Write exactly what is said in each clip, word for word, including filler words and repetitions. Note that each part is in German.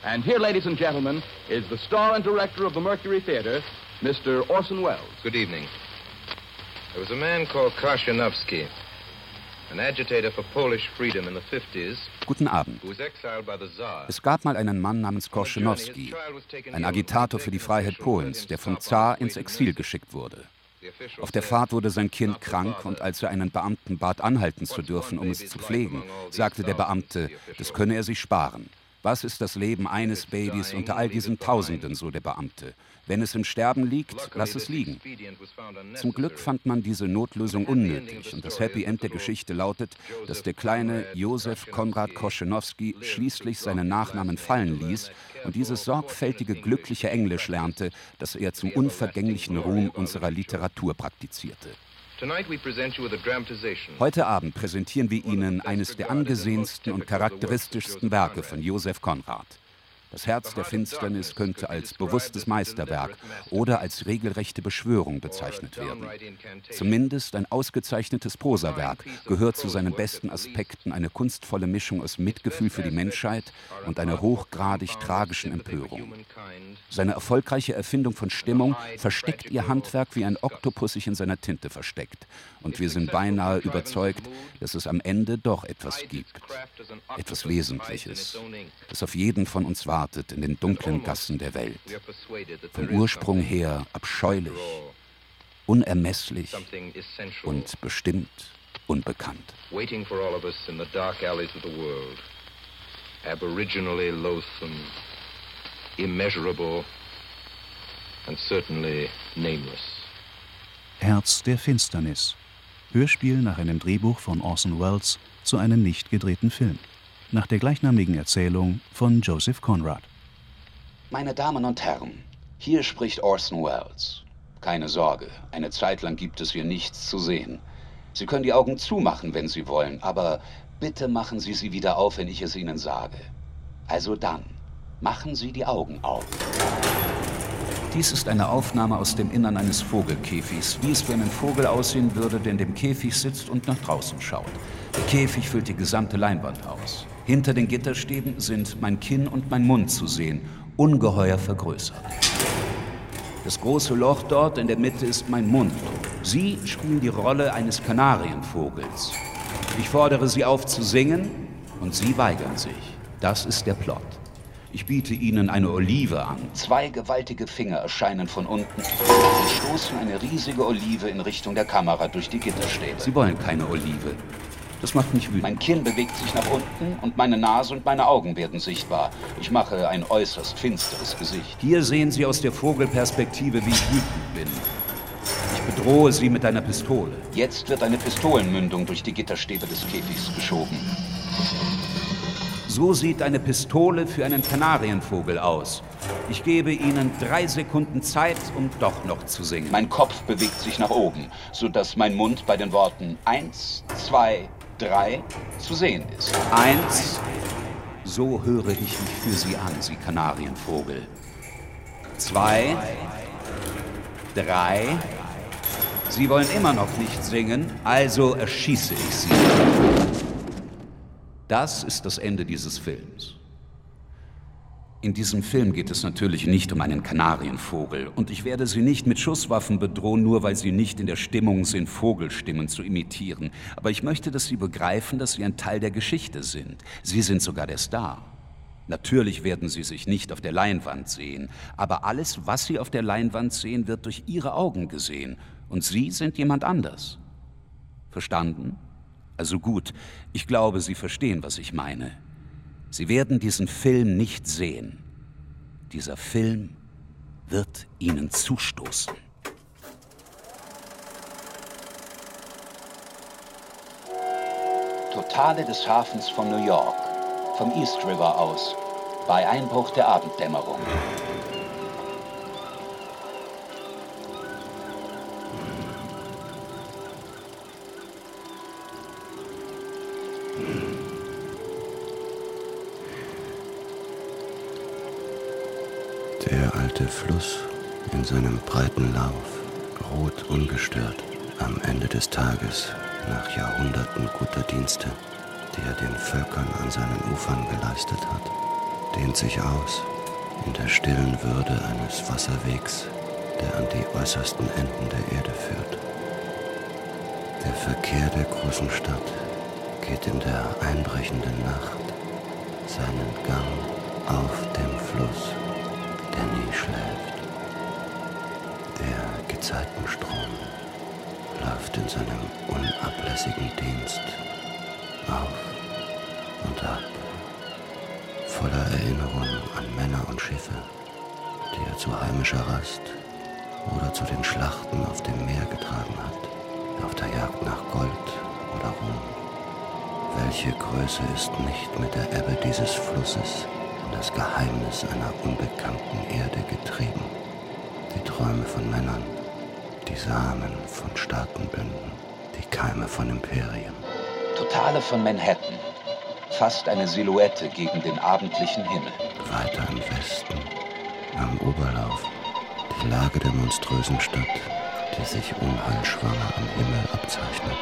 And here, ladies and gentlemen, is the star and director of the Mercury Theater, Mister Orson Welles. Good evening. There was a man called Korzenowski, an agitator for Polish freedom in the fifties. Guten Abend. Es gab mal einen Mann namens Korzenowski, ein Agitator für die Freiheit Polens, der vom Zar ins Exil geschickt wurde. Auf der Fahrt wurde sein Kind krank und als er einen Beamten bat, anhalten zu dürfen, um es zu pflegen, sagte der Beamte, das könne er sich sparen. Was ist das Leben eines Babys unter all diesen Tausenden, so der Beamte. Wenn es im Sterben liegt, lass es liegen. Zum Glück fand man diese Notlösung unnötig und das Happy End der Geschichte lautet, dass der kleine Josef Konrad Korzenowski schließlich seinen Nachnamen fallen ließ und dieses sorgfältige, glückliche Englisch lernte, das er zum unvergänglichen Ruhm unserer Literatur praktizierte. Heute Abend präsentieren wir Ihnen eines der angesehensten und charakteristischsten Werke von Josef Konrad. Das Herz der Finsternis könnte als bewusstes Meisterwerk oder als regelrechte Beschwörung bezeichnet werden. Zumindest ein ausgezeichnetes Prosawerk gehört zu seinen besten Aspekten eine kunstvolle Mischung aus Mitgefühl für die Menschheit und einer hochgradig tragischen Empörung. Seine erfolgreiche Erfindung von Stimmung versteckt ihr Handwerk, wie ein Oktopus sich in seiner Tinte versteckt. Und wir sind beinahe überzeugt, dass es am Ende doch etwas gibt, etwas Wesentliches, das auf jeden von uns wartet in den dunklen Gassen der Welt. Vom Ursprung her abscheulich, unermesslich und bestimmt unbekannt. Waiting for all of us in the dark alleys of the world. Aboriginally loathsome, immeasurable and certainly nameless. Herz der Finsternis. Hörspiel nach einem Drehbuch von Orson Welles zu einem nicht gedrehten Film. Nach der gleichnamigen Erzählung von Joseph Conrad. Meine Damen und Herren, hier spricht Orson Welles. Keine Sorge, eine Zeit lang gibt es hier nichts zu sehen. Sie können die Augen zumachen, wenn Sie wollen, aber bitte machen Sie sie wieder auf, wenn ich es Ihnen sage. Also dann, machen Sie die Augen auf. Dies ist eine Aufnahme aus dem Innern eines Vogelkäfigs, wie es für einen Vogel aussehen würde, der in dem Käfig sitzt und nach draußen schaut. Der Käfig füllt die gesamte Leinwand aus. Hinter den Gitterstäben sind mein Kinn und mein Mund zu sehen, ungeheuer vergrößert. Das große Loch dort in der Mitte ist mein Mund. Sie spielen die Rolle eines Kanarienvogels. Ich fordere Sie auf zu singen und Sie weigern sich. Das ist der Plot. Ich biete Ihnen eine Olive an. Zwei gewaltige Finger erscheinen von unten und stoßen eine riesige Olive in Richtung der Kamera durch die Gitterstäbe. Sie wollen keine Olive. Das macht mich wütend. Mein Kinn bewegt sich nach unten und meine Nase und meine Augen werden sichtbar. Ich mache ein äußerst finsteres Gesicht. Hier sehen Sie aus der Vogelperspektive, wie ich wütend bin. Ich bedrohe Sie mit einer Pistole. Jetzt wird eine Pistolenmündung durch die Gitterstäbe des Käfigs geschoben. So sieht eine Pistole für einen Kanarienvogel aus. Ich gebe Ihnen drei Sekunden Zeit, um doch noch zu singen. Mein Kopf bewegt sich nach oben, sodass mein Mund bei den Worten eins, zwei, drei zu sehen ist. Eins. So höre ich mich für Sie an, Sie Kanarienvogel. Zwei. Drei. Sie wollen immer noch nicht singen, also erschieße ich Sie. Das ist das Ende dieses Films. In diesem Film geht es natürlich nicht um einen Kanarienvogel und ich werde Sie nicht mit Schusswaffen bedrohen, nur weil Sie nicht in der Stimmung sind, Vogelstimmen zu imitieren. Aber ich möchte, dass Sie begreifen, dass Sie ein Teil der Geschichte sind. Sie sind sogar der Star. Natürlich werden Sie sich nicht auf der Leinwand sehen, aber alles, was Sie auf der Leinwand sehen, wird durch Ihre Augen gesehen und Sie sind jemand anders. Verstanden? Also gut, ich glaube, Sie verstehen, was ich meine. Sie werden diesen Film nicht sehen. Dieser Film wird Ihnen zustoßen. Totale des Hafens von New York, vom East River aus, bei Einbruch der Abenddämmerung. Der alte Fluss in seinem breiten Lauf ruht ungestört am Ende des Tages nach Jahrhunderten guter Dienste, die er den Völkern an seinen Ufern geleistet hat. dehnt sich aus in der stillen Würde eines Wasserwegs, der an die äußersten Enden der Erde führt. Der Verkehr der großen Stadt geht in der einbrechenden Nacht seinen Gang auf dem Fluss, der nie schläft. Der Gezeitenstrom läuft in seinem unablässigen Dienst auf und ab, voller Erinnerung an Männer und Schiffe, die er zu heimischer Rast oder zu den Schlachten auf dem Meer getragen hat, auf der Jagd nach Gold oder Ruhm. Welche Größe ist nicht mit der Ebbe dieses Flusses in das Geheimnis einer unbekannten Erde getrieben? Die Träume von Männern, die Samen von Staatenbünden, die Keime von Imperien. Totale von Manhattan, fast eine Silhouette gegen den abendlichen Himmel. Weiter im Westen, am Oberlauf, die Lage der monströsen Stadt, die sich unheilschwanger am Himmel abzeichnet.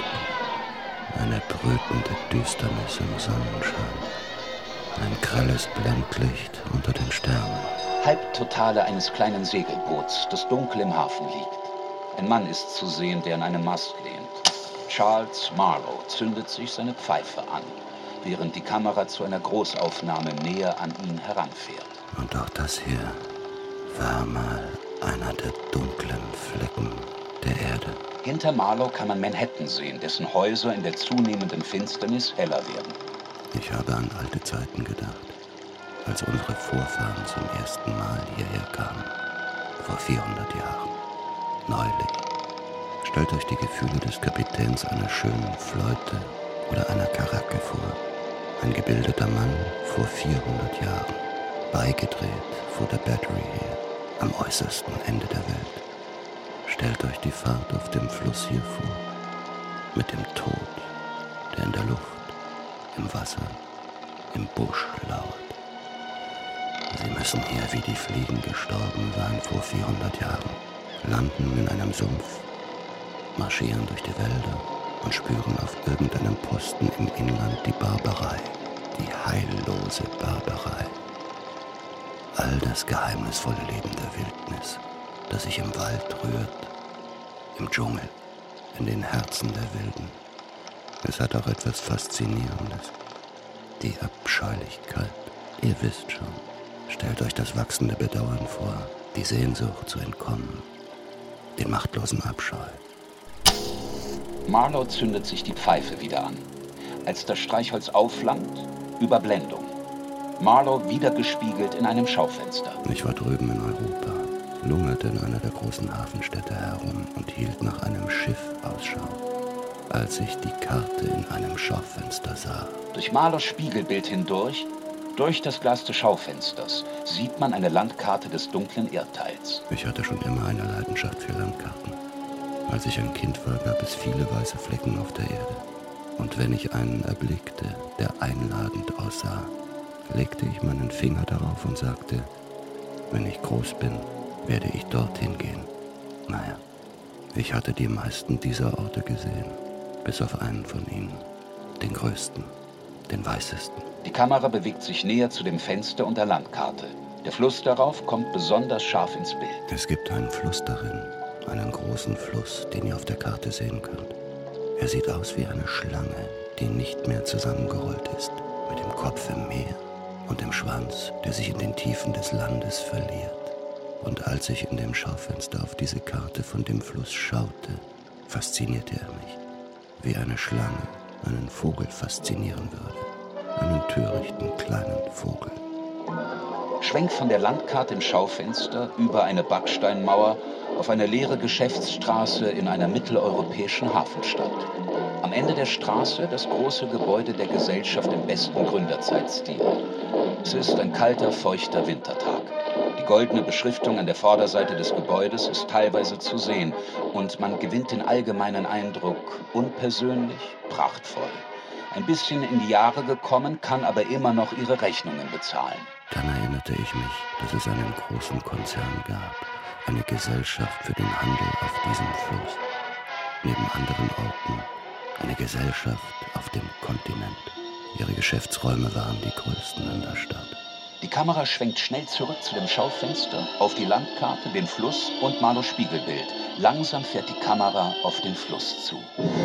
Eine brütende Düsternis im Sonnenschein. Ein grelles Blendlicht unter den Sternen. Halbtotale eines kleinen Segelboots, das dunkel im Hafen liegt. Ein Mann ist zu sehen, der an einem Mast lehnt. Charles Marlowe zündet sich seine Pfeife an, während die Kamera zu einer Großaufnahme näher an ihn heranfährt. Und auch das hier war mal einer der dunklen Flecken der Erde. Hinter Marlowe kann man Manhattan sehen, dessen Häuser in der zunehmenden Finsternis heller werden. Ich habe an alte Zeiten gedacht, als unsere Vorfahren zum ersten Mal hierher kamen, vor vierhundert Jahren. Neulich. Stellt euch die Gefühle des Kapitäns einer schönen Fleute oder einer Karacke vor. Ein gebildeter Mann vor vierhundert Jahren, beigedreht vor der Battery hier, am äußersten Ende der Welt. Stellt euch die Fahrt auf dem Fluss hier vor, mit dem Tod, der in der Luft, im Wasser, im Busch lauert. Sie müssen hier wie die Fliegen gestorben sein vor vierhundert Jahren, landen in einem Sumpf, marschieren durch die Wälder und spüren auf irgendeinem Posten im Inland die Barbarei, die heillose Barbarei. All das geheimnisvolle Leben der Wildnis, das sich im Wald rührt, im Dschungel, in den Herzen der Wilden. Es hat auch etwas Faszinierendes. Die Abscheulichkeit, ihr wisst schon. Stellt euch das wachsende Bedauern vor, die Sehnsucht zu entkommen, den machtlosen Abscheu. Marlowe zündet sich die Pfeife wieder an. Als das Streichholz aufflammt, Überblendung. Marlowe wiedergespiegelt in einem Schaufenster. Ich war drüben in Europa, lungerte in einer der großen Hafenstädte herum und hielt nach einem Schiff Ausschau, als ich die Karte in einem Schaufenster sah. Durch Marlows Spiegelbild hindurch, durch das Glas des Schaufensters, sieht man eine Landkarte des dunklen Erdteils. Ich hatte schon immer eine Leidenschaft für Landkarten. Als ich ein Kind war, gab es viele weiße Flecken auf der Erde. Und wenn ich einen erblickte, der einladend aussah, legte ich meinen Finger darauf und sagte, wenn ich groß bin, werde ich dorthin gehen. Naja, ich hatte die meisten dieser Orte gesehen, bis auf einen von ihnen, den größten, den weißesten. Die Kamera bewegt sich näher zu dem Fenster und der Landkarte. Der Fluss darauf kommt besonders scharf ins Bild. Es gibt einen Fluss darin, einen großen Fluss, den ihr auf der Karte sehen könnt. Er sieht aus wie eine Schlange, die nicht mehr zusammengerollt ist, mit dem Kopf im Meer und dem Schwanz, der sich in den Tiefen des Landes verliert. Und als ich in dem Schaufenster auf diese Karte von dem Fluss schaute, faszinierte er mich, wie eine Schlange einen Vogel faszinieren würde, einen törichten kleinen Vogel. Schwenk von der Landkarte im Schaufenster über eine Backsteinmauer auf eine leere Geschäftsstraße in einer mitteleuropäischen Hafenstadt. Am Ende der Straße das große Gebäude der Gesellschaft im besten Gründerzeitstil. Es ist ein kalter, feuchter Wintertag. Die goldene Beschriftung an der Vorderseite des Gebäudes ist teilweise zu sehen und man gewinnt den allgemeinen Eindruck, unpersönlich, prachtvoll. Ein bisschen in die Jahre gekommen, kann aber immer noch ihre Rechnungen bezahlen. Dann erinnerte ich mich, dass es einen großen Konzern gab, eine Gesellschaft für den Handel auf diesem Fluss. Neben anderen Orten eine Gesellschaft auf dem Kontinent. Ihre Geschäftsräume waren die größten in der Stadt. Die Kamera schwenkt schnell zurück zu dem Schaufenster, auf die Landkarte, den Fluss und Marlos Spiegelbild. Langsam fährt die Kamera auf den Fluss zu.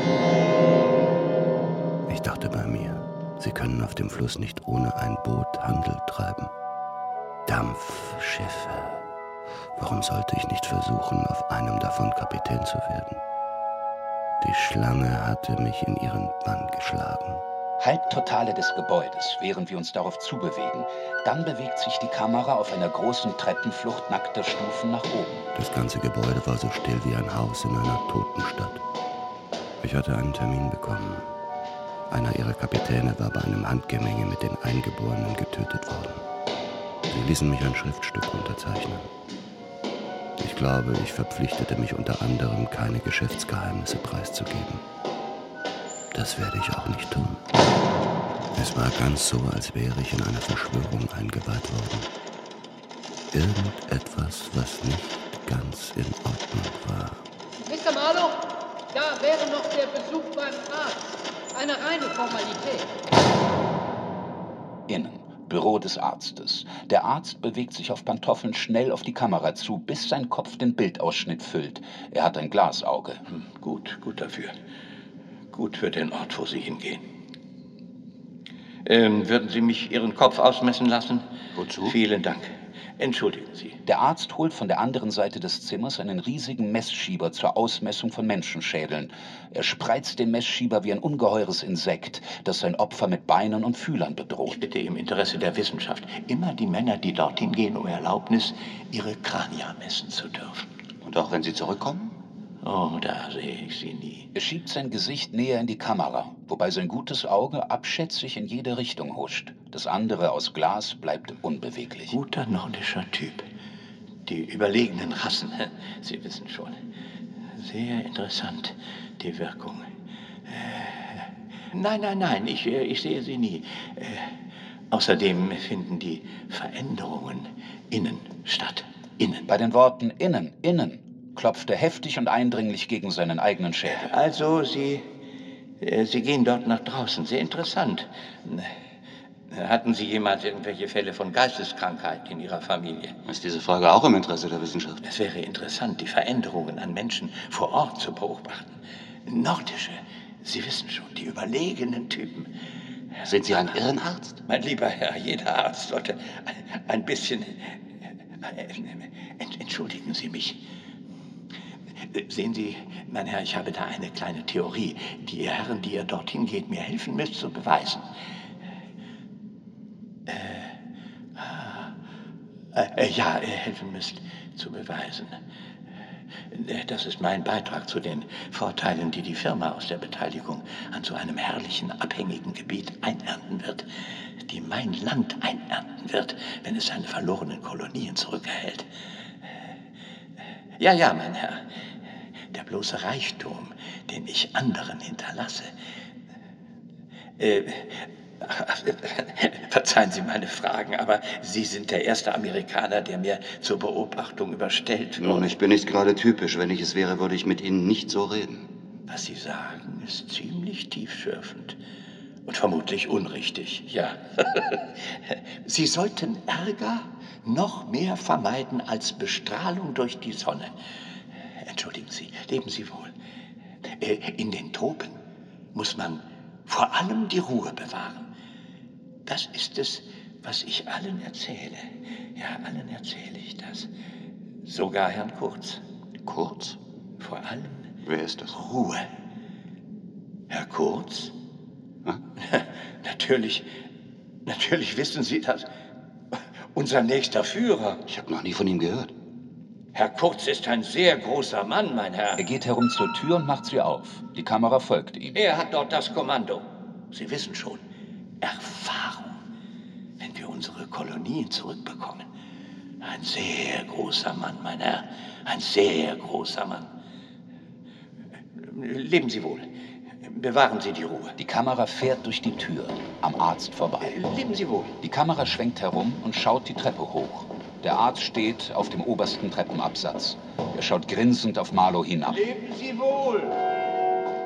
Ich dachte bei mir, sie können auf dem Fluss nicht ohne ein Boot Handel treiben. Dampfschiffe. Warum sollte ich nicht versuchen, auf einem davon Kapitän zu werden? Die Schlange hatte mich in ihren Bann geschlagen. Halbtotale des Gebäudes, während wir uns darauf zubewegen. Dann bewegt sich die Kamera auf einer großen Treppenflucht nackter Stufen nach oben. Das ganze Gebäude war so still wie ein Haus in einer toten Stadt. Ich hatte einen Termin bekommen. Einer ihrer Kapitäne war bei einem Handgemenge mit den Eingeborenen getötet worden. Sie ließen mich ein Schriftstück unterzeichnen. Ich glaube, ich verpflichtete mich unter anderem, keine Geschäftsgeheimnisse preiszugeben. Das werde ich auch nicht tun. Es war ganz so, als wäre ich in eine Verschwörung eingeweiht worden. Irgendetwas, was nicht ganz in Ordnung war. Mister Marlowe, da wäre noch der Besuch beim Arzt. Eine reine Formalität. Innen, Büro des Arztes. Der Arzt bewegt sich auf Pantoffeln schnell auf die Kamera zu, bis sein Kopf den Bildausschnitt füllt. Er hat ein Glasauge. Hm, gut, gut dafür. Gut für den Ort, wo Sie hingehen. Ähm, würden Sie mich Ihren Kopf ausmessen lassen? Wozu? Vielen Dank. Entschuldigen Sie. Der Arzt holt von der anderen Seite des Zimmers einen riesigen Messschieber zur Ausmessung von Menschenschädeln. Er spreizt den Messschieber wie ein ungeheures Insekt, das sein Opfer mit Beinen und Fühlern bedroht. Ich bitte im Interesse der Wissenschaft, immer die Männer, die dorthin gehen, um Erlaubnis, ihre Krania messen zu dürfen. Und auch wenn sie zurückkommen? Oh, da sehe ich Sie nie. Er schiebt sein Gesicht näher in die Kamera, wobei sein gutes Auge abschätzig in jede Richtung huscht. Das andere aus Glas bleibt unbeweglich. Guter nordischer Typ. Die überlegenen Rassen, Sie wissen schon. Sehr interessant, die Wirkung. Äh, nein, nein, nein, ich, ich sehe sie nie. Äh, außerdem finden die Veränderungen innen statt. Innen. Bei den Worten innen, innen klopft er heftig und eindringlich gegen seinen eigenen Schädel. Also, Sie, äh, Sie gehen dort nach draußen. Sehr interessant. Hatten Sie jemals irgendwelche Fälle von Geisteskrankheit in Ihrer Familie? Ist diese Frage auch im Interesse der Wissenschaft? Es wäre interessant, die Veränderungen an Menschen vor Ort zu beobachten. Nordische, Sie wissen schon, die überlegenen Typen. Sind Sie ein Irrenarzt? Mein lieber Herr, jeder Arzt sollte ein bisschen... Entschuldigen Sie mich. Sehen Sie, mein Herr, ich habe da eine kleine Theorie, die ihr Herren, die ihr dorthin geht, mir helfen müsst zu beweisen. Äh, äh, ja, äh, helfen müsst zu beweisen. Äh, das ist mein Beitrag zu den Vorteilen, die die Firma aus der Beteiligung an so einem herrlichen, abhängigen Gebiet einernten wird, die mein Land einernten wird, wenn es seine verlorenen Kolonien zurückerhält. Ja, ja, mein Herr, der bloße Reichtum, den ich anderen hinterlasse. Äh, Verzeihen Sie meine Fragen, aber Sie sind der erste Amerikaner, der mir zur Beobachtung überstellt wird. Nun, ich bin nicht gerade typisch. Wenn ich es wäre, würde ich mit Ihnen nicht so reden. Was Sie sagen, ist ziemlich tiefschürfend und vermutlich unrichtig, ja. Sie sollten Ärger noch mehr vermeiden als Bestrahlung durch die Sonne. Entschuldigen Sie, leben Sie wohl. In den Tropen muss man vor allem die Ruhe bewahren. Das ist es, was ich allen erzähle. Ja, allen erzähle ich das. Sogar Herrn Kurz. Kurz? Vor allem... Wer ist das? Ruhe. Herr Kurz? Hm? Natürlich, natürlich wissen Sie das. Unser nächster Führer. Ich habe noch nie von ihm gehört. Herr Kurz ist ein sehr großer Mann, mein Herr. Er geht herum zur Tür und macht sie auf. Die Kamera folgt ihm. Er hat dort das Kommando. Sie wissen schon, Erfahrung, wenn wir unsere Kolonien zurückbekommen. Ein sehr großer Mann, mein Herr. Ein sehr großer Mann. Leben Sie wohl. Bewahren Sie die Ruhe. Die Kamera fährt durch die Tür, am Arzt vorbei. Leben Sie wohl. Die Kamera schwenkt herum und schaut die Treppe hoch. Der Arzt steht auf dem obersten Treppenabsatz. Er schaut grinsend auf Marlowe hinab. Leben Sie wohl!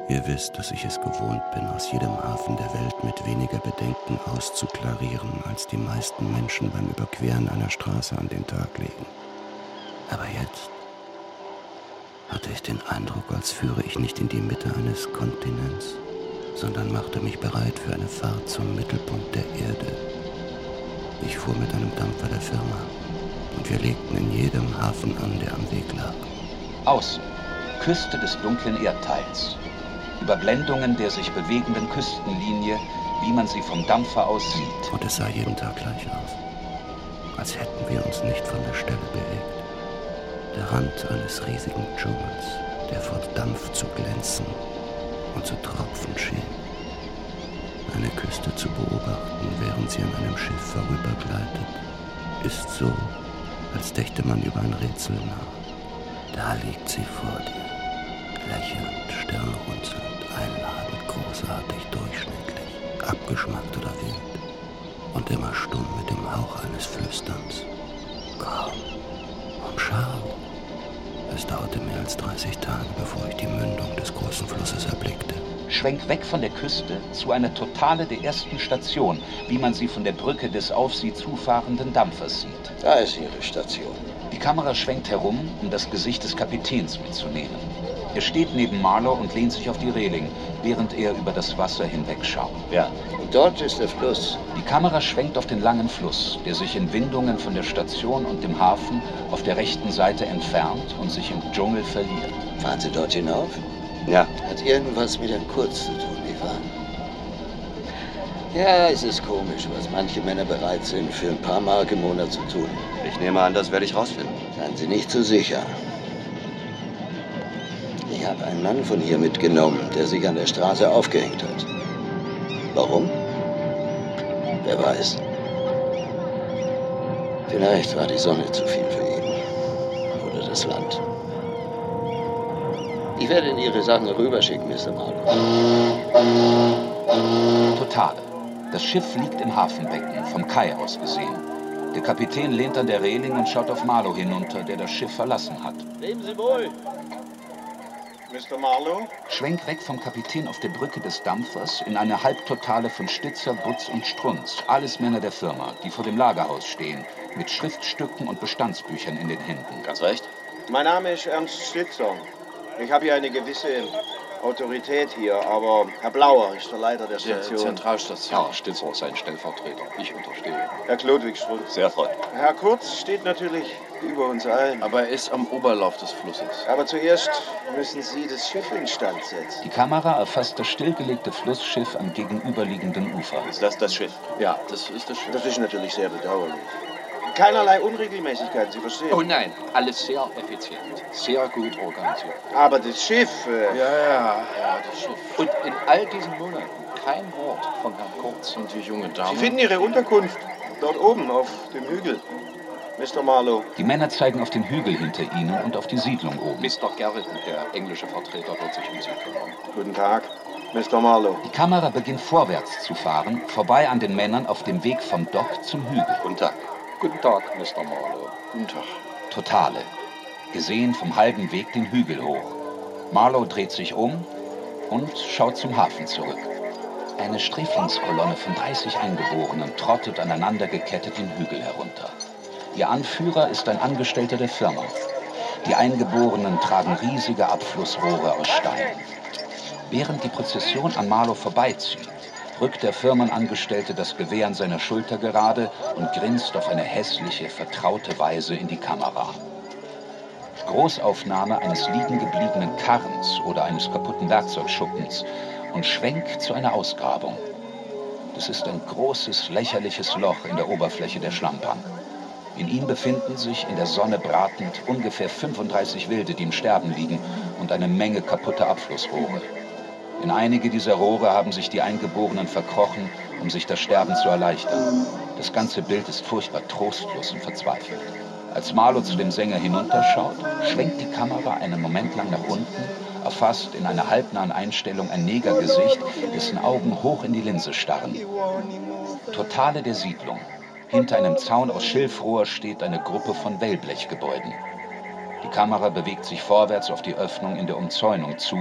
Ihr wisst, dass ich es gewohnt bin, aus jedem Hafen der Welt mit weniger Bedenken auszuklarieren, als die meisten Menschen beim Überqueren einer Straße an den Tag legen. Aber jetzt hatte ich den Eindruck, als führe ich nicht in die Mitte eines Kontinents, sondern machte mich bereit für eine Fahrt zum Mittelpunkt der Erde. Ich fuhr mit einem Dampfer der Firma und wir legten in jedem Hafen an, der am Weg lag. Außen, Küste des dunklen Erdteils. Überblendungen der sich bewegenden Küstenlinie, wie man sie vom Dampfer aus sieht. Und es sah jeden Tag gleich aus, als hätten wir uns nicht von der Stelle bewegt. Der Rand eines riesigen Dschungels, der vor Dampf zu glänzen und zu tropfen schien. Eine Küste zu beobachten, während sie an einem Schiff vorübergleitet, ist so, als dächte man über ein Rätsel nach. Da liegt sie vor dir, lächelnd, stirnrunzelnd, einladend, großartig, durchschnittlich, abgeschmackt oder wild und immer stumm mit dem Hauch eines Flüsterns. Komm, umschau. Es dauerte mehr als dreißig Tage, bevor ich die Mündung des großen Flusses erblickte. Schwenk weg von der Küste zu einer Totale der ersten Station, wie man sie von der Brücke des auf sie zufahrenden Dampfers sieht. Da ist Ihre Station. Die Kamera schwenkt herum, um das Gesicht des Kapitäns mitzunehmen. Er steht neben Marlowe und lehnt sich auf die Reling, während er über das Wasser hinwegschaut. Ja, und dort ist der Fluss. Die Kamera schwenkt auf den langen Fluss, der sich in Windungen von der Station und dem Hafen auf der rechten Seite entfernt und sich im Dschungel verliert. Fahren Sie dort hinauf? Ja. Hat irgendwas mit dem Kurz zu tun, nicht wahr? Ja, es ist komisch, was manche Männer bereit sind, für ein paar Mark im Monat zu tun. Ich nehme an, das werde ich rausfinden. Seien Sie nicht so sicher. Ich habe einen Mann von hier mitgenommen, der sich an der Straße aufgehängt hat. Warum? Wer weiß. Vielleicht war die Sonne zu viel für ihn. Oder das Land. Ich werde Ihnen Ihre Sachen rüberschicken, Mister Marlowe. Totale. Das Schiff liegt im Hafenbecken, vom Kai aus gesehen. Der Kapitän lehnt an der Reling und schaut auf Marlowe hinunter, der das Schiff verlassen hat. Leben Sie wohl, Mister Marlowe. Schwenk weg vom Kapitän auf der Brücke des Dampfers in eine Halbtotale von Stitzer, Butz und Strunz. Alles Männer der Firma, die vor dem Lagerhaus stehen, mit Schriftstücken und Bestandsbüchern in den Händen. Ganz recht. Mein Name ist Ernst Stitzer. Ich habe hier eine gewisse Autorität hier, aber Herr Blauer ist der Leiter der Station. Zentralstation. Herr Stitzer, sein Stellvertreter. Ich unterstehe. Herr Klodwig Strunz. Sehr freundlich. Herr Kurz steht natürlich über uns allen. Aber er ist am Oberlauf des Flusses. Aber zuerst müssen Sie das Schiff instand setzen. Die Kamera erfasst das stillgelegte Flussschiff am gegenüberliegenden Ufer. Ist das das Schiff? Ja, das ist das Schiff. Das ist natürlich sehr bedauerlich. Keinerlei Unregelmäßigkeiten, Sie verstehen? Oh nein, alles sehr effizient, sehr gut organisiert. Aber das Schiff... Äh ja, ja, ja, das Schiff. Und in all diesen Monaten kein Wort von Herrn Kurz und die junge Dame. Sie finden Ihre Unterkunft dort oben auf dem Hügel, Mister Marlowe. Die Männer zeigen auf den Hügel hinter ihnen und auf die Siedlung oben. Mister Garrison, der englische Vertreter, wird sich um Sie kümmern. Guten Tag, Mister Marlowe. Die Kamera beginnt vorwärts zu fahren, vorbei an den Männern auf dem Weg vom Dock zum Hügel. Guten Tag. Guten Tag, Mister Marlowe. Guten Tag. Totale. Gesehen vom halben Weg den Hügel hoch. Marlowe dreht sich um und schaut zum Hafen zurück. Eine Sträflingskolonne von dreißig Eingeborenen trottet aneinander gekettet den Hügel herunter. Ihr Anführer ist ein Angestellter der Firma. Die Eingeborenen tragen riesige Abflussrohre aus Stein. Während die Prozession an Marlowe vorbeizieht, rückt der Firmenangestellte das Gewehr an seiner Schulter gerade und grinst auf eine hässliche, vertraute Weise in die Kamera. Großaufnahme eines liegen gebliebenen Karrens oder eines kaputten Werkzeugschuppens und Schwenk zu einer Ausgrabung. Das ist ein großes, lächerliches Loch in der Oberfläche der Schlammbank. In ihm befinden sich, in der Sonne bratend, ungefähr fünfunddreißig Wilde, die im Sterben liegen, und eine Menge kaputter Abflussrohre. In einige dieser Rohre haben sich die Eingeborenen verkrochen, um sich das Sterben zu erleichtern. Das ganze Bild ist furchtbar trostlos und verzweifelt. Als Marlowe zu dem Sänger hinunterschaut, schwenkt die Kamera einen Moment lang nach unten, erfasst in einer halbnahen Einstellung ein Negergesicht, dessen Augen hoch in die Linse starren. Totale der Siedlung. Hinter einem Zaun aus Schilfrohr steht eine Gruppe von Wellblechgebäuden. Die Kamera bewegt sich vorwärts auf die Öffnung in der Umzäunung zu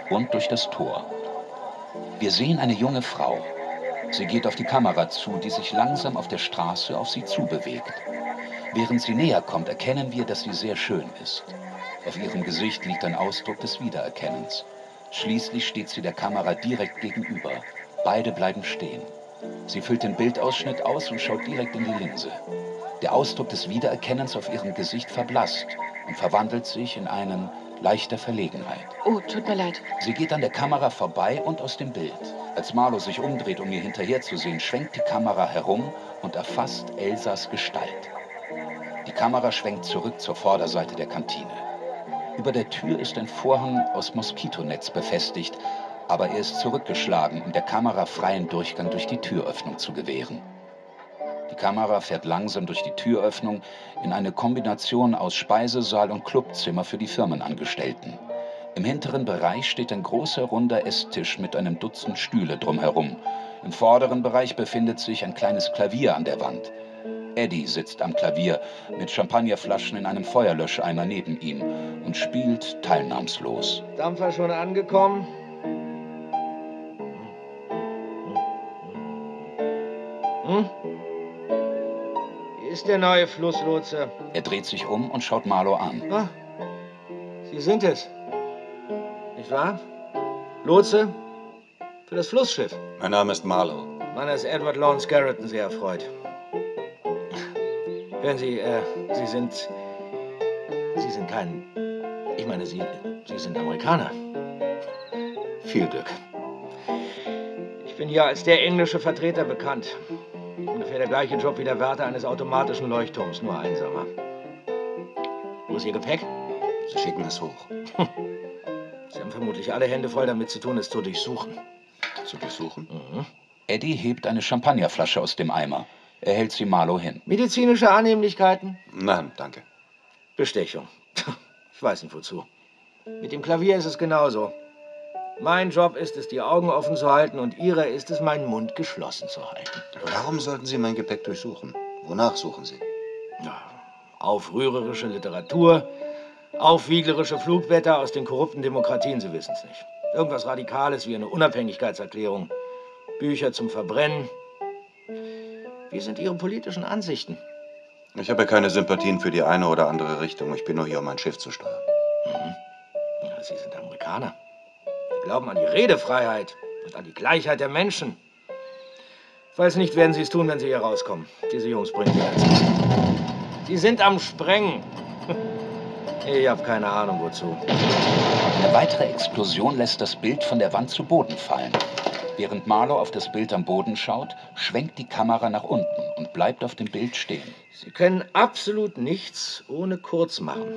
und durch das Tor. Wir sehen eine junge Frau. Sie geht auf die Kamera zu, die sich langsam auf der Straße auf sie zubewegt. Während sie näher kommt, erkennen wir, dass sie sehr schön ist. Auf ihrem Gesicht liegt ein Ausdruck des Wiedererkennens. Schließlich steht sie der Kamera direkt gegenüber. Beide bleiben stehen. Sie füllt den Bildausschnitt aus und schaut direkt in die Linse. Der Ausdruck des Wiedererkennens auf ihrem Gesicht verblasst und verwandelt sich in einen leichter Verlegenheit. Oh, tut mir leid. Sie geht an der Kamera vorbei und aus dem Bild. Als Marlow sich umdreht, um ihr hinterherzusehen, schwenkt die Kamera herum und erfasst Elsas Gestalt. Die Kamera schwenkt zurück zur Vorderseite der Kantine. Über der Tür ist ein Vorhang aus Moskitonetz befestigt, aber er ist zurückgeschlagen, um der Kamera freien Durchgang durch die Türöffnung zu gewähren. Die Kamera fährt langsam durch die Türöffnung in eine Kombination aus Speisesaal und Clubzimmer für die Firmenangestellten. Im hinteren Bereich steht ein großer runder Esstisch mit einem Dutzend Stühle drumherum. Im vorderen Bereich befindet sich ein kleines Klavier an der Wand. Eddie sitzt am Klavier mit Champagnerflaschen in einem Feuerlöscheimer neben ihm und spielt teilnahmslos. Dampfer schon angekommen? Hm? Hier ist der neue Flusslotse. Er dreht sich um und schaut Marlow an. Ah, Sie sind es. Nicht wahr? Lotse für das Flussschiff. Mein Name ist Marlow. Meiner ist Edward Lawrence Garretton, sehr erfreut. Hören Sie, äh, Sie sind... Sie sind kein... Ich meine, Sie, Sie sind Amerikaner. Viel Glück. Ich bin hier als der englische Vertreter bekannt. Ungefähr der gleiche Job wie der Wärter eines automatischen Leuchtturms, nur einsamer. Wo ist Ihr Gepäck? Sie schicken es hoch. Sie haben vermutlich alle Hände voll damit zu tun, es zu durchsuchen. Zu durchsuchen? Mhm. Eddie hebt eine Champagnerflasche aus dem Eimer. Er hält sie Marlow hin. Medizinische Annehmlichkeiten? Nein, danke. Bestechung. Ich weiß nicht wozu. Mit dem Klavier ist es genauso. Mein Job ist es, die Augen offen zu halten, und Ihrer ist es, meinen Mund geschlossen zu halten. Warum sollten Sie mein Gepäck durchsuchen? Wonach suchen Sie? Ja, aufrührerische Literatur, aufwieglerische Flugwetter aus den korrupten Demokratien, Sie wissen es nicht. Irgendwas Radikales wie eine Unabhängigkeitserklärung, Bücher zum Verbrennen. Wie sind Ihre politischen Ansichten? Ich habe keine Sympathien für die eine oder andere Richtung. Ich bin nur hier, um ein Schiff zu steuern. Mhm. Ja, Sie sind Amerikaner. Sie glauben an die Redefreiheit und an die Gleichheit der Menschen. Falls nicht, werden Sie es tun, wenn Sie hier rauskommen. Diese Jungs bringen Sie dazu. Sie sind am Sprengen. Ich habe keine Ahnung, wozu. Eine weitere Explosion lässt das Bild von der Wand zu Boden fallen. Während Marlow auf das Bild am Boden schaut, schwenkt die Kamera nach unten und bleibt auf dem Bild stehen. Sie können absolut nichts ohne Kurz machen.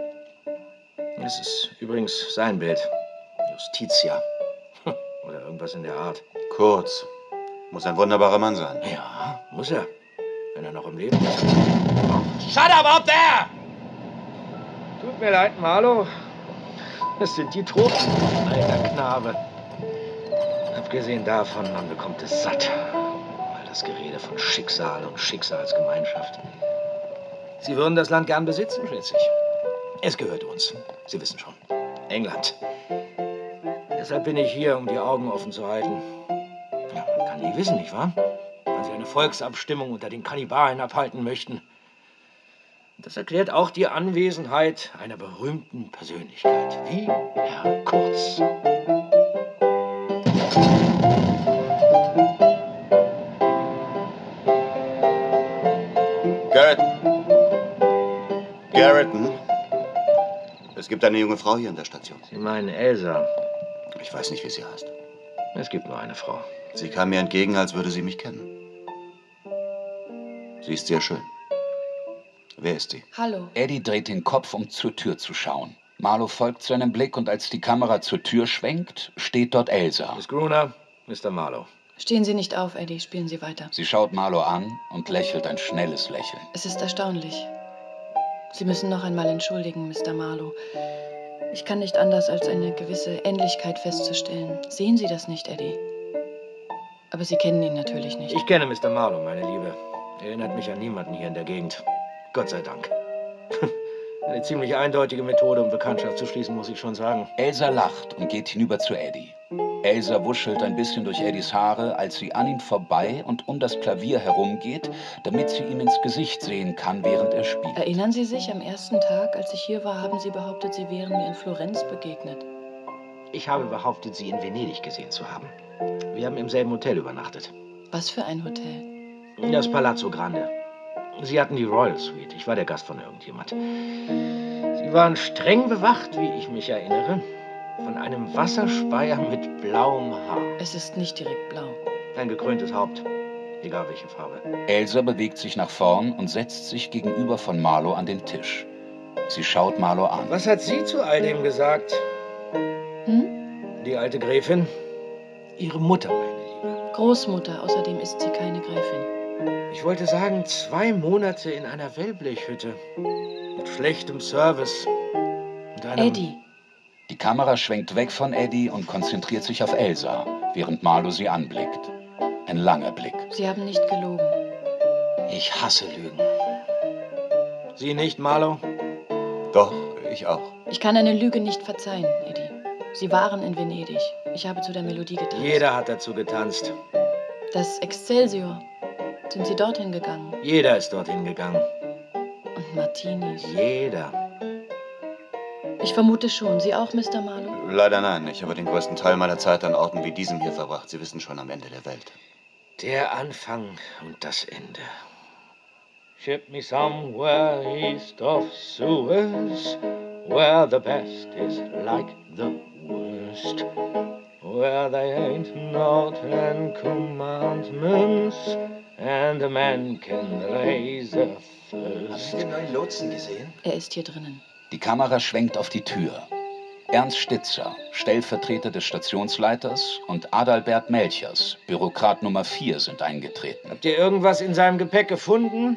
Es ist übrigens sein Bild. Justitia. Oder irgendwas in der Art. Kurz. Muss ein wunderbarer Mann sein. Ja, muss er. Wenn er noch im Leben ist. Shut up out there! Tut mir leid, Marlow. Es sind die Tropen, alter Knabe. Abgesehen davon, man bekommt es satt. All das Gerede von Schicksal und Schicksalsgemeinschaft. Sie würden das Land gern besitzen, schätze ich. Es gehört uns. Sie wissen schon. England. Deshalb bin ich hier, um die Augen offen zu halten. Ja, man kann nie wissen, nicht wahr? Wenn Sie eine Volksabstimmung unter den Kannibalen abhalten möchten. Das erklärt auch die Anwesenheit einer berühmten Persönlichkeit, wie Herr Kurz. Garretton. Garretton. Es gibt eine junge Frau hier in der Station. Sie meinen Elsa? Ich weiß nicht, wie sie heißt. Es gibt nur eine Frau. Sie kam mir entgegen, als würde sie mich kennen. Sie ist sehr schön. Wer ist sie? Hallo. Eddie dreht den Kopf, um zur Tür zu schauen. Marlow folgt seinem Blick, und als die Kamera zur Tür schwenkt, steht dort Elsa. Miss Gruner, Mister Marlow. Stehen Sie nicht auf, Eddie. Spielen Sie weiter. Sie schaut Marlow an und lächelt ein schnelles Lächeln. Es ist erstaunlich. Sie müssen noch einmal entschuldigen, Mister Marlow. Ich kann nicht anders, als eine gewisse Ähnlichkeit festzustellen. Sehen Sie das nicht, Eddie? Aber Sie kennen ihn natürlich nicht. Ich kenne Mister Marlow, meine Liebe. Er erinnert mich an niemanden hier in der Gegend. Gott sei Dank. Eine ziemlich eindeutige Methode, um Bekanntschaft zu schließen, muss ich schon sagen. Elsa lacht und geht hinüber zu Eddie. Elsa wuschelt ein bisschen durch Eddies Haare, als sie an ihm vorbei und um das Klavier herumgeht, damit sie ihm ins Gesicht sehen kann, während er spielt. Erinnern Sie sich, am ersten Tag, als ich hier war, haben Sie behauptet, Sie wären mir in Florenz begegnet. Ich habe behauptet, Sie in Venedig gesehen zu haben. Wir haben im selben Hotel übernachtet. Was für ein Hotel? Das Palazzo Grande. Sie hatten die Royal Suite. Ich war der Gast von irgendjemand. Sie waren streng bewacht, wie ich mich erinnere, von einem Wasserspeier mit blauem Haar. Es ist nicht direkt blau. Ein gekröntes Haupt, egal welche Farbe. Elsa bewegt sich nach vorn und setzt sich gegenüber von Marlowe an den Tisch. Sie schaut Marlowe an. Was hat sie zu all dem gesagt? Hm? Die alte Gräfin? Ihre Mutter, meine Liebe. Großmutter, außerdem ist sie keine Gräfin. Ich wollte sagen, zwei Monate in einer Wellblechhütte. Mit schlechtem Service. Und einem Eddie. Die Kamera schwenkt weg von Eddie und konzentriert sich auf Elsa, während Marlowe sie anblickt. Ein langer Blick. Sie haben nicht gelogen. Ich hasse Lügen. Sie nicht, Marlowe? Doch, ich auch. Ich kann eine Lüge nicht verzeihen, Eddie. Sie waren in Venedig. Ich habe zu der Melodie getanzt. Jeder hat dazu getanzt. Das Excelsior. Sind Sie dorthin gegangen? Jeder ist dorthin gegangen. Und Martinis? Jeder. Ich vermute schon. Sie auch, Mister Marlowe? Leider nein. Ich habe den größten Teil meiner Zeit an Orten wie diesem hier verbracht. Sie wissen schon, am Ende der Welt. Der Anfang und das Ende. Ship me somewhere east of Suez, where the best is like the worst, where they ain't no ten commandments, and a man can raise a thirst. Hast du den neuen Lotsen gesehen? Er ist hier drinnen. Die Kamera schwenkt auf die Tür. Ernst Stitzer, Stellvertreter des Stationsleiters, und Adalbert Melchers, Bürokrat Nummer vier, sind eingetreten. Habt ihr irgendwas in seinem Gepäck gefunden?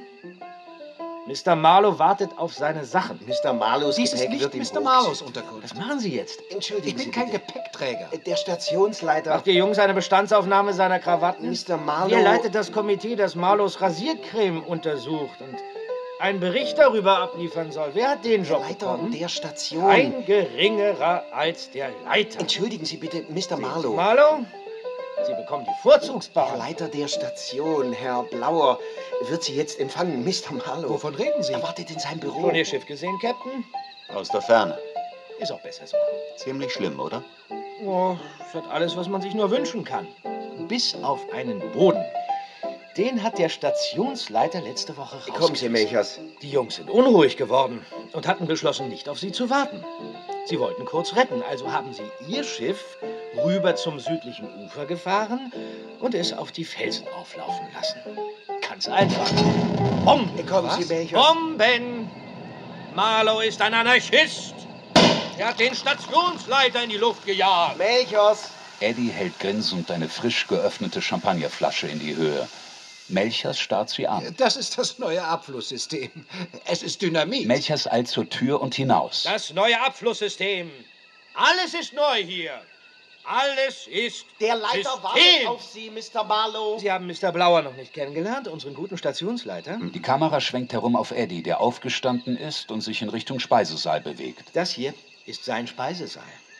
Mister Marlowe wartet auf seine Sachen. Mister Marlows Dies Gepäck ist wird nicht ihm Mister hochgeschickt. Marlows Unterkunft. Was machen Sie jetzt? Entschuldigen Ich bin Sie kein bitte. Gepäckträger. Der Stationsleiter... Macht ihr Jungs eine Bestandsaufnahme seiner Krawatten? Mister Marlowe... Ihr leitet das Komitee, das Marlows Rasiercreme untersucht und einen Bericht darüber abliefern soll. Wer hat den Job Leiter bekommen? der Station. Ein geringerer als der Leiter. Entschuldigen Sie bitte, Mister Marlowe. Marlowe? Sie bekommen die Vorzugsbahn. Der Leiter der Station, Herr Blauer, wird Sie jetzt empfangen, Mister Marlowe. Wovon reden Sie? Er wartet in seinem Büro. Schon Ihr Schiff gesehen, Captain? Aus der Ferne. Ist auch besser so. Ziemlich schlimm, oder? Oh, es hat alles, was man sich nur wünschen kann. Bis auf einen Boden. Den hat der Stationsleiter letzte Woche rausgerissen. Kommen Sie, Melchers. Die Jungs sind unruhig geworden und hatten beschlossen, nicht auf Sie zu warten. Sie wollten kurz retten, also haben sie Ihr Schiff rüber zum südlichen Ufer gefahren und es auf die Felsen auflaufen lassen. Ganz einfach. Bomben! Kommen Sie, Was? Melchers. Bomben! Marlowe ist ein Anarchist! Er hat den Stationsleiter in die Luft gejagt! Melchers! Eddie hält grinsend eine frisch geöffnete Champagnerflasche in die Höhe. Melchers starrt sie an. Das ist das neue Abflusssystem. Es ist Dynamit. Melchers eilt zur Tür und hinaus. Das neue Abflusssystem. Alles ist neu hier. Alles ist Der Leiter System. wartet auf Sie, Mister Marlowe. Sie haben Mister Blauer noch nicht kennengelernt, unseren guten Stationsleiter. Die Kamera schwenkt herum auf Eddie, der aufgestanden ist und sich in Richtung Speisesaal bewegt. Das hier ist sein Speisesaal.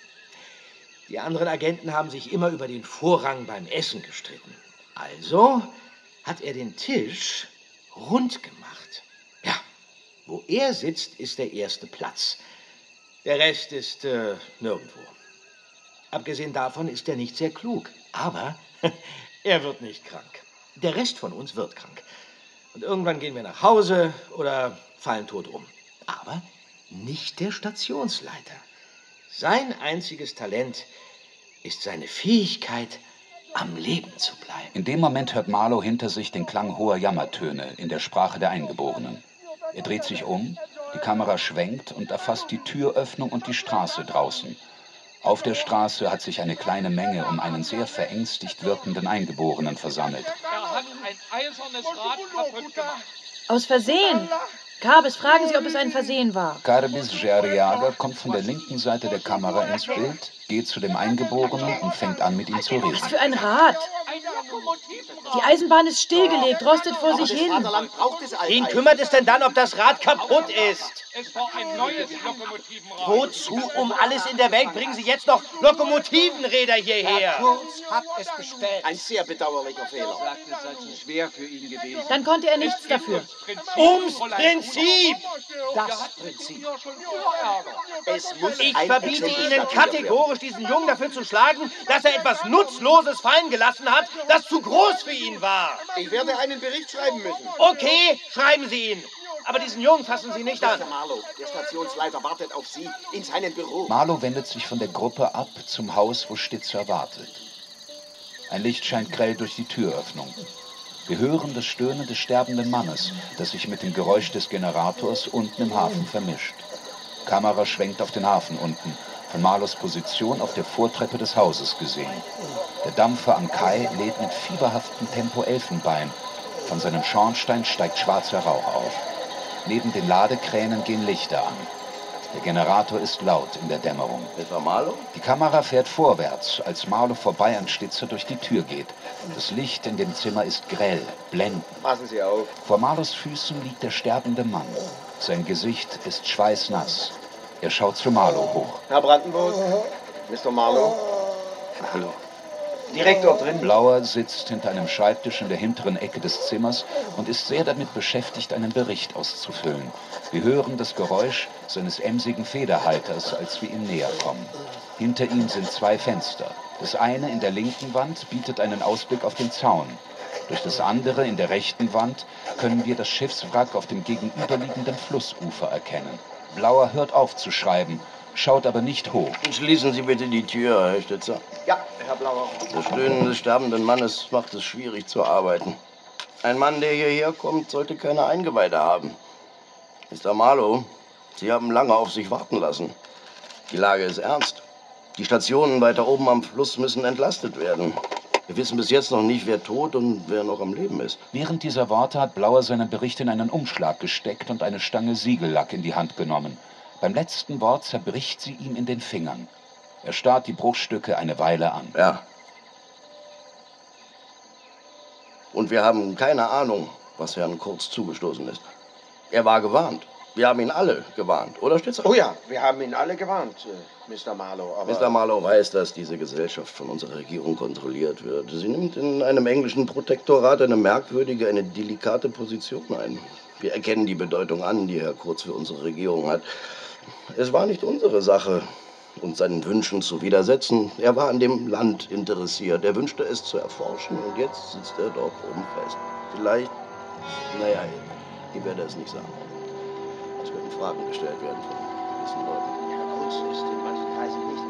Die anderen Agenten haben sich immer über den Vorrang beim Essen gestritten. Also hat er den Tisch rund gemacht. Ja, wo er sitzt, ist der erste Platz. Der Rest ist äh, nirgendwo. Abgesehen davon ist er nicht sehr klug. Aber er wird nicht krank. Der Rest von uns wird krank. Und irgendwann gehen wir nach Hause oder fallen tot um. Aber nicht der Stationsleiter. Sein einziges Talent ist seine Fähigkeit, am Leben zu bleiben. In dem Moment hört Marlowe hinter sich den Klang hoher Jammertöne in der Sprache der Eingeborenen. Er dreht sich um, die Kamera schwenkt und erfasst die Türöffnung und die Straße draußen. Auf der Straße hat sich eine kleine Menge um einen sehr verängstigt wirkenden Eingeborenen versammelt. Er hat ein eisernes Rad kaputt gemacht. Aus Versehen. Karbis, fragen Sie, ob es ein Versehen war. Karbis Jerjager kommt von der linken Seite der Kamera ins Bild geht zu dem Eingeborenen und fängt an, mit ihm zu reden. Was für ein Rad! Die Eisenbahn ist stillgelegt, rostet vor sich hin. Wen kümmert es denn dann, ob das Rad kaputt ist? Es war ein neues Lokomotivenrad. Wozu um alles in der Welt bringen Sie jetzt noch Lokomotivenräder hierher? Herr Kurz hat es bestellt. Ein sehr bedauerlicher Fehler. Er sagt, es sei zu schwer für ihn gewesen. Dann konnte er nichts dafür. Ums Prinzip! Das Prinzip. Es muss Ich ein verbiete Exempel Ihnen statuiert werden. kategorisch, diesen Jungen dafür zu schlagen, dass er etwas Nutzloses fallen gelassen hat, das zu groß für ihn war. Ich werde einen Bericht schreiben müssen. Okay, schreiben Sie ihn. Aber diesen Jungen fassen Sie nicht an. Mister Marlowe, der Stationsleiter wartet auf Sie in seinem Büro. Marlowe wendet sich von der Gruppe ab zum Haus, wo Stitzer wartet. Ein Licht scheint grell durch die Türöffnung. Wir hören das Stöhnen des sterbenden Mannes, das sich mit dem Geräusch des Generators unten im Hafen vermischt. Kamera schwenkt auf den Hafen unten, von Marlows Position auf der Vortreppe des Hauses gesehen. Der Dampfer am Kai lädt mit fieberhaftem Tempo Elfenbein. Von seinem Schornstein steigt schwarzer Rauch auf. Neben den Ladekränen gehen Lichter an. Der Generator ist laut in der Dämmerung. Mister Marlowe? Die Kamera fährt vorwärts, als Marlowe vorbei an Stitzer durch die Tür geht. Das Licht in dem Zimmer ist grell, blendend. Passen Sie auf. Vor Marlows Füßen liegt der sterbende Mann. Sein Gesicht ist schweißnass. Er schaut zu Marlowe hoch. Herr Brandenburg? Mister Marlowe? Hallo. Direkt dort drin. Blauer sitzt hinter einem Schreibtisch in der hinteren Ecke des Zimmers und ist sehr damit beschäftigt, einen Bericht auszufüllen. Wir hören das Geräusch seines emsigen Federhalters, als wir ihm näher kommen. Hinter ihm sind zwei Fenster. Das eine in der linken Wand bietet einen Ausblick auf den Zaun. Durch das andere in der rechten Wand können wir das Schiffswrack auf dem gegenüberliegenden Flussufer erkennen. Blauer hört auf zu schreiben, schaut aber nicht hoch. Schließen Sie bitte die Tür, Herr Stitzer. Ja, Herr Blauer. Das Stöhnen des sterbenden Mannes macht es schwierig zu arbeiten. Ein Mann, der hierher kommt, sollte keine Eingeweide haben. Mister Marlowe, Sie haben lange auf sich warten lassen. Die Lage ist ernst. Die Stationen weiter oben am Fluss müssen entlastet werden. Wir wissen bis jetzt noch nicht, wer tot und wer noch am Leben ist. Während dieser Worte hat Blauer seinen Bericht in einen Umschlag gesteckt und eine Stange Siegellack in die Hand genommen. Beim letzten Wort zerbricht sie ihm in den Fingern. Er starrt die Bruchstücke eine Weile an. Ja. Und wir haben keine Ahnung, was Herrn Kurz zugestoßen ist. Er war gewarnt. Wir haben ihn alle gewarnt, oder Stitzer? Oh ja, wir haben ihn alle gewarnt, äh, Mister Marlowe. Aber Mister Marlowe weiß, dass diese Gesellschaft von unserer Regierung kontrolliert wird. Sie nimmt in einem englischen Protektorat eine merkwürdige, eine delikate Position ein. Wir erkennen die Bedeutung an, die Herr Kurz für unsere Regierung hat. Es war nicht unsere Sache, uns seinen Wünschen zu widersetzen. Er war an dem Land interessiert. Er wünschte es zu erforschen und jetzt sitzt er dort oben fest. Vielleicht, naja, ich werde es nicht sagen. Es werden Fragen gestellt werden von gewissen Leuten. Herr Kurz ist in manchen Kreisen nicht.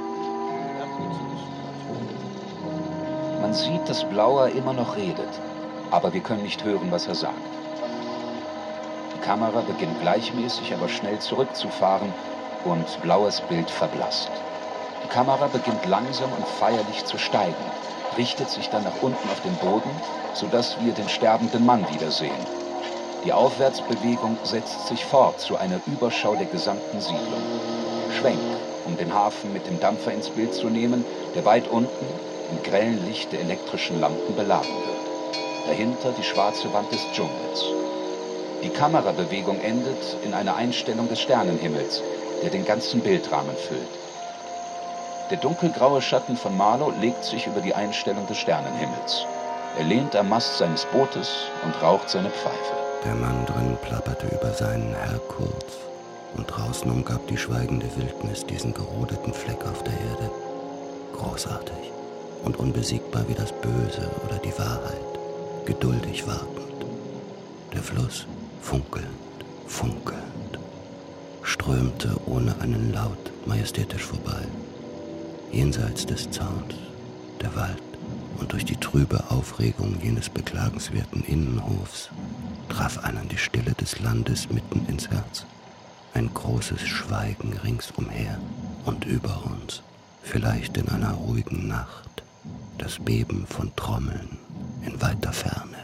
Man sieht, dass Blauer immer noch redet, aber wir können nicht hören, was er sagt. Die Kamera beginnt gleichmäßig, aber schnell zurückzufahren und Blauers Bild verblasst. Die Kamera beginnt langsam und feierlich zu steigen, richtet sich dann nach unten auf den Boden, sodass wir den sterbenden Mann wiedersehen. Die Aufwärtsbewegung setzt sich fort zu einer Überschau der gesamten Siedlung. Schwenk, um den Hafen mit dem Dampfer ins Bild zu nehmen, der weit unten im grellen Licht der elektrischen Lampen beladen wird. Dahinter die schwarze Wand des Dschungels. Die Kamerabewegung endet in einer Einstellung des Sternenhimmels, der den ganzen Bildrahmen füllt. Der dunkelgraue Schatten von Marlowe legt sich über die Einstellung des Sternenhimmels. Er lehnt am Mast seines Bootes und raucht seine Pfeife. Der Mann drin plapperte über seinen Herr Kurz und draußen umgab die schweigende Wildnis diesen gerodeten Fleck auf der Erde. Großartig und unbesiegbar wie das Böse oder die Wahrheit, geduldig wartend. Der Fluss, funkelnd, funkelnd, strömte ohne einen Laut majestätisch vorbei. Jenseits des Zauns, der Wald und durch die trübe Aufregung jenes beklagenswerten Innenhofs traf einen die Stille des Landes mitten ins Herz. Ein großes Schweigen ringsumher und über uns, vielleicht in einer ruhigen Nacht, das Beben von Trommeln in weiter Ferne.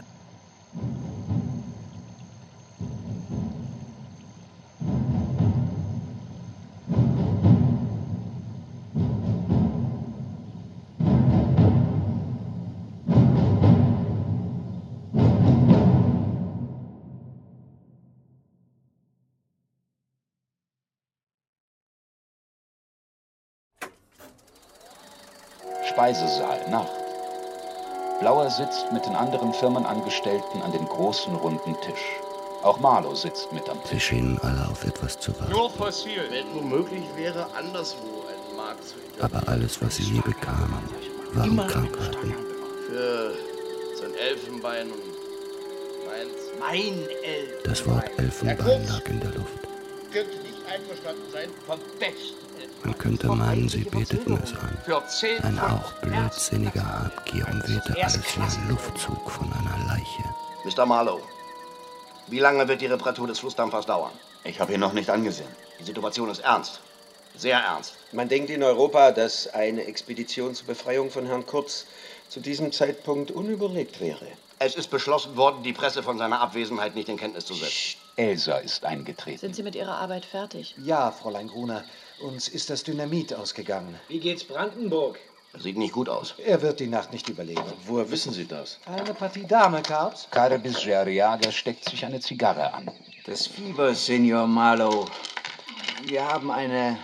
Speisesaal, Nacht. Blauer sitzt mit den anderen Firmenangestellten an dem großen, runden Tisch. Auch Marlow sitzt mit am Sie Tisch. schienen alle auf etwas zu warten. Nur fossil. Wenn nur möglich wäre, anderswo einen Markt zu etablieren. Aber alles, was sie je bekamen, waren Krankheiten. Für sein Elfenbein und meins. Mein Elf. Das Wort Elfenbein lag in der Luft. Könnte nicht einverstanden sein vom Besten. Man könnte meinen, sie beteten es an. Für zehn Ein Pfund Hauch blödsinniger Habgier umwehte alles wie ein Luftzug von einer Leiche. Mister Marlow, wie lange wird die Reparatur des Flussdampfers dauern? Ich habe ihn noch nicht angesehen. Die Situation ist ernst. Sehr ernst. Man denkt in Europa, dass eine Expedition zur Befreiung von Herrn Kurz zu diesem Zeitpunkt unüberlegt wäre. Es ist beschlossen worden, die Presse von seiner Abwesenheit nicht in Kenntnis zu setzen. Elsa ist eingetreten. Sind Sie mit Ihrer Arbeit fertig? Ja, Fräulein Gruner. Uns ist das Dynamit ausgegangen. Wie geht's Brandenburg? Sieht nicht gut aus. Er wird die Nacht nicht überleben. Woher wissen Sie das? Eine Partie Dame, Karps. Carbis Arriaga steckt sich eine Zigarre an. Das Fieber, Senor Marlow. Wir haben eine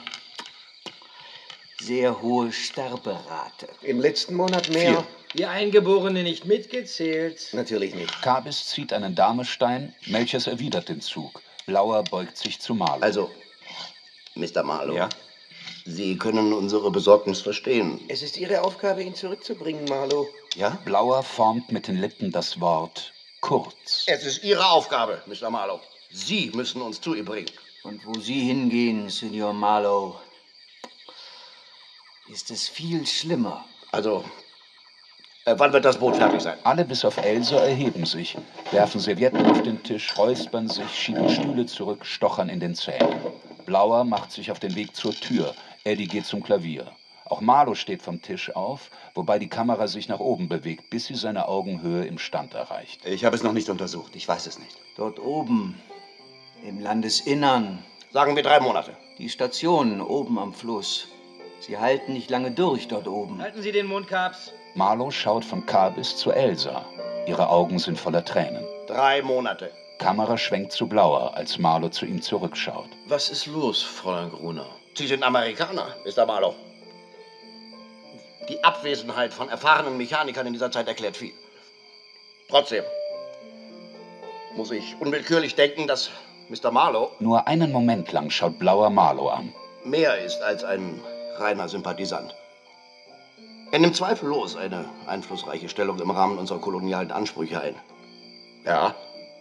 sehr hohe Sterberate. Im letzten Monat mehr? Vier. Die Eingeborene nicht mitgezählt? Natürlich nicht. Carbis zieht einen Damestein, Melchers erwidert den Zug. Blauer beugt sich zu Marlow. Also, Mister Marlow. Ja? Sie können unsere Besorgnis verstehen. Es ist Ihre Aufgabe, ihn zurückzubringen, Marlow. Ja? Blauer formt mit den Lippen das Wort kurz. Es ist Ihre Aufgabe, Mister Marlow. Sie müssen uns zu ihr bringen. Und wo Sie hingehen, Senor Marlow, ist es viel schlimmer. Also, äh, wann wird das Boot fertig sein? Alle bis auf Elsa erheben sich, werfen Servietten auf den Tisch, räuspern sich, schieben Stühle zurück, stochern in den Zähnen. Blauer macht sich auf den Weg zur Tür. Eddie geht zum Klavier. Auch Marlow steht vom Tisch auf, wobei die Kamera sich nach oben bewegt, bis sie seine Augenhöhe im Stand erreicht. Ich habe es noch nicht untersucht. Ich weiß es nicht. Dort oben, im Landesinnern. Sagen wir drei Monate. Die Station oben am Fluss. Sie halten nicht lange durch dort oben. Halten Sie den Mund, Karps. Marlow schaut von Carbis zu Elsa. Ihre Augen sind voller Tränen. Drei Monate. Kamera schwenkt zu Blauer, als Marlow zu ihm zurückschaut. Was ist los, Fräulein Gruner? Sie sind Amerikaner, Mister Marlow. Die Abwesenheit von erfahrenen Mechanikern in dieser Zeit erklärt viel. Trotzdem muss ich unwillkürlich denken, dass Mister Marlow Nur einen Moment lang schaut Blauer Marlow an. mehr ist als ein reiner Sympathisant. Er nimmt zweifellos eine einflussreiche Stellung im Rahmen unserer kolonialen Ansprüche ein. Ja.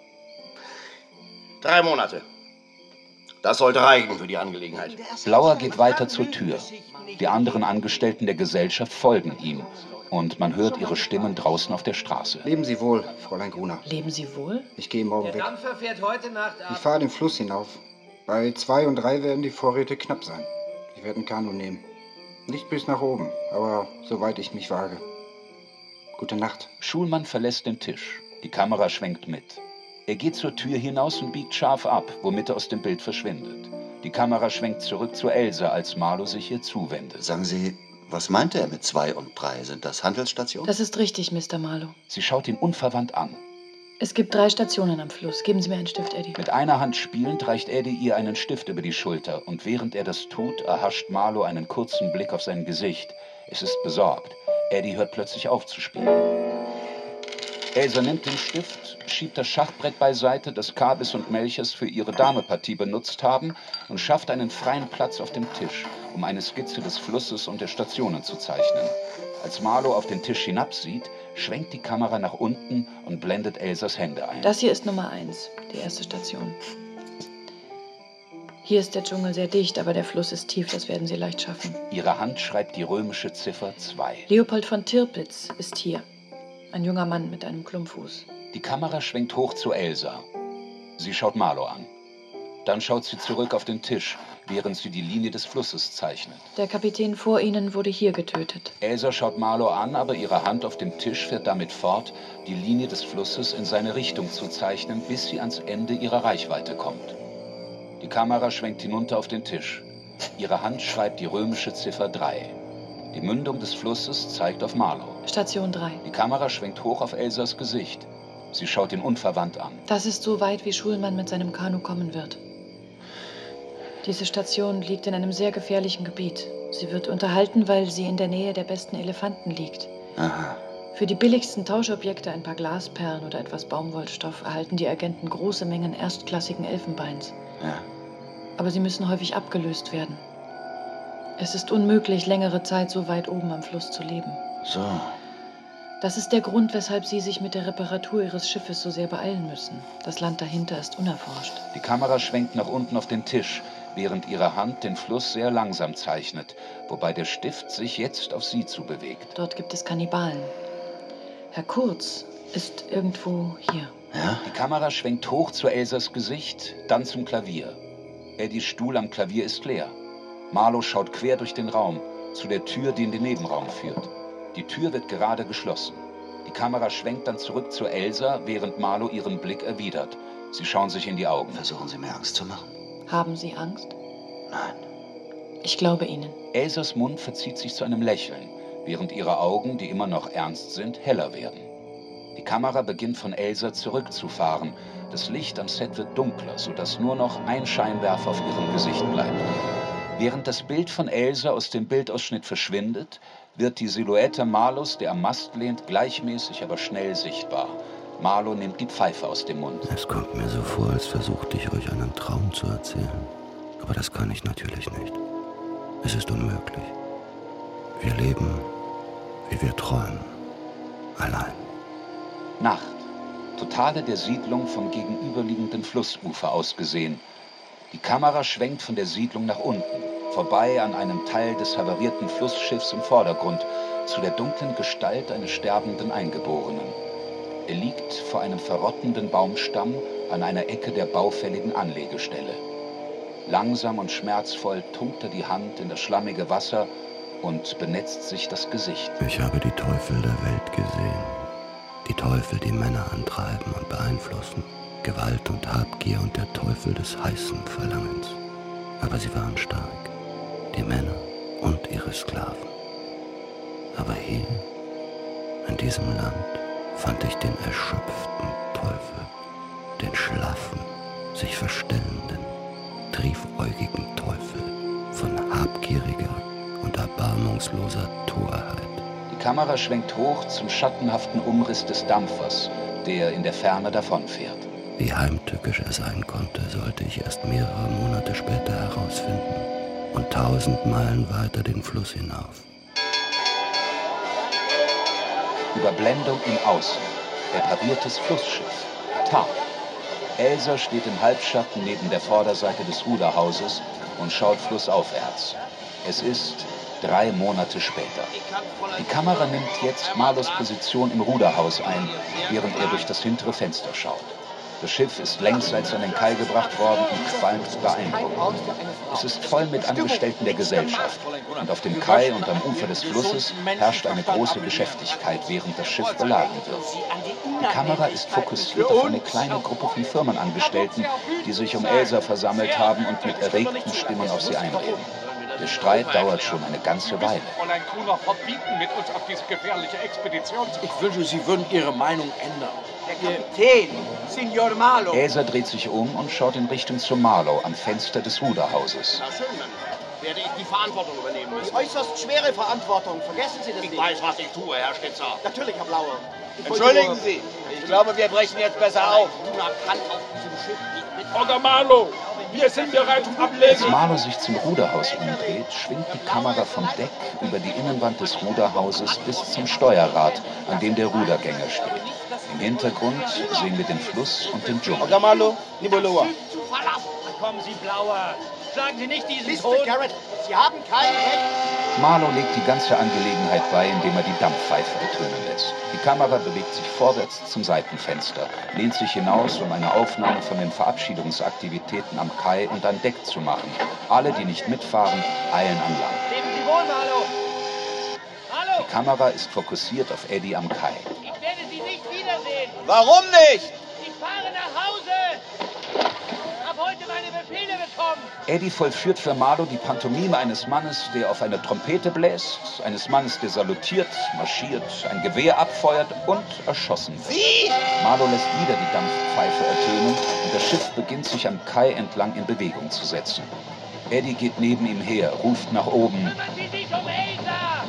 Drei Monate. Das sollte reichen für die Angelegenheit. Blauer geht weiter zur Tür. Die anderen Angestellten der Gesellschaft folgen ihm. Und man hört ihre Stimmen draußen auf der Straße. Leben Sie wohl, Fräulein Gruner. Leben Sie wohl? Ich gehe morgen Der weg. Dampfer fährt heute Nacht ab. Ich fahre den Fluss hinauf. Bei zwei und drei werden die Vorräte knapp sein. Ich werde ein Kanu nehmen. Nicht bis nach oben, aber soweit ich mich wage. Gute Nacht. Schulmann verlässt den Tisch. Die Kamera schwenkt mit. Er geht zur Tür hinaus und biegt scharf ab, womit er aus dem Bild verschwindet. Die Kamera schwenkt zurück zu Elsa, als Marlow sich ihr zuwendet. Sagen Sie, was meinte er mit zwei und drei? Sind das Handelsstationen? Das ist richtig, Mister Marlow. Sie schaut ihn unverwandt an. Es gibt drei Stationen am Fluss. Geben Sie mir einen Stift, Eddie. Mit einer Hand spielend reicht Eddie ihr einen Stift über die Schulter. Und während er das tut, erhascht Marlow einen kurzen Blick auf sein Gesicht. Es ist besorgt. Eddie hört plötzlich auf zu spielen. Elsa nimmt den Stift, schiebt das Schachbrett beiseite, das Carbis und Melchers für ihre Damepartie benutzt haben, und schafft einen freien Platz auf dem Tisch, um eine Skizze des Flusses und der Stationen zu zeichnen. Als Marlow auf den Tisch hinabsieht, schwenkt die Kamera nach unten und blendet Elsas Hände ein. Das hier ist Nummer eins, die erste Station. Hier ist der Dschungel sehr dicht, aber der Fluss ist tief, das werden Sie leicht schaffen. Ihre Hand schreibt die römische Ziffer zwei. Leopold von Tirpitz ist hier. Ein junger Mann mit einem Klumpfuß. Die Kamera schwenkt hoch zu Elsa. Sie schaut Marlow an. Dann schaut sie zurück auf den Tisch, während sie die Linie des Flusses zeichnet. Der Kapitän vor Ihnen wurde hier getötet. Elsa schaut Marlow an, aber ihre Hand auf dem Tisch fährt damit fort, die Linie des Flusses in seine Richtung zu zeichnen, bis sie ans Ende ihrer Reichweite kommt. Die Kamera schwenkt hinunter auf den Tisch. Ihre Hand schreibt die römische Ziffer drei. Die Mündung des Flusses zeigt auf Marlow. Station drei. Die Kamera schwenkt hoch auf Elsas Gesicht. Sie schaut ihn unverwandt an. Das ist so weit, wie Schulmann mit seinem Kanu kommen wird. Diese Station liegt in einem sehr gefährlichen Gebiet. Sie wird unterhalten, weil sie in der Nähe der besten Elefanten liegt. Aha. Für die billigsten Tauschobjekte, ein paar Glasperlen oder etwas Baumwollstoff, erhalten die Agenten große Mengen erstklassigen Elfenbeins. Ja. Aber sie müssen häufig abgelöst werden. Es ist unmöglich, längere Zeit so weit oben am Fluss zu leben. So. Das ist der Grund, weshalb Sie sich mit der Reparatur Ihres Schiffes so sehr beeilen müssen. Das Land dahinter ist unerforscht. Die Kamera schwenkt nach unten auf den Tisch, während Ihre Hand den Fluss sehr langsam zeichnet, wobei der Stift sich jetzt auf Sie zubewegt. Dort gibt es Kannibalen. Herr Kurz ist irgendwo hier. Ja? Die Kamera schwenkt hoch zu Elsas Gesicht, dann zum Klavier. Eddies Stuhl am Klavier ist leer. Marlow schaut quer durch den Raum, zu der Tür, die in den Nebenraum führt. Die Tür wird gerade geschlossen. Die Kamera schwenkt dann zurück zu Elsa, während Marlow ihren Blick erwidert. Sie schauen sich in die Augen. Versuchen Sie mir Angst zu machen? Haben Sie Angst? Nein. Ich glaube Ihnen. Elsas Mund verzieht sich zu einem Lächeln, während ihre Augen, die immer noch ernst sind, heller werden. Die Kamera beginnt von Elsa zurückzufahren. Das Licht am Set wird dunkler, sodass nur noch ein Scheinwerfer auf ihrem Gesicht bleibt. Während das Bild von Elsa aus dem Bildausschnitt verschwindet, wird die Silhouette Marlows, der am Mast lehnt, gleichmäßig, aber schnell sichtbar. Marlow nimmt die Pfeife aus dem Mund. Es kommt mir so vor, als versuchte ich euch einen Traum zu erzählen. Aber das kann ich natürlich nicht. Es ist unmöglich. Wir leben, wie wir träumen. Allein. Nacht. Totale der Siedlung vom gegenüberliegenden Flussufer aus gesehen. Die Kamera schwenkt von der Siedlung nach unten, vorbei an einem Teil des havarierten Flussschiffs im Vordergrund, zu der dunklen Gestalt eines sterbenden Eingeborenen. Er liegt vor einem verrottenden Baumstamm an einer Ecke der baufälligen Anlegestelle. Langsam und schmerzvoll tunkt er die Hand in das schlammige Wasser und benetzt sich das Gesicht. Ich habe die Teufel der Welt gesehen. Die Teufel, die Männer antreiben und beeinflussen. Gewalt und Habgier und der Teufel des heißen Verlangens. Aber sie waren stark, die Männer und ihre Sklaven. Aber hier, in diesem Land, fand ich den erschöpften Teufel, den schlaffen, sich verstellenden, triefäugigen Teufel von habgieriger und erbarmungsloser Torheit. Die Kamera schwenkt hoch zum schattenhaften Umriss des Dampfers, der in der Ferne davonfährt. Wie heimtückisch er sein konnte, sollte ich erst mehrere Monate später herausfinden. Und tausend Meilen weiter den Fluss hinauf. Überblendung im Außen. Repariertes Flussschiff. Tag. Elsa steht im Halbschatten neben der Vorderseite des Ruderhauses und schaut flussaufwärts. Es ist drei Monate später. Die Kamera nimmt jetzt Marlows Position im Ruderhaus ein, während er durch das hintere Fenster schaut. Das Schiff ist längsseits an den Kai gebracht worden und qualmt beeindruckend. Es ist voll mit Angestellten der Gesellschaft. Und auf dem Kai und am Ufer des Flusses herrscht eine große Geschäftigkeit, während das Schiff beladen wird. Die Kamera ist fokussiert auf eine kleine Gruppe von Firmenangestellten, die sich um Elsa versammelt haben und mit erregten Stimmen auf sie einreden. Der Streit dauert schon eine ganze Weile. Fräulein Gruner verbieten, mit uns auf diese gefährliche Expedition zu... Ich wünsche, Sie würden Ihre Meinung ändern. Der Kapitän, Signor Marlow. Elsa dreht sich um und schaut in Richtung zu Marlow am Fenster des Ruderhauses. Na schön, dann werde ich die Verantwortung übernehmen müssen. Die äußerst schwere Verantwortung. Vergessen Sie das nicht. Ich weiß, was ich tue, Herr Stitzer. Natürlich, Herr Blaue. Entschuldigen Sie, ich glaube, wir brechen jetzt besser auf. Gruner kann auf diesem Schiff nicht mit... Oder Marlow, wir sind bereit zum Ablegen. Als Marlow sich zum Ruderhaus umdreht, schwingt die Kamera vom Deck über die Innenwand des Ruderhauses bis zum Steuerrad, an dem der Rudergänger steht. Im Hintergrund sehen wir den Fluss und den Dschungel. Oder Marlow, Niboloa. Kommen Sie, Blauer. Schlagen Sie nicht diesen Mister Ton. Garrett, Sie haben kein Recht. Marlow legt die ganze Angelegenheit bei, indem er die Dampfpfeife ertönen lässt. Die Kamera bewegt sich vorwärts zum Seitenfenster, lehnt sich hinaus, um eine Aufnahme von den Verabschiedungsaktivitäten am Kai und an Deck zu machen. Alle, die nicht mitfahren, eilen an Land. Leben Sie wohl, Marlow. Hallo. Die Kamera ist fokussiert auf Eddie am Kai. Ich werde Sie nicht wiedersehen. Warum nicht? Ich fahre nach Hause. Hab heute meine Befehle bekommen. Eddie vollführt für Marlow die Pantomime eines Mannes, der auf eine Trompete bläst, eines Mannes, der salutiert, marschiert, ein Gewehr abfeuert und erschossen wird. Sie? Marlow lässt wieder die Dampfpfeife ertönen und das Schiff beginnt sich am Kai entlang in Bewegung zu setzen. Eddie geht neben ihm her, ruft nach oben. Kümmern Sie sich um Elsa!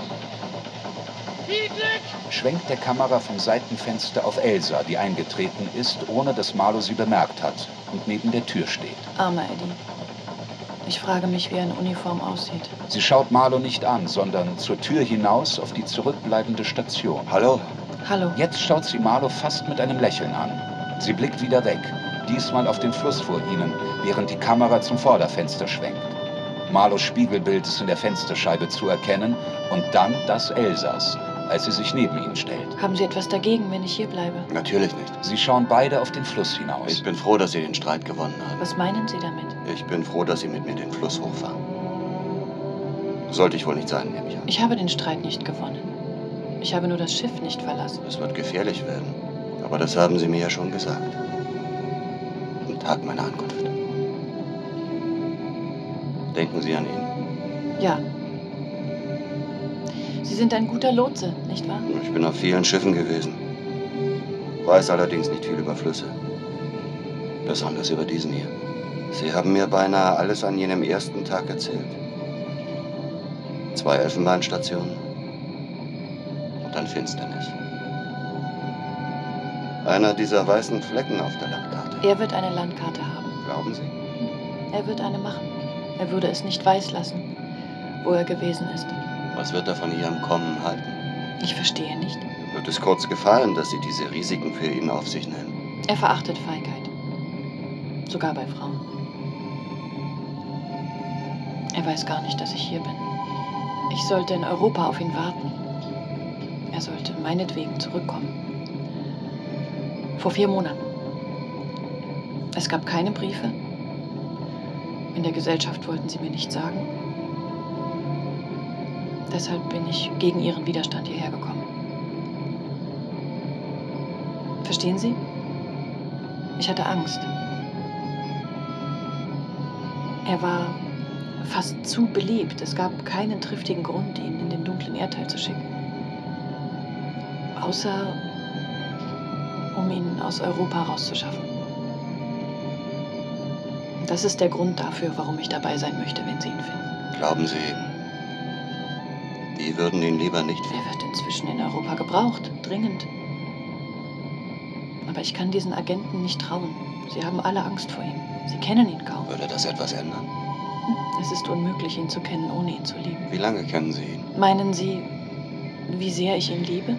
Viel Glück! Schwenkt der Kamera vom Seitenfenster auf Elsa, die eingetreten ist, ohne dass Marlowe sie bemerkt hat und neben der Tür steht. Armer Eddie. Ich frage mich, wie er in Uniform aussieht. Sie schaut Marlowe nicht an, sondern zur Tür hinaus auf die zurückbleibende Station. Hallo? Hallo. Jetzt schaut sie Marlowe fast mit einem Lächeln an. Sie blickt wieder weg, diesmal auf den Fluss vor ihnen, während die Kamera zum Vorderfenster schwenkt. Marlows Spiegelbild ist in der Fensterscheibe zu erkennen und dann das Elsas, als sie sich neben ihn stellt. Haben Sie etwas dagegen, wenn ich hier bleibe? Natürlich nicht. Sie schauen beide auf den Fluss hinaus. Ich bin froh, dass Sie den Streit gewonnen haben. Was meinen Sie damit? Ich bin froh, dass Sie mit mir den Fluss hochfahren. Sollte ich wohl nicht sein, nehme ich an. Ich habe den Streit nicht gewonnen. Ich habe nur das Schiff nicht verlassen. Es wird gefährlich werden. Aber das haben Sie mir ja schon gesagt. Am Tag meiner Ankunft. Denken Sie an ihn? Ja. Sie sind ein guter Lotse, nicht wahr? Ich bin auf vielen Schiffen gewesen. Weiß allerdings nicht viel über Flüsse. Besonders über diesen hier. Sie haben mir beinahe alles an jenem ersten Tag erzählt. Zwei Elfenbeinstationen und dann Finsternis. Einer dieser weißen Flecken auf der Landkarte. Er wird eine Landkarte haben. Glauben Sie? Er wird eine machen. Er würde es nicht weiß lassen, wo er gewesen ist. Was wird er von Ihrem Kommen halten? Ich verstehe nicht. Wird es kurz gefallen, dass Sie diese Risiken für ihn auf sich nehmen? Er verachtet Feigheit. Sogar bei Frauen. Er weiß gar nicht, dass ich hier bin. Ich sollte in Europa auf ihn warten. Er sollte meinetwegen zurückkommen. Vor vier Monaten. Es gab keine Briefe. In der Gesellschaft wollten sie mir nichts sagen. Deshalb bin ich gegen ihren Widerstand hierher gekommen. Verstehen Sie? Ich hatte Angst. Er war fast zu beliebt. Es gab keinen triftigen Grund, ihn in den dunklen Erdteil zu schicken. Außer, um ihn aus Europa rauszuschaffen. Das ist der Grund dafür, warum ich dabei sein möchte, wenn Sie ihn finden. Glauben Sie, die würden ihn lieber nicht finden? Er wird inzwischen in Europa gebraucht, dringend. Aber ich kann diesen Agenten nicht trauen. Sie haben alle Angst vor ihm. Sie kennen ihn kaum. Würde das etwas ändern? Es ist unmöglich, ihn zu kennen, ohne ihn zu lieben. Wie lange kennen Sie ihn? Meinen Sie, wie sehr ich ihn liebe?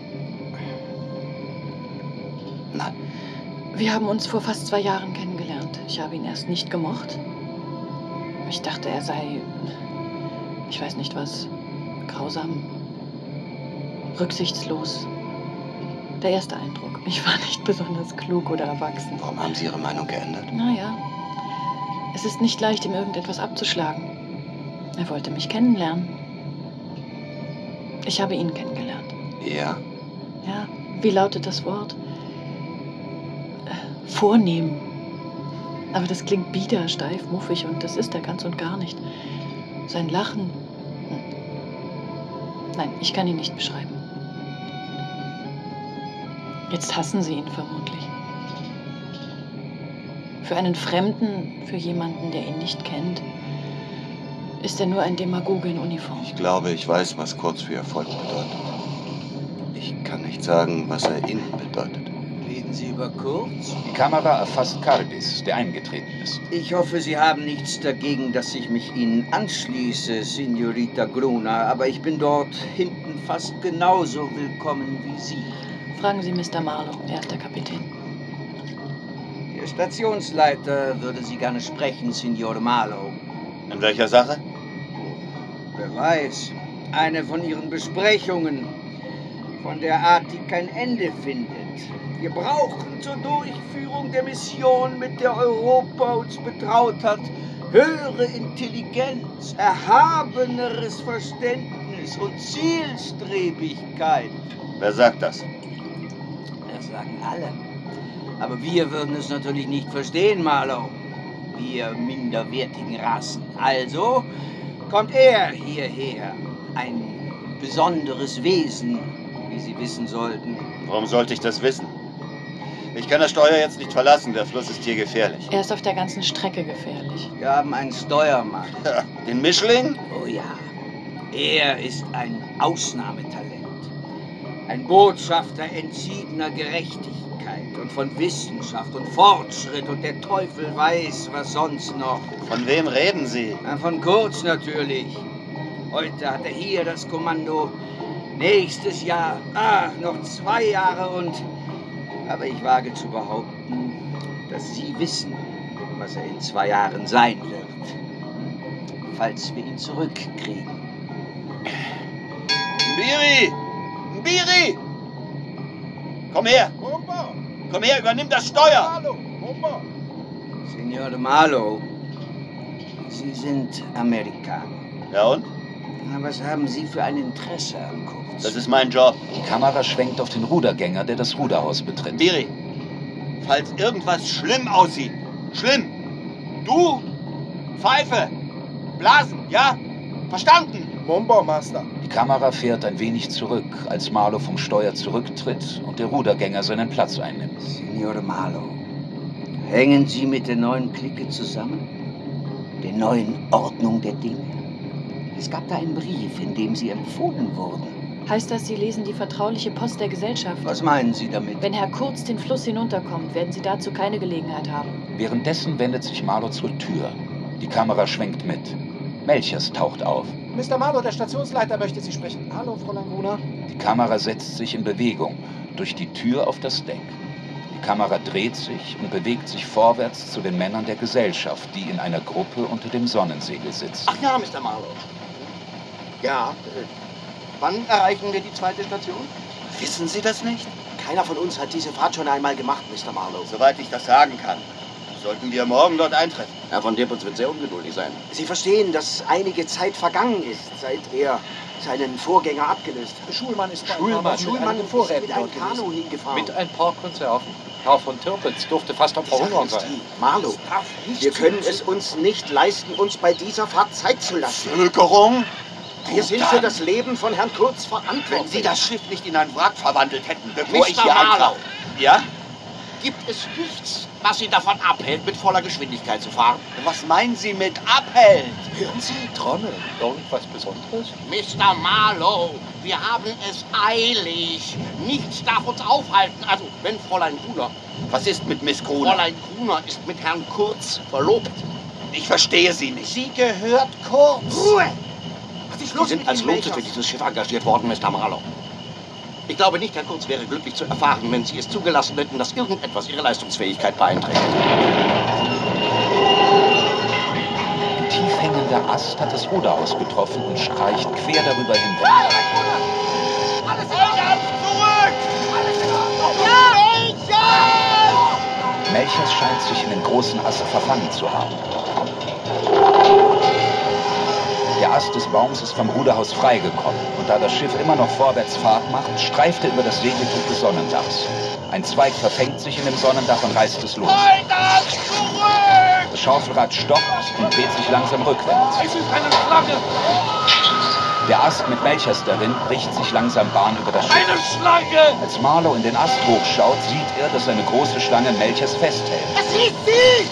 Nein. Wir haben uns vor fast zwei Jahren kennengelernt. Ich habe ihn erst nicht gemocht. Ich dachte, er sei, ich weiß nicht was, grausam, rücksichtslos. Der erste Eindruck. Ich war nicht besonders klug oder erwachsen. Warum haben Sie Ihre Meinung geändert? Naja, es ist nicht leicht, ihm irgendetwas abzuschlagen. Er wollte mich kennenlernen. Ich habe ihn kennengelernt. Ja? Ja, wie lautet das Wort? Äh, vornehm. Aber das klingt bieder, steif, muffig und das ist er ganz und gar nicht. Sein Lachen. Hm. Nein, ich kann ihn nicht beschreiben. Jetzt hassen Sie ihn vermutlich. Für einen Fremden, für jemanden, der ihn nicht kennt, ist er nur ein Demagoge in Uniform. Ich glaube, ich weiß, was Kurz für Erfolg bedeutet. Ich kann nicht sagen, was er Ihnen bedeutet. Reden Sie über Kurz? Die Kamera erfasst Carbis, der eingetreten ist. Ich hoffe, Sie haben nichts dagegen, dass ich mich Ihnen anschließe, Signorita Gruna. Aber ich bin dort hinten fast genauso willkommen wie Sie. Fragen Sie Mister Marlowe, er ist der Kapitän. Der Stationsleiter würde Sie gerne sprechen, Signor Marlowe. In welcher Sache? Wer weiß. Eine von Ihren Besprechungen. Von der Art, die kein Ende findet. Wir brauchen zur Durchführung der Mission, mit der Europa uns betraut hat, höhere Intelligenz, erhabeneres Verständnis und Zielstrebigkeit. Wer sagt das? Das sagen alle. Aber wir würden es natürlich nicht verstehen, Marlowe. Wir minderwertigen Rassen. Also kommt er hierher. Ein besonderes Wesen, wie Sie wissen sollten. Warum sollte ich das wissen? Ich kann das Steuer jetzt nicht verlassen. Der Fluss ist hier gefährlich. Er ist auf der ganzen Strecke gefährlich. Wir haben einen Steuermann. Ja, den Mischling? Oh ja. Er ist ein Ausnahmetalent. Ein Botschafter entsiedener Gerechtigkeit und von Wissenschaft und Fortschritt und der Teufel weiß, was sonst noch. Von wem reden Sie? Na, von Kurz natürlich. Heute hat er hier das Kommando. Nächstes Jahr, ah, noch zwei Jahre und... Aber ich wage zu behaupten, dass Sie wissen, was er in zwei Jahren sein wird. Falls wir ihn zurückkriegen. Mbiri! Mbiri! Komm her! Komm her, übernimm das Steuer! Signor de Malo, Sie sind Amerikaner. Ja und? Na, was haben Sie für ein Interesse an Kurz? Das ist mein Job. Die Kamera schwenkt auf den Rudergänger, der das Ruderhaus betritt. Mbiri, falls irgendwas schlimm aussieht, schlimm, du, Pfeife, Blasen, ja? Verstanden? Mumbo, Master. Die Kamera fährt ein wenig zurück, als Marlow vom Steuer zurücktritt und der Rudergänger seinen Platz einnimmt. Signor Marlow, hängen Sie mit der neuen Clique zusammen? Der neuen Ordnung der Dinge? Es gab da einen Brief, in dem Sie empfohlen wurden. Heißt das, Sie lesen die vertrauliche Post der Gesellschaft? Was meinen Sie damit? Wenn Herr Kurz den Fluss hinunterkommt, werden Sie dazu keine Gelegenheit haben. Währenddessen wendet sich Marlow zur Tür. Die Kamera schwenkt mit. Melchers taucht auf. Mister Marlow, der Stationsleiter möchte Sie sprechen. Hallo, Fräulein Gruner. Die Kamera setzt sich in Bewegung, durch die Tür auf das Deck. Die Kamera dreht sich und bewegt sich vorwärts zu den Männern der Gesellschaft, die in einer Gruppe unter dem Sonnensegel sitzen. Ach ja, Mister Marlow. Ja, äh, wann erreichen wir die zweite Station? Wissen Sie das nicht? Keiner von uns hat diese Fahrt schon einmal gemacht, Mister Marlow. Soweit ich das sagen kann, sollten wir morgen dort eintreffen. Herr von Dirpitz wird sehr ungeduldig sein. Sie verstehen, dass einige Zeit vergangen ist, seit er seinen Vorgänger abgelöst hat. Schulmann ist bei Schulmann, Schulmann ist Vorräten mit einem dort gewesen. Kanu hingefahren. Mit ein paar Konserven. Herr von Tirpitz durfte fast am Verhungern sein. Marlow, wir können es uns nicht leisten, uns bei dieser Fahrt Zeit zu lassen. Völkerung? Wir sind für das Leben von Herrn Kurz verantwortlich. Wenn Sie das Schiff nicht in ein Wrack verwandelt hätten, bevor ich Mister hier Marlow. ankam. Ja? Gibt es nichts, was Sie davon abhält, mit voller Geschwindigkeit zu fahren? Was meinen Sie mit abhält? Hören Sie? Trommel, irgendwas Besonderes? Mister Marlow, wir haben es eilig. Nichts darf uns aufhalten. Also, wenn Fräulein Gruner... Was ist mit Miss Gruner? Fräulein Gruner ist mit Herrn Kurz verlobt. Ich verstehe Sie nicht. Sie gehört Kurz. Ruhe! Sie sind als Lotse für dieses Schiff engagiert worden, Mister Marlow. Ich glaube nicht, Herr Kurz wäre glücklich zu erfahren, wenn Sie es zugelassen hätten, dass irgendetwas Ihre Leistungsfähigkeit beeinträchtigt. Ein tief hängender Ast hat das Ruderhaus getroffen und streicht quer darüber hinweg. Alles Vollgas zurück! Alles ja! Melchers scheint sich in den großen Ast verfangen zu haben. Der Ast des Baums ist vom Ruderhaus freigekommen und da das Schiff immer noch vorwärts Fahrt macht, streift er über das Segeltuch des Sonnendachs. Ein Zweig verfängt sich in dem Sonnendach und reißt es los. Vollgas zurück! Das Schaufelrad stoppt und dreht sich langsam rückwärts. Es ist eine Schlange! Der Ast mit Melchers darin bricht sich langsam Bahn über das Schiff. Eine Schlange! Als Marlow in den Ast hochschaut, sieht er, dass eine große Schlange Melchers festhält. Es ist sie!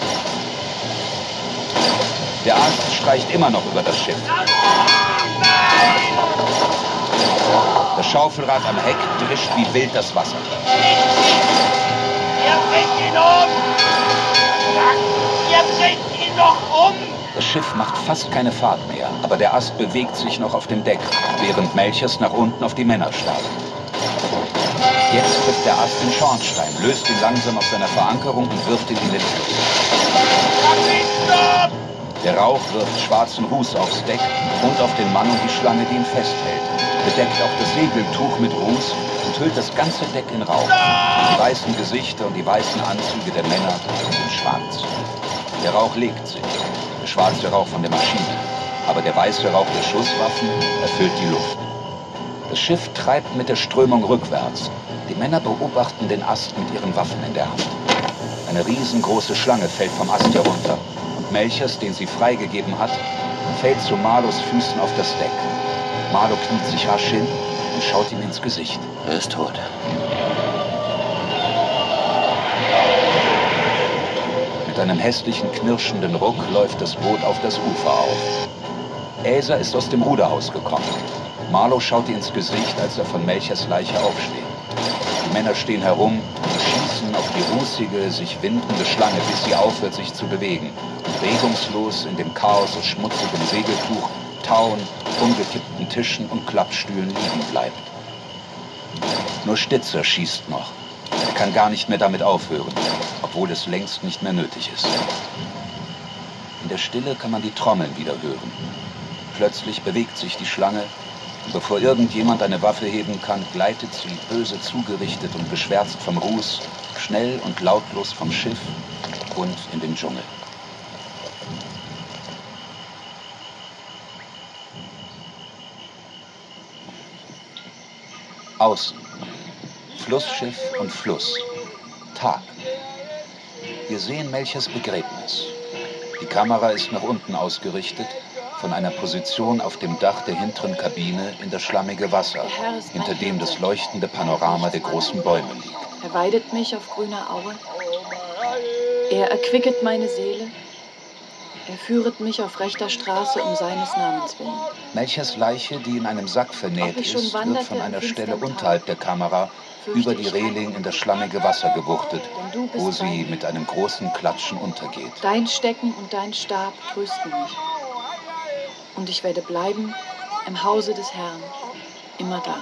Der Ast streicht immer noch über das Schiff. Das Schaufelrad am Heck drischt wie wild das Wasser. Ihr bringt ihn um! Ihr bringt ihn noch um! Das Schiff macht fast keine Fahrt mehr, aber der Ast bewegt sich noch auf dem Deck, während Melchers nach unten auf die Männer starrt. Jetzt trifft der Ast den Schornstein, löst ihn langsam aus seiner Verankerung und wirft ihn in den Fluss. Der Rauch wirft schwarzen Ruß aufs Deck und auf den Mann und die Schlange, die ihn festhält. Bedeckt auch das Segeltuch mit Ruß und hüllt das ganze Deck in Rauch. Die weißen Gesichter und die weißen Anzüge der Männer sind schwarz. Der Rauch legt sich, der schwarze Rauch von der Maschine. Aber der weiße Rauch der Schusswaffen erfüllt die Luft. Das Schiff treibt mit der Strömung rückwärts. Die Männer beobachten den Ast mit ihren Waffen in der Hand. Eine riesengroße Schlange fällt vom Ast herunter. Melchers, den sie freigegeben hat, fällt zu Marlows Füßen auf das Deck. Marlow kniet sich rasch hin und schaut ihm ins Gesicht. Er ist tot. Mit einem hässlichen, knirschenden Ruck läuft das Boot auf das Ufer auf. Elsa ist aus dem Ruderhaus gekommen. Marlow schaut ihr ins Gesicht, als er von Melchers Leiche aufsteht. Die Männer stehen herum, schießen auf die rußige, sich windende Schlange, bis sie aufhört, sich zu bewegen. Regungslos in dem Chaos aus schmutzigem Segeltuch, Tauen, umgekippten Tischen und Klappstühlen liegen bleibt. Nur Stitzer schießt noch. Er kann gar nicht mehr damit aufhören, obwohl es längst nicht mehr nötig ist. In der Stille kann man die Trommeln wieder hören. Plötzlich bewegt sich die Schlange, und bevor irgendjemand eine Waffe heben kann, gleitet sie, böse zugerichtet und geschwärzt vom Ruß, schnell und lautlos vom Schiff und in den Dschungel. Außen. Flussschiff und Fluss. Tag. Wir sehen Melchers Begräbnis. Die Kamera ist nach unten ausgerichtet, von einer Position auf dem Dach der hinteren Kabine in das schlammige Wasser, hinter dem das leuchtende Panorama der großen Bäume liegt. Er weidet mich auf grüner Aue. Er erquicket meine Seele. Er führet mich auf rechter Straße um seines Namens willen. Melchers Leiche, die in einem Sack vernäht ist, wird von einer Stelle unterhalb der Kamera über die Reling in das schlammige Wasser gewuchtet, wo sie mit einem großen Klatschen untergeht. Dein Stecken und dein Stab trösten mich. Und ich werde bleiben im Hause des Herrn, immer da.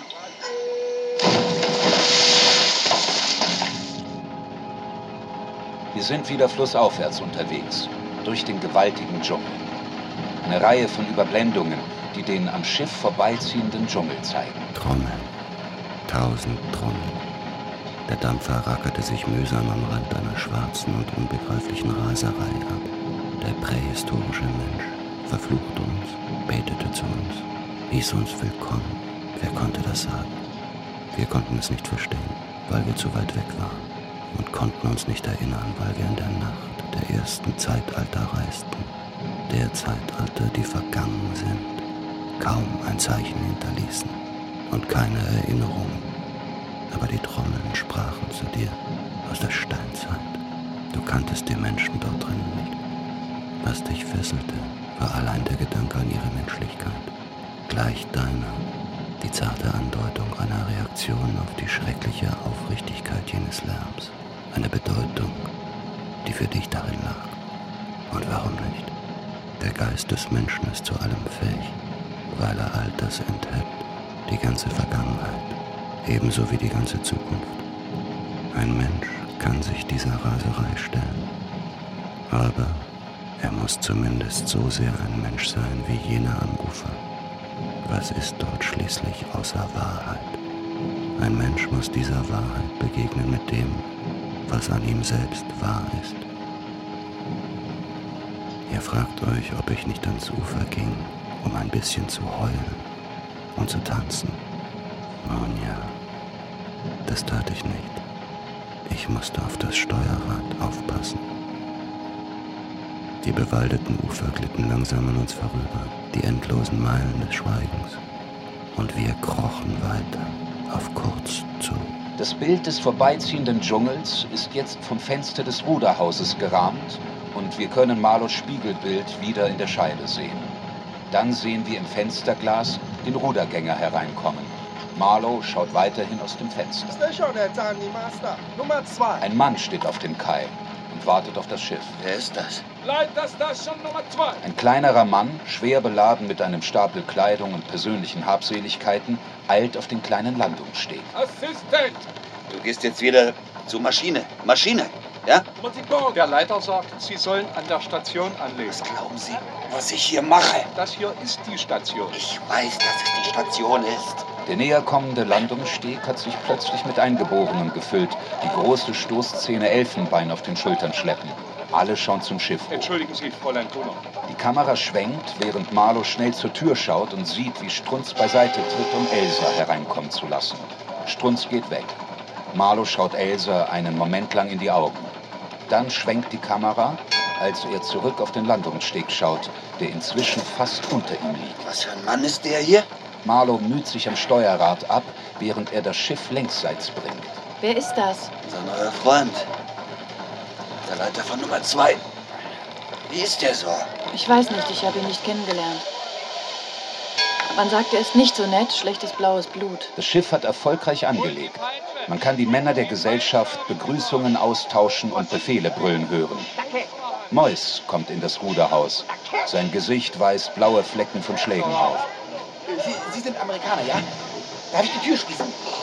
Wir sind wieder flussaufwärts unterwegs, durch den gewaltigen Dschungel. Eine Reihe von Überblendungen, die den am Schiff vorbeiziehenden Dschungel zeigen. Trommeln. Tausend Trommeln. Der Dampfer rackerte sich mühsam am Rand einer schwarzen und unbegreiflichen Raserei ab. Der prähistorische Mensch verfluchte uns, betete zu uns, hieß uns willkommen. Wer konnte das sagen? Wir konnten es nicht verstehen, weil wir zu weit weg waren und konnten uns nicht erinnern, weil wir in der Nacht der ersten Zeitalter reisten. Der Zeitalter, die vergangen sind, kaum ein Zeichen hinterließen und keine Erinnerungen. Aber die Trommeln sprachen zu dir aus der Steinzeit. Du kanntest die Menschen dort drinnen nicht. Was dich fesselte, war allein der Gedanke an ihre Menschlichkeit. Gleich deiner, die zarte Andeutung einer Reaktion auf die schreckliche Aufrichtigkeit jenes Lärms. Eine Bedeutung, die für dich darin lag. Und warum nicht? Der Geist des Menschen ist zu allem fähig, weil er all das enthält, die ganze Vergangenheit, ebenso wie die ganze Zukunft. Ein Mensch kann sich dieser Raserei stellen, aber er muss zumindest so sehr ein Mensch sein wie jener am Ufer. Was ist dort schließlich außer Wahrheit? Ein Mensch muss dieser Wahrheit begegnen mit dem, was an ihm selbst wahr ist. Ihr fragt euch, ob ich nicht ans Ufer ging, um ein bisschen zu heulen und zu tanzen. Nun ja, das tat ich nicht. Ich musste auf das Steuerrad aufpassen. Die bewaldeten Ufer glitten langsam an uns vorüber, die endlosen Meilen des Schweigens. Und wir krochen weiter, auf kurz zu. Das Bild des vorbeiziehenden Dschungels ist jetzt vom Fenster des Ruderhauses gerahmt und wir können Marlows Spiegelbild wieder in der Scheibe sehen. Dann sehen wir im Fensterglas den Rudergänger hereinkommen. Marlow schaut weiterhin aus dem Fenster. Nummer zwei. Ein Mann steht auf dem Kai und wartet auf das Schiff. Wer ist das? Leid, das das schon Nummer zwei. Ein kleinerer Mann, schwer beladen mit einem Stapel Kleidung und persönlichen Habseligkeiten, eilt auf den kleinen Landungssteg. Assistent! Du gehst jetzt wieder zur Maschine. Maschine, ja? Der Leiter sagt, Sie sollen an der Station anlegen. Was glauben Sie, was ich hier mache? Das hier ist die Station. Ich weiß, dass es die Station ist. Der näher kommende Landungssteg hat sich plötzlich mit Eingeborenen gefüllt, die große Stoßzähne Elfenbein auf den Schultern schleppen. Alle schauen zum Schiff hoch. Entschuldigen Sie, Fräulein Brunner. Die Kamera schwenkt, während Marlow schnell zur Tür schaut und sieht, wie Strunz beiseite tritt, um Elsa hereinkommen zu lassen. Strunz geht weg. Marlow schaut Elsa einen Moment lang in die Augen. Dann schwenkt die Kamera, als er zurück auf den Landungssteg schaut, der inzwischen fast unter ihm liegt. Was für ein Mann ist der hier? Marlow müht sich am Steuerrad ab, während er das Schiff längsseits bringt. Wer ist das? Unser neuer Freund. Der Leiter von Nummer zwei. Wie ist der so? Ich weiß nicht, ich habe ihn nicht kennengelernt. Man sagt, er ist nicht so nett, schlechtes blaues Blut. Das Schiff hat erfolgreich angelegt. Man kann die Männer der Gesellschaft Begrüßungen austauschen und Befehle brüllen hören. Mois kommt in das Ruderhaus. Sein Gesicht weist blaue Flecken von Schlägen auf. Sie, Sie sind Amerikaner, ja? Darf ich die Tür schließen?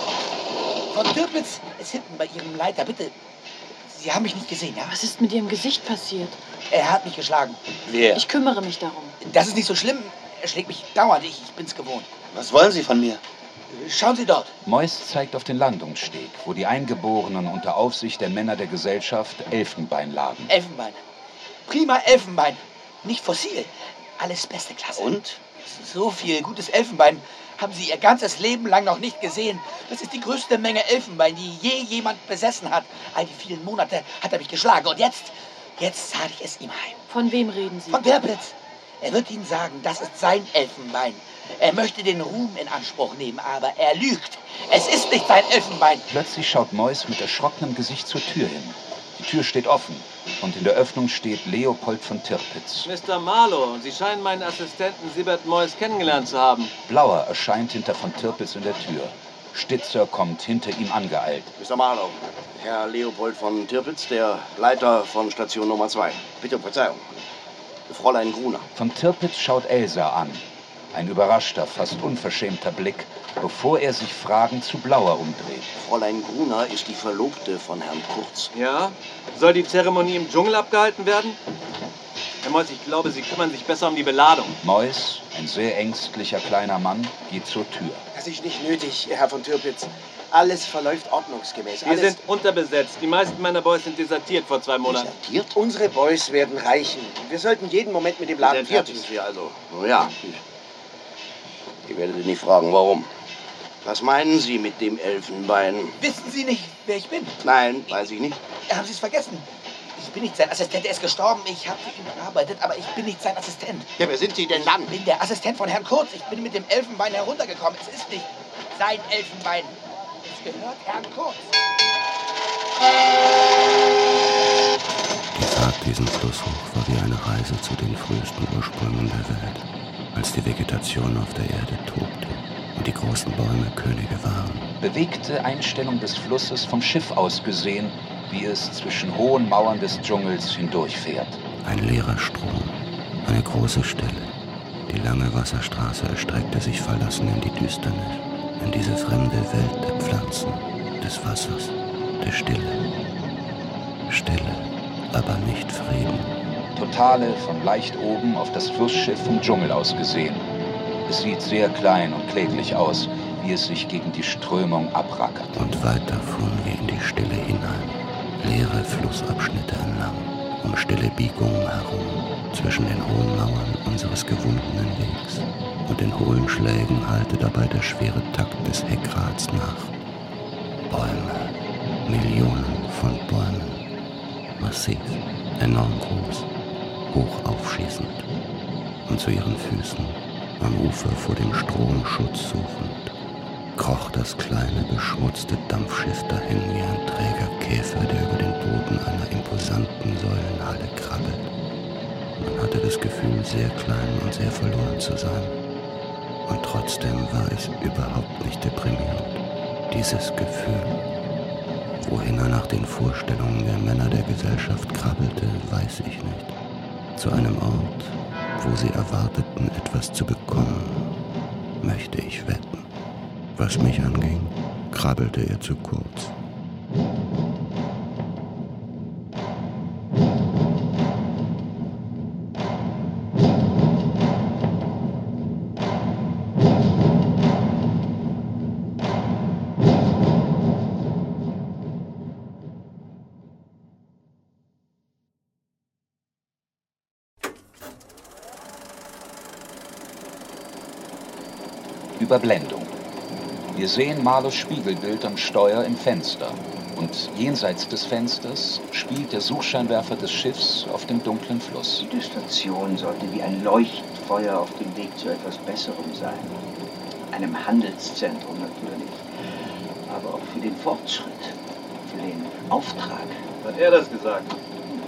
Frau Tirpitz ist hinten bei Ihrem Leiter. Bitte, Sie haben mich nicht gesehen, ja? Was ist mit Ihrem Gesicht passiert? Er hat mich geschlagen. Wer? Ich kümmere mich darum. Das ist nicht so schlimm. Er schlägt mich dauernd. Ich, ich bin's gewohnt. Was wollen Sie von mir? Schauen Sie dort. Mois zeigt auf den Landungssteg, wo die Eingeborenen unter Aufsicht der Männer der Gesellschaft Elfenbein laden. Elfenbein. Prima Elfenbein. Nicht fossil. Alles beste Klasse. Und? So viel gutes Elfenbein haben Sie Ihr ganzes Leben lang noch nicht gesehen. Das ist die größte Menge Elfenbein, die je jemand besessen hat. All die vielen Monate hat er mich geschlagen. Und jetzt, jetzt zahle ich es ihm heim. Von wem reden Sie? Von Tirpitz. Er wird Ihnen sagen, das ist sein Elfenbein. Er möchte den Ruhm in Anspruch nehmen, aber er lügt. Es ist nicht sein Elfenbein. Plötzlich schaut Mois mit erschrockenem Gesicht zur Tür hin. Die Tür steht offen und in der Öffnung steht Leopold von Tirpitz. Mister Marlow, Sie scheinen meinen Assistenten Siebert Mois kennengelernt zu haben. Blauer erscheint hinter von Tirpitz in der Tür. Stitzer kommt hinter ihm angeeilt. Mister Marlow, Herr Leopold von Tirpitz, der Leiter von Station Nummer zwei. Bitte um Verzeihung. Fräulein Gruner. Von Tirpitz schaut Elsa an. Ein überraschter, fast unverschämter Blick, bevor er sich fragend zu Blauer umdreht. Fräulein Gruner ist die Verlobte von Herrn Kurz. Ja? Soll die Zeremonie im Dschungel abgehalten werden? Herr Mois, ich glaube, Sie kümmern sich besser um die Beladung. Mois, ein sehr ängstlicher kleiner Mann, geht zur Tür. Das ist nicht nötig, Herr von Tirpitz. Alles verläuft ordnungsgemäß. Wir Alles sind unterbesetzt. Die meisten meiner Boys sind desertiert vor zwei Monaten. Desertiert? Unsere Boys werden reichen. Wir sollten jeden Moment mit dem Laden fertig sind. Wir also. Nun ja. Ihr werdet nicht fragen, warum. Was meinen Sie mit dem Elfenbein? Wissen Sie nicht, wer ich bin? Nein, weiß ich nicht. Haben Sie es vergessen? Ich bin nicht sein Assistent, er ist gestorben. Ich habe für ihn gearbeitet, aber ich bin nicht sein Assistent. Ja, wer sind Sie denn dann? Ich bin der Assistent von Herrn Kurz. Ich bin mit dem Elfenbein heruntergekommen. Es ist nicht sein Elfenbein. Es gehört Herrn Kurz. Die Fahrt diesen Fluss hoch war wie eine Reise zu den frühesten Ursprüngen der Welt, als die Vegetation auf der Erde tobte und die großen Bäume Könige waren. Bewegte Einstellung des Flusses vom Schiff aus gesehen, wie es zwischen hohen Mauern des Dschungels hindurchfährt. Ein leerer Strom, eine große Stille. Die lange Wasserstraße erstreckte sich verlassen in die Düsternis, in diese fremde Welt der Pflanzen, des Wassers, der Stille. Stille, aber nicht Frieden. Totale von leicht oben auf das Flussschiff vom Dschungel aus gesehen. Es sieht sehr klein und kläglich aus, wie es sich gegen die Strömung abrackert. Und weiter fuhren wir in die Stille hinein, leere Flussabschnitte entlang, um stille Biegungen herum, zwischen den hohen Mauern unseres gewundenen Wegs. Und in hohlen Schlägen hallte dabei der schwere Takt des Heckrads nach. Bäume, Millionen von Bäumen, massiv, enorm groß, hoch aufschießend. Und zu ihren Füßen, am Ufer vor dem Strom Schutz suchend, kroch das kleine, beschmutzte Dampfschiff dahin wie ein träger Käfer, der über den Boden einer imposanten Säulenhalle krabbelt. Man hatte das Gefühl, sehr klein und sehr verloren zu sein. Und trotzdem war es überhaupt nicht deprimierend. Dieses Gefühl, wohin er nach den Vorstellungen der Männer der Gesellschaft krabbelte, weiß ich nicht. Zu einem Ort, wo sie erwarteten, etwas zu bekommen, möchte ich wetten. Was mich anging, krabbelte er zu kurz. Überblendung. Wir sehen Marlows Spiegelbild am Steuer im Fenster. Und jenseits des Fensters spielt der Suchscheinwerfer des Schiffs auf dem dunklen Fluss. Die Station sollte wie ein Leuchtfeuer auf dem Weg zu etwas Besserem sein. Einem Handelszentrum natürlich. Aber auch für den Fortschritt, für den Auftrag. Hat er das gesagt?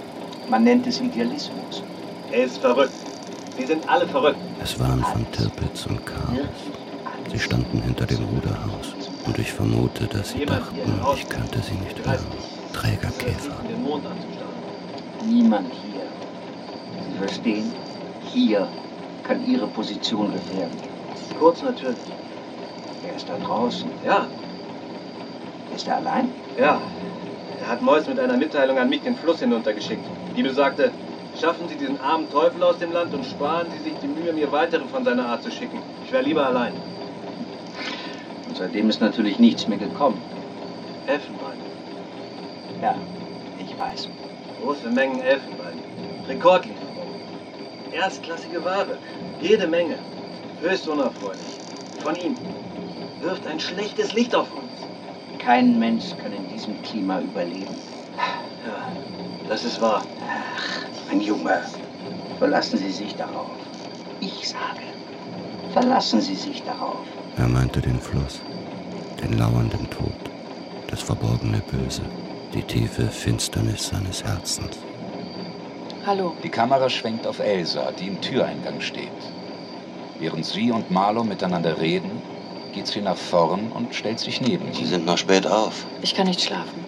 Man nennt es Idealismus. Er ist verrückt. Sie sind alle verrückt. Es waren von Tirpitz und Karl. Sie standen hinter dem Ruderhaus. Und ich vermute, dass sie dachten, ich könnte sie nicht hören. Trägerkäfer. Niemand hier. Sie verstehen? Hier kann Ihre Position gefährden. Kurz natürlich. Er ist da draußen. Ja. Ist er allein? Ja. Er hat Mois mit einer Mitteilung an mich den Fluss hinuntergeschickt. Die besagte, schaffen Sie diesen armen Teufel aus dem Land und sparen Sie sich die Mühe, mir weitere von seiner Art zu schicken. Ich wäre lieber allein. Und seitdem ist natürlich nichts mehr gekommen. Elfenbein. Ja, ich weiß. Große Mengen Elfenbein. Rekordlieferung. Erstklassige Ware. Jede Menge. Höchst unerfreulich. Von ihm. Wirft ein schlechtes Licht auf uns. Kein Mensch kann in diesem Klima überleben. Ja, das ist wahr. Ach, mein Junge, verlassen Sie sich darauf. Ich sage, verlassen Sie sich darauf. Er meinte den Fluss, den lauernden Tod, das verborgene Böse, die tiefe Finsternis seines Herzens. Hallo. Die Kamera schwenkt auf Elsa, die im Türeingang steht. Während sie und Marlow miteinander reden, geht sie nach vorn und stellt sich neben ihn. Sie sind noch spät auf. Ich kann nicht schlafen.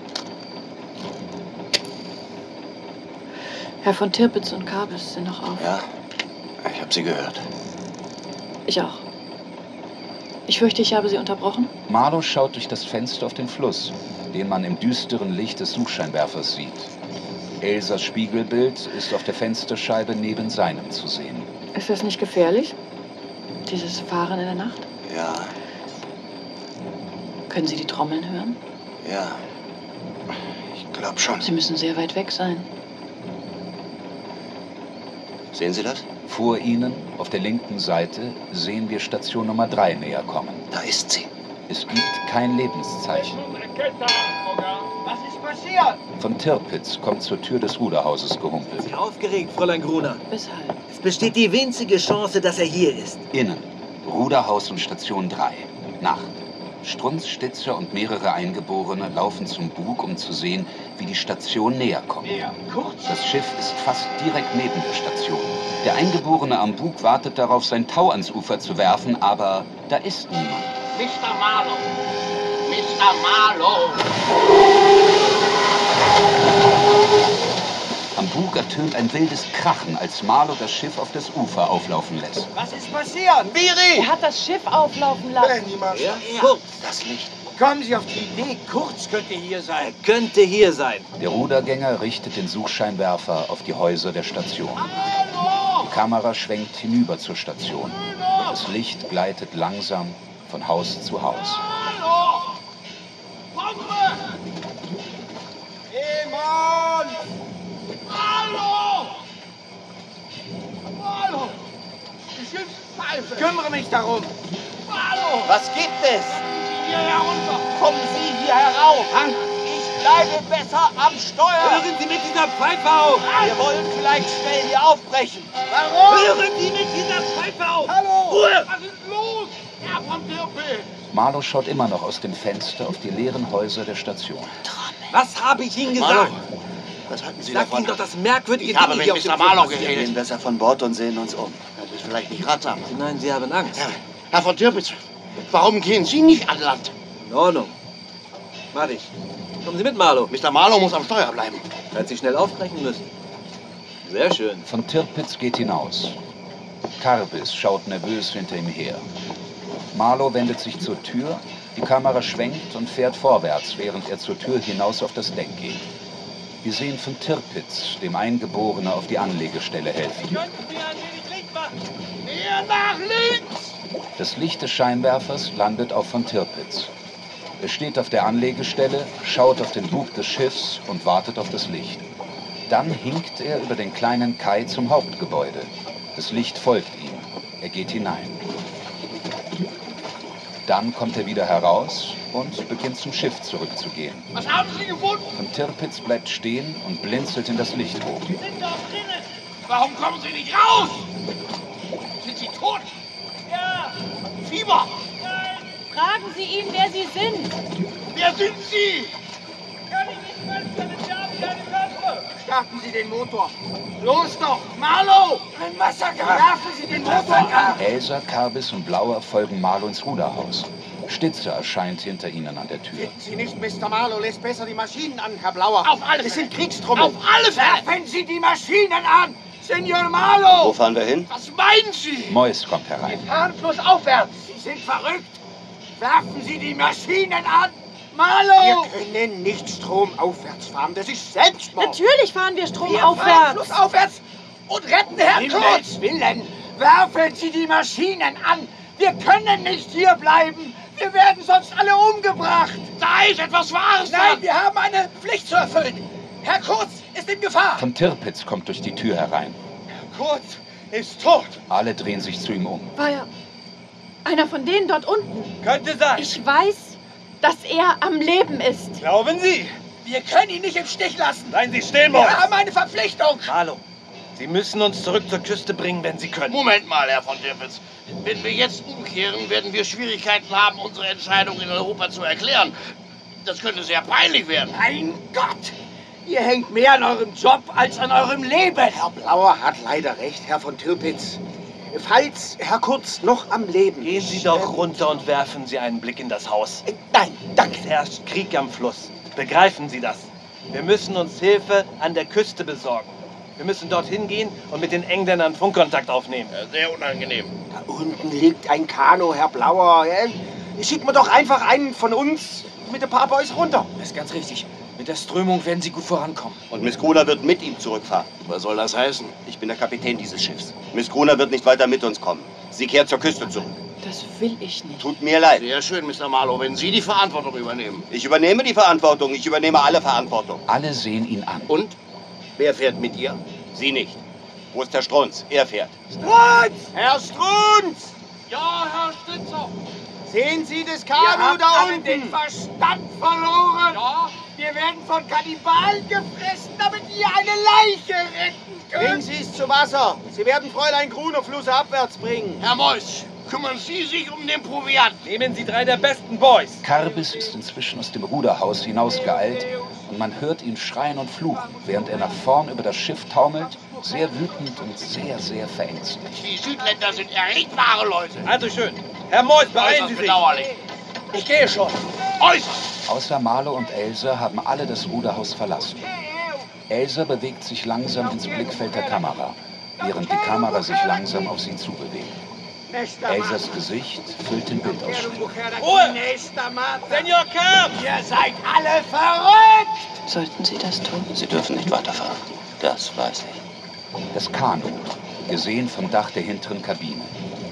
Herr von Tirpitz und Kabis sind noch auf. Ja, ich habe Sie gehört. Ich auch. Ich fürchte, ich habe Sie unterbrochen. Marlow schaut durch das Fenster auf den Fluss, den man im düsteren Licht des Suchscheinwerfers sieht. Elsas Spiegelbild ist auf der Fensterscheibe neben seinem zu sehen. Ist das nicht gefährlich? Dieses Fahren in der Nacht? Ja. Können Sie die Trommeln hören? Ja. Ich glaube schon. Sie müssen sehr weit weg sein. Sehen Sie das? Vor Ihnen, auf der linken Seite, sehen wir Station Nummer drei näher kommen. Da ist sie. Es gibt kein Lebenszeichen. Was ist passiert? Von Tirpitz kommt zur Tür des Ruderhauses gehumpelt. Sie aufgeregt, Fräulein Gruner. Weshalb? Es besteht die winzige Chance, dass er hier ist. Innen. Ruderhaus und Station drei. Nacht. Strunz, Stitzer und mehrere Eingeborene laufen zum Bug, um zu sehen, wie die Station näher kommt. Das Schiff ist fast direkt neben der Station. Der Eingeborene am Bug wartet darauf, sein Tau ans Ufer zu werfen, aber da ist niemand. Mister Marlow! Mister Marlow! Am Bug ertönt ein wildes Krachen, als Marlow das Schiff auf das Ufer auflaufen lässt. Was ist passiert? Biri! Er hat das Schiff auflaufen lassen. Ja? Kurz. Das Licht. Kommen Sie auf die Idee, Kurz könnte hier sein. Er könnte hier sein. Der Rudergänger richtet den Suchscheinwerfer auf die Häuser der Station. Die Kamera schwenkt hinüber zur Station. Das Licht gleitet langsam von Haus zu Haus. Hallo! Pompe! Eman! Hallo! Hallo! Die Schiffspfeife! Kümmere mich darum! Hallo! Was gibt es? Hier herunter! Kommen Sie hier herauf! Ich bleibe besser am Steuer! Hören Sie mit dieser Pfeife auf! Wir wollen vielleicht schnell hier aufbrechen. Warum? Hören Sie mit dieser Pfeife auf! Hallo! Ruhe! Was ist los? Herr von Tirpitz! Marlow schaut immer noch aus dem Fenster auf die leeren Häuser der Station. Was habe ich Ihnen gesagt? Marlow, was halten Sie Sag davon? Ihnen doch das merkwürdige Ich habe Ding mit hier auf Mister dem Schiff Marlow passiert. geredet. Wir gehen besser von Bord und sehen uns um. Das ist vielleicht nicht ratsam. Nein, Sie haben Angst. Ja, Herr von Tirpitz, warum gehen Sie nicht an Land? In Ordnung. Warte ich. Kommen Sie mit, Marlow. Mister Marlow muss am Steuer bleiben. Er hat sich schnell aufbrechen müssen. Sehr schön. Von Tirpitz geht hinaus. Karbis schaut nervös hinter ihm her. Marlow wendet sich zur Tür, die Kamera schwenkt und fährt vorwärts, während er zur Tür hinaus auf das Deck geht. Wir sehen von Tirpitz, dem Eingeborenen, auf die Anlegestelle helfen. Könnten Sie ein wenig Licht machen? Mehr nach links! Das Licht des Scheinwerfers landet auf von Tirpitz. Er steht auf der Anlegestelle, schaut auf den Bug des Schiffs und wartet auf das Licht. Dann hinkt er über den kleinen Kai zum Hauptgebäude. Das Licht folgt ihm. Er geht hinein. Dann kommt er wieder heraus und beginnt zum Schiff zurückzugehen. Was haben Sie gefunden? Von Tirpitz bleibt stehen und blinzelt in das Licht hoch. Sie sind doch drinnen! Warum kommen Sie nicht raus? Sind Sie tot? Ja! Fieber! Nein! Fragen Sie ihn, wer Sie sind! Wer sind Sie? Kann ich nicht feststellen, Sie haben keine Köpfe! Starten Sie den Motor. Los doch, Marlow! Ein Massaker! Werfen Sie den Motor an! Elsa, Carbis und Blauer folgen Marlow ins Ruderhaus. Stitzer erscheint hinter ihnen an der Tür. Finden Sie nicht, Mister Marlow lässt besser die Maschinen an, Herr Blauer. Auf alle Es Fälle. sind Kriegstrommeln. Auf alle Fälle. Werfen Sie die Maschinen an! Senor Marlow! Wo fahren wir hin? Was meinen Sie? Mois kommt herein. Fahren flussaufwärts. Sie sind verrückt. Werfen Sie die Maschinen an! Marlow! Wir können nicht stromaufwärts fahren. Das ist Selbstmord. Natürlich fahren wir Wir stromaufwärts. fahren flussaufwärts und retten Herrn Kurz. Willen, werfen Sie die Maschinen an. Wir können nicht hier bleiben. Wir werden sonst alle umgebracht. Da ist etwas Wahres Nein, dran. wir haben eine Pflicht zu erfüllen. Herr Kurz ist in Gefahr. Von Tirpitz kommt durch die Tür herein. Kurz ist tot. Alle drehen sich zu ihm um. War ja einer von denen dort unten. Könnte sein. Ich weiß, dass er am Leben ist. Glauben Sie? Wir können ihn nicht im Stich lassen. Seien Sie still, Mois. Wir haben eine Verpflichtung. Marlow, Sie müssen uns zurück zur Küste bringen, wenn Sie können. Moment mal, Herr von Tirpitz. Wenn wir jetzt umkehren, werden wir Schwierigkeiten haben, unsere Entscheidung in Europa zu erklären. Das könnte sehr peinlich werden. Mein Gott! Ihr hängt mehr an eurem Job als an eurem Leben. Herr Blauer hat leider recht, Herr von Tirpitz. Falls Herr Kurz noch am Leben Gehen Sie doch runter und werfen Sie einen Blick in das Haus. Nein, danke. Es herrscht Krieg am Fluss. Begreifen Sie das? Wir müssen uns Hilfe an der Küste besorgen. Wir müssen dorthin gehen und mit den Engländern Funkkontakt aufnehmen. Ja, sehr unangenehm. Da unten liegt ein Kanu, Herr Blauer. Schickt mir doch einfach einen von uns mit ein paar Boys runter. Das ist ganz richtig. Mit der Strömung werden Sie gut vorankommen. Und Miss Gruner wird mit ihm zurückfahren. Was soll das heißen? Ich bin der Kapitän dieses Schiffs. Miss Gruner wird nicht weiter mit uns kommen. Sie kehrt zur Küste zurück. Das will ich nicht. Tut mir leid. Sehr schön, Mister Marlow, wenn Sie die Verantwortung übernehmen. Ich übernehme die Verantwortung. Ich übernehme alle Verantwortung. Alle sehen ihn an. Und? Wer fährt mit ihr? Sie nicht. Wo ist Herr Strunz? Er fährt. Strunz! Herr Strunz! Ja, Herr Stitzer. Sehen Sie das Kanu da unten? Den Verstand verloren. Ja. Wir werden von Kannibalen gefressen, damit ihr eine Leiche retten könnt. Bringen Sie es zu Wasser. Sie werden Fräulein Gruner flussabwärts bringen. Herr Mois, kümmern Sie sich um den Proviant. Nehmen Sie drei der besten Boys. Carbis ist inzwischen aus dem Ruderhaus hinausgeeilt und man hört ihn schreien und fluchen, während er nach vorn über das Schiff taumelt, sehr wütend und sehr, sehr verängstigt. Die Südländer sind erregbare Leute. Also schön. Herr Mois, beeilen Sie sich. Bedauerlich. Ich gehe schon. Äußerst. Außer Marlow und Elsa haben alle das Ruderhaus verlassen. Elsa bewegt sich langsam ins Blickfeld der Kamera, während die Kamera sich langsam auf sie zubewegt. Elsas Gesicht füllt den Bildausschnitt. Ruhe! Senor Carp! Ihr seid alle verrückt! Sollten Sie das tun? Sie dürfen nicht weiterfahren. Das weiß ich. Das Kanu, gesehen vom Dach der hinteren Kabine.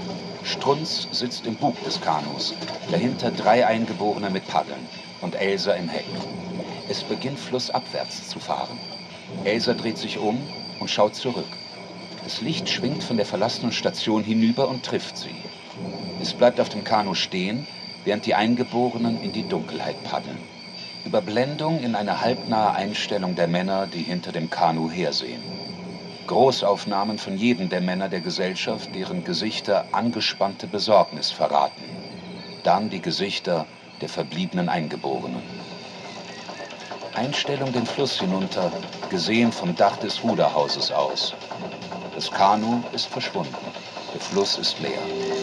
Strunz sitzt im Bug des Kanus, dahinter drei Eingeborene mit Paddeln und Elsa im Heck. Es beginnt flussabwärts zu fahren. Elsa dreht sich um und schaut zurück. Das Licht schwingt von der verlassenen Station hinüber und trifft sie. Es bleibt auf dem Kanu stehen, während die Eingeborenen in die Dunkelheit paddeln. Überblendung in eine halbnahe Einstellung der Männer, die hinter dem Kanu hersehen. Großaufnahmen von jedem der Männer der Gesellschaft, deren Gesichter angespannte Besorgnis verraten. Dann die Gesichter der verbliebenen Eingeborenen. Einstellung den Fluss hinunter, gesehen vom Dach des Ruderhauses aus. Das Kanu ist verschwunden. Der Fluss ist leer.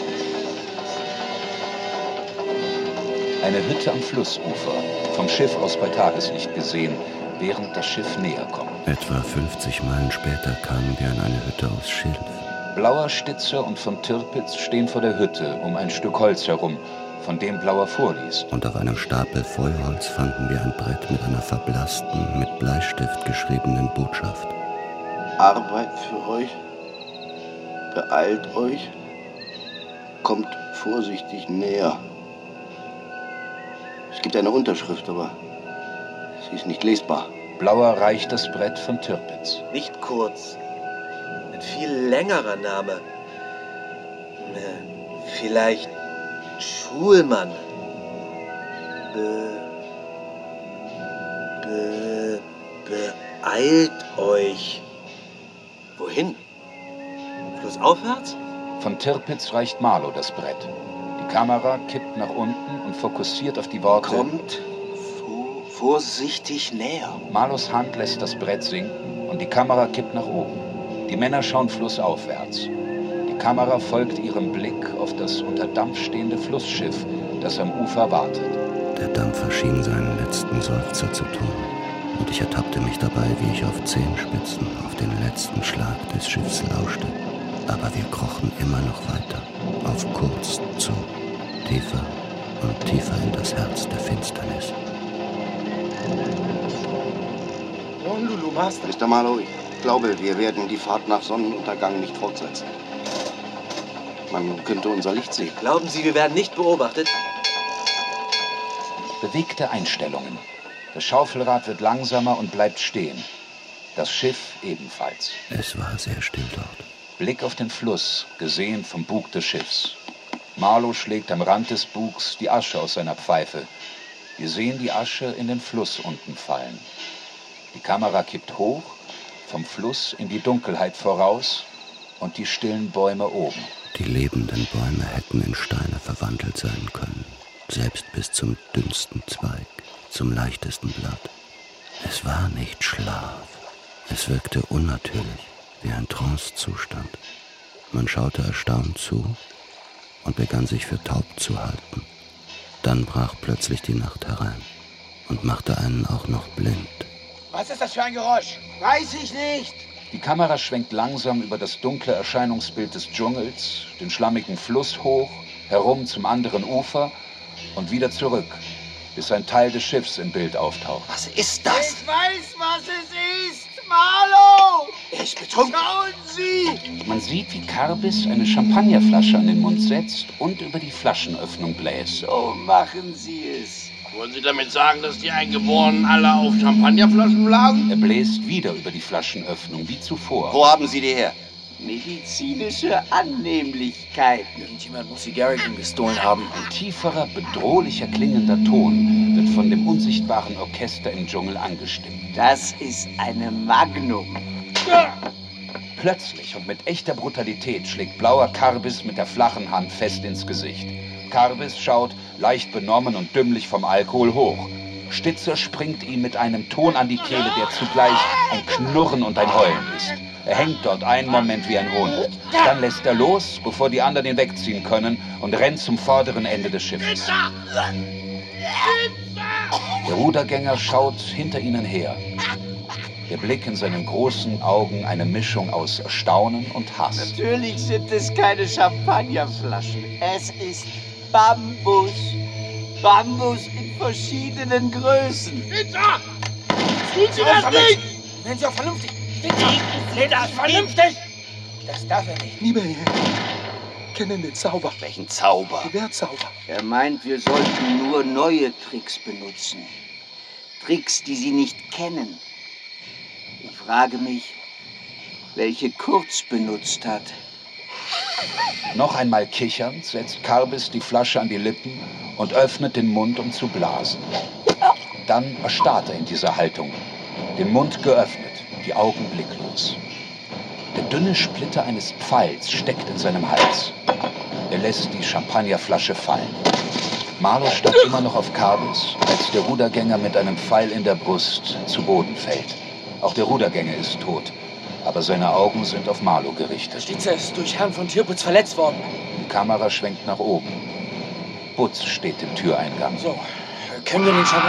Eine Hütte am Flussufer, vom Schiff aus bei Tageslicht gesehen, während das Schiff näher kommt. Etwa fünfzig Meilen später kamen wir an eine Hütte aus Schilf. Blauer, Stitzer und von Tirpitz stehen vor der Hütte um ein Stück Holz herum, von dem Blauer vorliest. Und auf einem Stapel Feuerholz fanden wir ein Brett mit einer verblassten, mit Bleistift geschriebenen Botschaft. Arbeit für euch, beeilt euch, kommt vorsichtig näher. Es gibt eine Unterschrift, aber sie ist nicht lesbar. Blauer reicht das Brett von Tirpitz. Nicht Kurz. Ein viel längerer Name. Vielleicht Schulmann. Be, be, beeilt euch. Wohin? Flussaufwärts? Von Tirpitz reicht Marlow das Brett. Die Kamera kippt nach unten und fokussiert auf die Worte. Kommt vorsichtig näher. Marlows Hand lässt das Brett sinken und und die Kamera kippt nach oben. Die Männer schauen flussaufwärts. Die Kamera folgt ihrem Blick auf das unter Dampf stehende Flussschiff, das am Ufer wartet. Der Dampfer schien seinen letzten Seufzer zu tun. Und ich ertappte mich dabei, wie ich auf Zehenspitzen auf den letzten Schlag des Schiffs lauschte. Aber wir krochen immer noch weiter, auf Kurs zu, tiefer und tiefer in das Herz der Finsternis. Honolulu, Master. Mister Marlowe, ich glaube, wir werden die Fahrt nach Sonnenuntergang nicht fortsetzen. Man könnte unser Licht sehen. Glauben Sie, wir werden nicht beobachtet? Bewegte Einstellungen. Das Schaufelrad wird langsamer und bleibt stehen. Das Schiff ebenfalls. Es war sehr still dort. Blick auf den Fluss, gesehen vom Bug des Schiffs. Marlowe schlägt am Rand des Bugs die Asche aus seiner Pfeife. Wir sehen die Asche in den Fluss unten fallen. Die Kamera kippt hoch, vom Fluss in die Dunkelheit voraus und die stillen Bäume oben. Die lebenden Bäume hätten in Steine verwandelt sein können, selbst bis zum dünnsten Zweig, zum leichtesten Blatt. Es war nicht Schlaf, es wirkte unnatürlich, wie ein Trancezustand. Man schaute erstaunt zu und begann sich für taub zu halten. Dann brach plötzlich die Nacht herein und machte einen auch noch blind. Was ist das für ein Geräusch? Weiß ich nicht. Die Kamera schwenkt langsam über das dunkle Erscheinungsbild des Dschungels, den schlammigen Fluss hoch, herum zum anderen Ufer und wieder zurück, bis ein Teil des Schiffs im Bild auftaucht. Was ist das? Ich weiß, was es ist. Marlowe! Er ist betrunken. Schauen Sie! Man sieht, wie Carbis eine Champagnerflasche an den Mund setzt und über die Flaschenöffnung bläst. So machen Sie es. Wollen Sie damit sagen, dass die Eingeborenen alle auf Champagnerflaschen lagen? Er bläst wieder über die Flaschenöffnung, wie zuvor. Wo haben Sie die her? Medizinische Annehmlichkeiten. Irgendjemand muss die Garrigan gestohlen haben. Ein tieferer, bedrohlicher klingender Ton wird von dem unsichtbaren Orchester im Dschungel angestimmt. Das ist eine Magnum. Plötzlich und mit echter Brutalität schlägt blauer Carbis mit der flachen Hand fest ins Gesicht. Carbis schaut, leicht benommen und dümmlich vom Alkohol, hoch. Stitzer springt ihm mit einem Ton an die Kehle, der zugleich ein Knurren und ein Heulen ist. Er hängt dort einen Moment wie ein Hund. Dann lässt er los, bevor die anderen ihn wegziehen können, und rennt zum vorderen Ende des Schiffes. Der Rudergänger schaut hinter ihnen her. Der Blick in seinen großen Augen eine Mischung aus Erstaunen und Hass. Natürlich sind es keine Champagnerflaschen. Es ist Bambus. Bambus in verschiedenen Größen. Pizza! Tun Sie das nicht! Werden Sie auch vernünftig. Seht das vernünftig! Das darf er nicht. Lieber Herr, kennen den Zauber. Welchen Zauber? Gewehrzauber. Er meint, wir sollten nur neue Tricks benutzen. Tricks, die Sie nicht kennen. Ich frage mich, welche Kurz benutzt hat. Noch einmal kichernd setzt Carbis die Flasche an die Lippen und öffnet den Mund, um zu blasen. Dann erstarrt er in dieser Haltung, den Mund geöffnet, die Augen blicklos. Der dünne Splitter eines Pfeils steckt in seinem Hals. Er lässt die Champagnerflasche fallen. Marlowe starrt immer noch auf Carbis, als der Rudergänger mit einem Pfeil in der Brust zu Boden fällt. Auch der Rudergänger ist tot, aber seine Augen sind auf Marlowe gerichtet. Stitzer ist durch Herrn von Tirpitz verletzt worden. Die Kamera schwenkt nach oben. Butz steht im Türeingang. So, können wir den schon...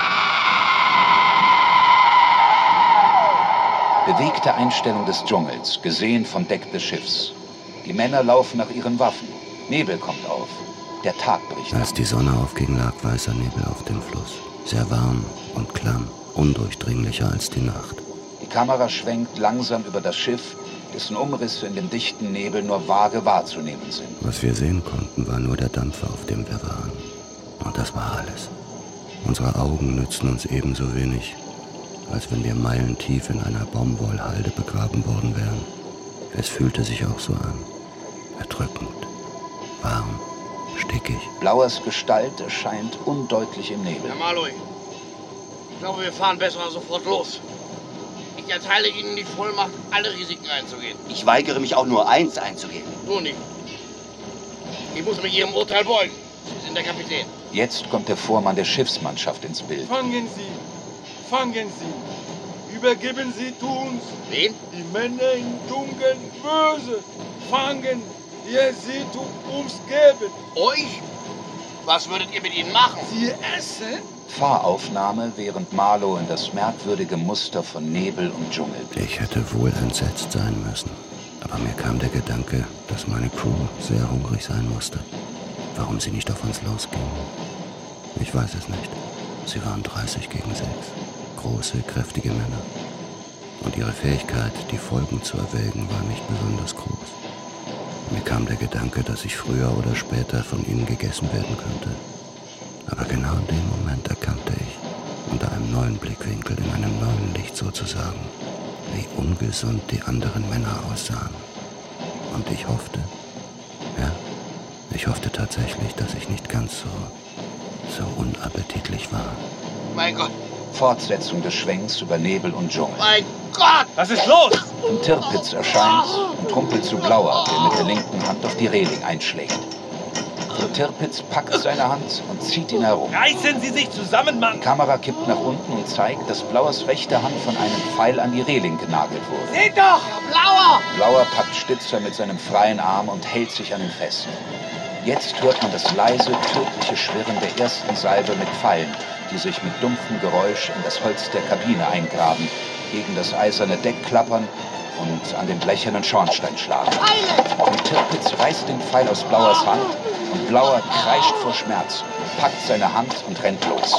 Bewegte Einstellung des Dschungels, gesehen vom Deck des Schiffs. Die Männer laufen nach ihren Waffen. Nebel kommt auf. Der Tag bricht. Als die Sonne aufging, lag weißer Nebel auf dem Fluss. Sehr warm und klamm, undurchdringlicher als die Nacht. Die Kamera schwenkt langsam über das Schiff, dessen Umrisse in dem dichten Nebel nur vage wahrzunehmen sind. Was wir sehen konnten, war nur der Dampfer, auf dem wir waren. Und das war alles. Unsere Augen nützten uns ebenso wenig, als wenn wir meilentief in einer Baumwollhalde begraben worden wären. Es fühlte sich auch so an. Erdrückend, warm, stickig. Blauers Gestalt erscheint undeutlich im Nebel. Herr Marlowe, ich glaube, wir fahren besser sofort los. Ich erteile Ihnen die Vollmacht, alle Risiken einzugehen. Ich weigere mich auch nur eins einzugehen. Nur nicht. Ich muss mich Ihrem Urteil beugen. Sie sind der Kapitän. Jetzt kommt der Vormann der Schiffsmannschaft ins Bild. Fangen Sie! Fangen Sie! übergeben Sie uns. Wen? Die Männer im Dschungel böse. Fangen, ihr sie uns geben. Euch? Was würdet ihr mit ihnen machen? Sie essen? Fahraufnahme, während Marlow in das merkwürdige Muster von Nebel und Dschungel blickt. Ich hätte wohl entsetzt sein müssen. Aber mir kam der Gedanke, dass meine Crew sehr hungrig sein musste. Warum sie nicht auf uns losgingen? Ich weiß es nicht. Sie waren dreißig gegen sechs. Große, kräftige Männer. Und ihre Fähigkeit, die Folgen zu erwägen, war nicht besonders groß. Mir kam der Gedanke, dass ich früher oder später von ihnen gegessen werden könnte. Aber genau in dem Moment erkannte ich, unter einem neuen Blickwinkel, in einem neuen Licht sozusagen, wie ungesund die anderen Männer aussahen. Und ich hoffte, ja, ich hoffte tatsächlich, dass ich nicht ganz so, so unappetitlich war. Mein Gott. Fortsetzung des Schwenks über Nebel und Dschungel. Mein Gott! Was ist los? Ein Tirpitz erscheint und trumpelt zu Blauer, der mit der linken Hand auf die Reling einschlägt. Der Tirpitz packt seine Hand und zieht ihn herum. Reißen Sie sich zusammen, Mann! Die Kamera kippt nach unten und zeigt, dass Blauers rechte Hand von einem Pfeil an die Reling genagelt wurde. Seht doch! Blauer! Blauer packt Stitzer mit seinem freien Arm und hält sich an ihn fest. Jetzt hört man das leise, tödliche Schwirren der ersten Salve mit Pfeilen, die sich mit dumpfem Geräusch in das Holz der Kabine eingraben, gegen das eiserne Deck klappern und an den blechernen Schornstein schlagen. Und Tirpitz reißt den Pfeil aus Blauers Hand und Blauer kreischt vor Schmerz, packt seine Hand und rennt los.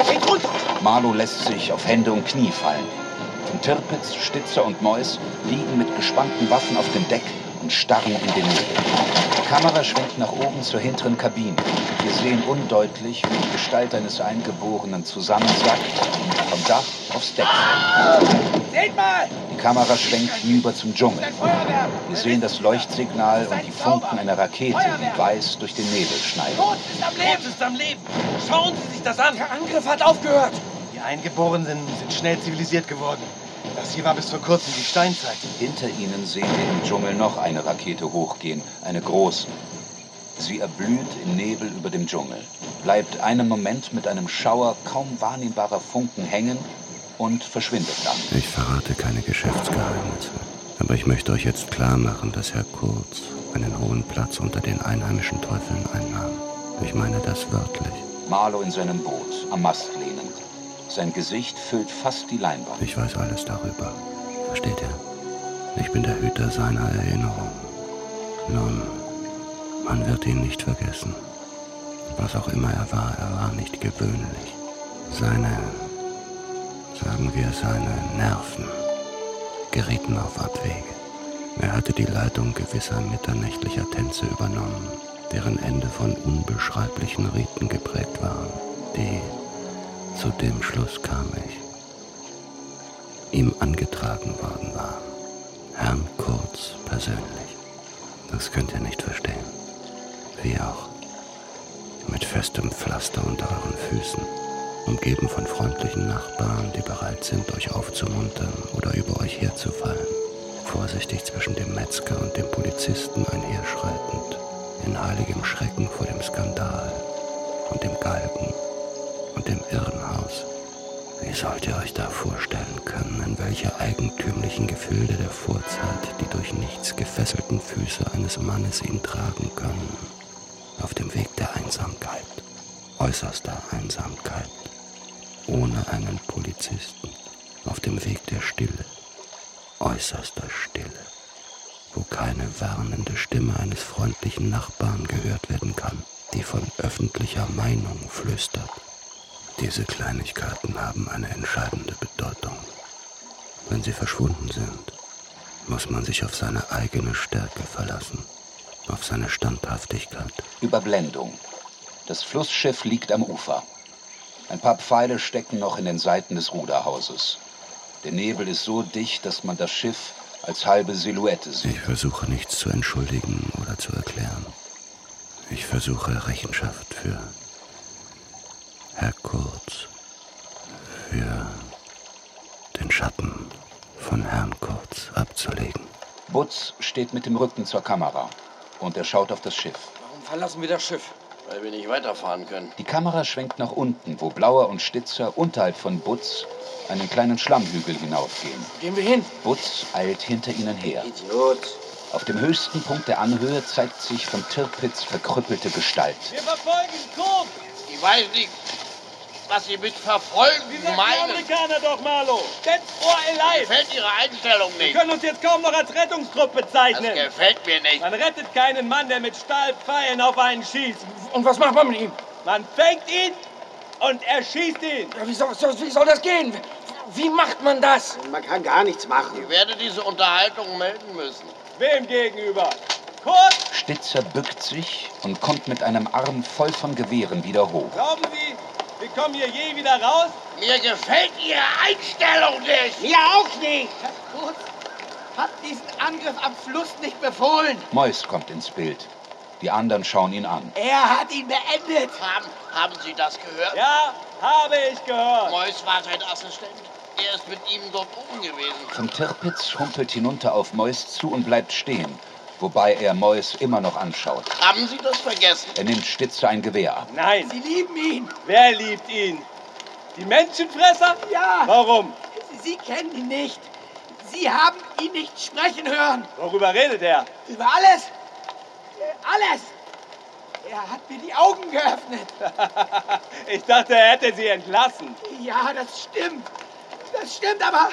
Marlow lässt sich auf Hände und Knie fallen. Und Tirpitz, Stitzer und Mois liegen mit gespannten Waffen auf dem Deck und starren in den Nebel. Die Kamera schwenkt nach oben zur hinteren Kabine. Wir sehen undeutlich, wie die Gestalt eines Eingeborenen zusammensackt und vom Dach aufs Deck fällt. Seht mal! Die Kamera schwenkt hinüber zum Dschungel. Wir sehen das Leuchtsignal und die Funken einer Rakete, die weiß durch den Nebel schneiden. Kurz ist am Leben! Kurz ist am Leben! Schauen Sie sich das an! Der Angriff hat aufgehört! Die Eingeborenen sind schnell zivilisiert geworden. Das hier war bis vor kurzem die Steinzeit. Hinter ihnen sehen wir im Dschungel noch eine Rakete hochgehen, eine große. Sie erblüht im Nebel über dem Dschungel, bleibt einen Moment mit einem Schauer kaum wahrnehmbarer Funken hängen und verschwindet dann. Ich verrate keine Geschäftsgeheimnisse, aber ich möchte euch jetzt klar machen, dass Herr Kurz einen hohen Platz unter den einheimischen Teufeln einnahm. Ich meine das wörtlich. Marlow in seinem Boot, am Mast lehnend. Sein Gesicht füllt fast die Leinwand. Ich weiß alles darüber. Versteht ihr? Ich bin der Hüter seiner Erinnerung. Nun, man wird ihn nicht vergessen. Was auch immer er war, er war nicht gewöhnlich. Seine, sagen wir, seine Nerven gerieten auf Abwege. Er hatte die Leitung gewisser mitternächtlicher Tänze übernommen, deren Ende von unbeschreiblichen Riten geprägt waren, die, zu dem Schluss kam ich, ihm angetragen worden waren. Herrn Kurz persönlich. Das könnt ihr nicht verstehen. Wie auch. Mit festem Pflaster unter euren Füßen, umgeben von freundlichen Nachbarn, die bereit sind, euch aufzumuntern oder über euch herzufallen. Vorsichtig zwischen dem Metzger und dem Polizisten einherschreitend, in heiligem Schrecken vor dem Skandal und dem Galgen und dem Irrenhaus. Wie sollt ihr euch da vorstellen können, in welche eigentümlichen Gefilde der Vorzeit die durch nichts gefesselten Füße eines Mannes ihn tragen können? Auf dem Weg der Einsamkeit, äußerster Einsamkeit, ohne einen Polizisten, auf dem Weg der Stille, äußerster Stille, wo keine warnende Stimme eines freundlichen Nachbarn gehört werden kann, die von öffentlicher Meinung flüstert. Diese Kleinigkeiten haben eine entscheidende Bedeutung. Wenn sie verschwunden sind, muss man sich auf seine eigene Stärke verlassen, auf seine Standhaftigkeit. Überblendung. Das Flussschiff liegt am Ufer. Ein paar Pfeile stecken noch in den Seiten des Ruderhauses. Der Nebel ist so dicht, dass man das Schiff als halbe Silhouette sieht. Ich versuche nichts zu entschuldigen oder zu erklären. Ich versuche Rechenschaft für Herr Kurz, für den Schatten von Herrn Kurz abzulegen. Butz steht mit dem Rücken zur Kamera und er schaut auf das Schiff. Warum verlassen wir das Schiff? Weil wir nicht weiterfahren können. Die Kamera schwenkt nach unten, wo Blauer und Stitzer unterhalb von Butz einen kleinen Schlammhügel hinaufgehen. Gehen wir hin. Butz eilt hinter ihnen her. Idiot. Auf dem höchsten Punkt der Anhöhe zeigt sich von Tirpitz verkrüppelte Gestalt. Wir verfolgen Kurt! Ich weiß nicht, was Sie mit verfolgen Wie sagt meinen. die Amerikaner doch, Marlo? Dead or alive! Gefällt Ihre Einstellung nicht. Wir können uns jetzt kaum noch als Rettungstrupp bezeichnen. Das gefällt mir nicht. Man rettet keinen Mann, der mit Stahlpfeilen auf einen schießt. Und was macht man mit ihm? Man fängt ihn und erschießt ihn. Ja, wie, soll, wie soll das gehen? Wie macht man das? Man kann gar nichts machen. Ich werde diese Unterhaltung melden müssen. Wem gegenüber? Kurt! Stitzer bückt sich und kommt mit einem Arm voll von Gewehren wieder hoch. Glauben Sie, wir kommen hier je wieder raus? Mir gefällt Ihre Einstellung nicht. Mir auch nicht. Herr Kurz hat diesen Angriff am Fluss nicht befohlen. Mois kommt ins Bild. Die anderen schauen ihn an. Er hat ihn beendet. Haben, haben Sie das gehört? Ja, habe ich gehört. Mois war sein Assistent. Er ist mit ihm dort oben gewesen. Von Tirpitz humpelt hinunter auf Mois zu und bleibt stehen, wobei er Mois immer noch anschaut. Haben Sie das vergessen? Er nimmt Stitzer ein Gewehr ab. Nein. Sie lieben ihn. Wer liebt ihn? Die Menschenfresser? Ja. Warum? Sie kennen ihn nicht. Sie haben ihn nicht sprechen hören. Worüber redet er? Über alles. Alles. Er hat mir die Augen geöffnet. Ich dachte, er hätte sie entlassen. Ja, das stimmt. Das stimmt, aber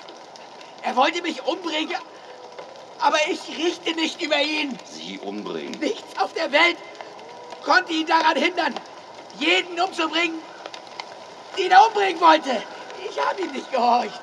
er wollte mich umbringen. Aber ich richte nicht über ihn. Sie umbringen? Nichts auf der Welt konnte ihn daran hindern, jeden umzubringen, den er umbringen wollte. Ich habe ihm nicht gehorcht.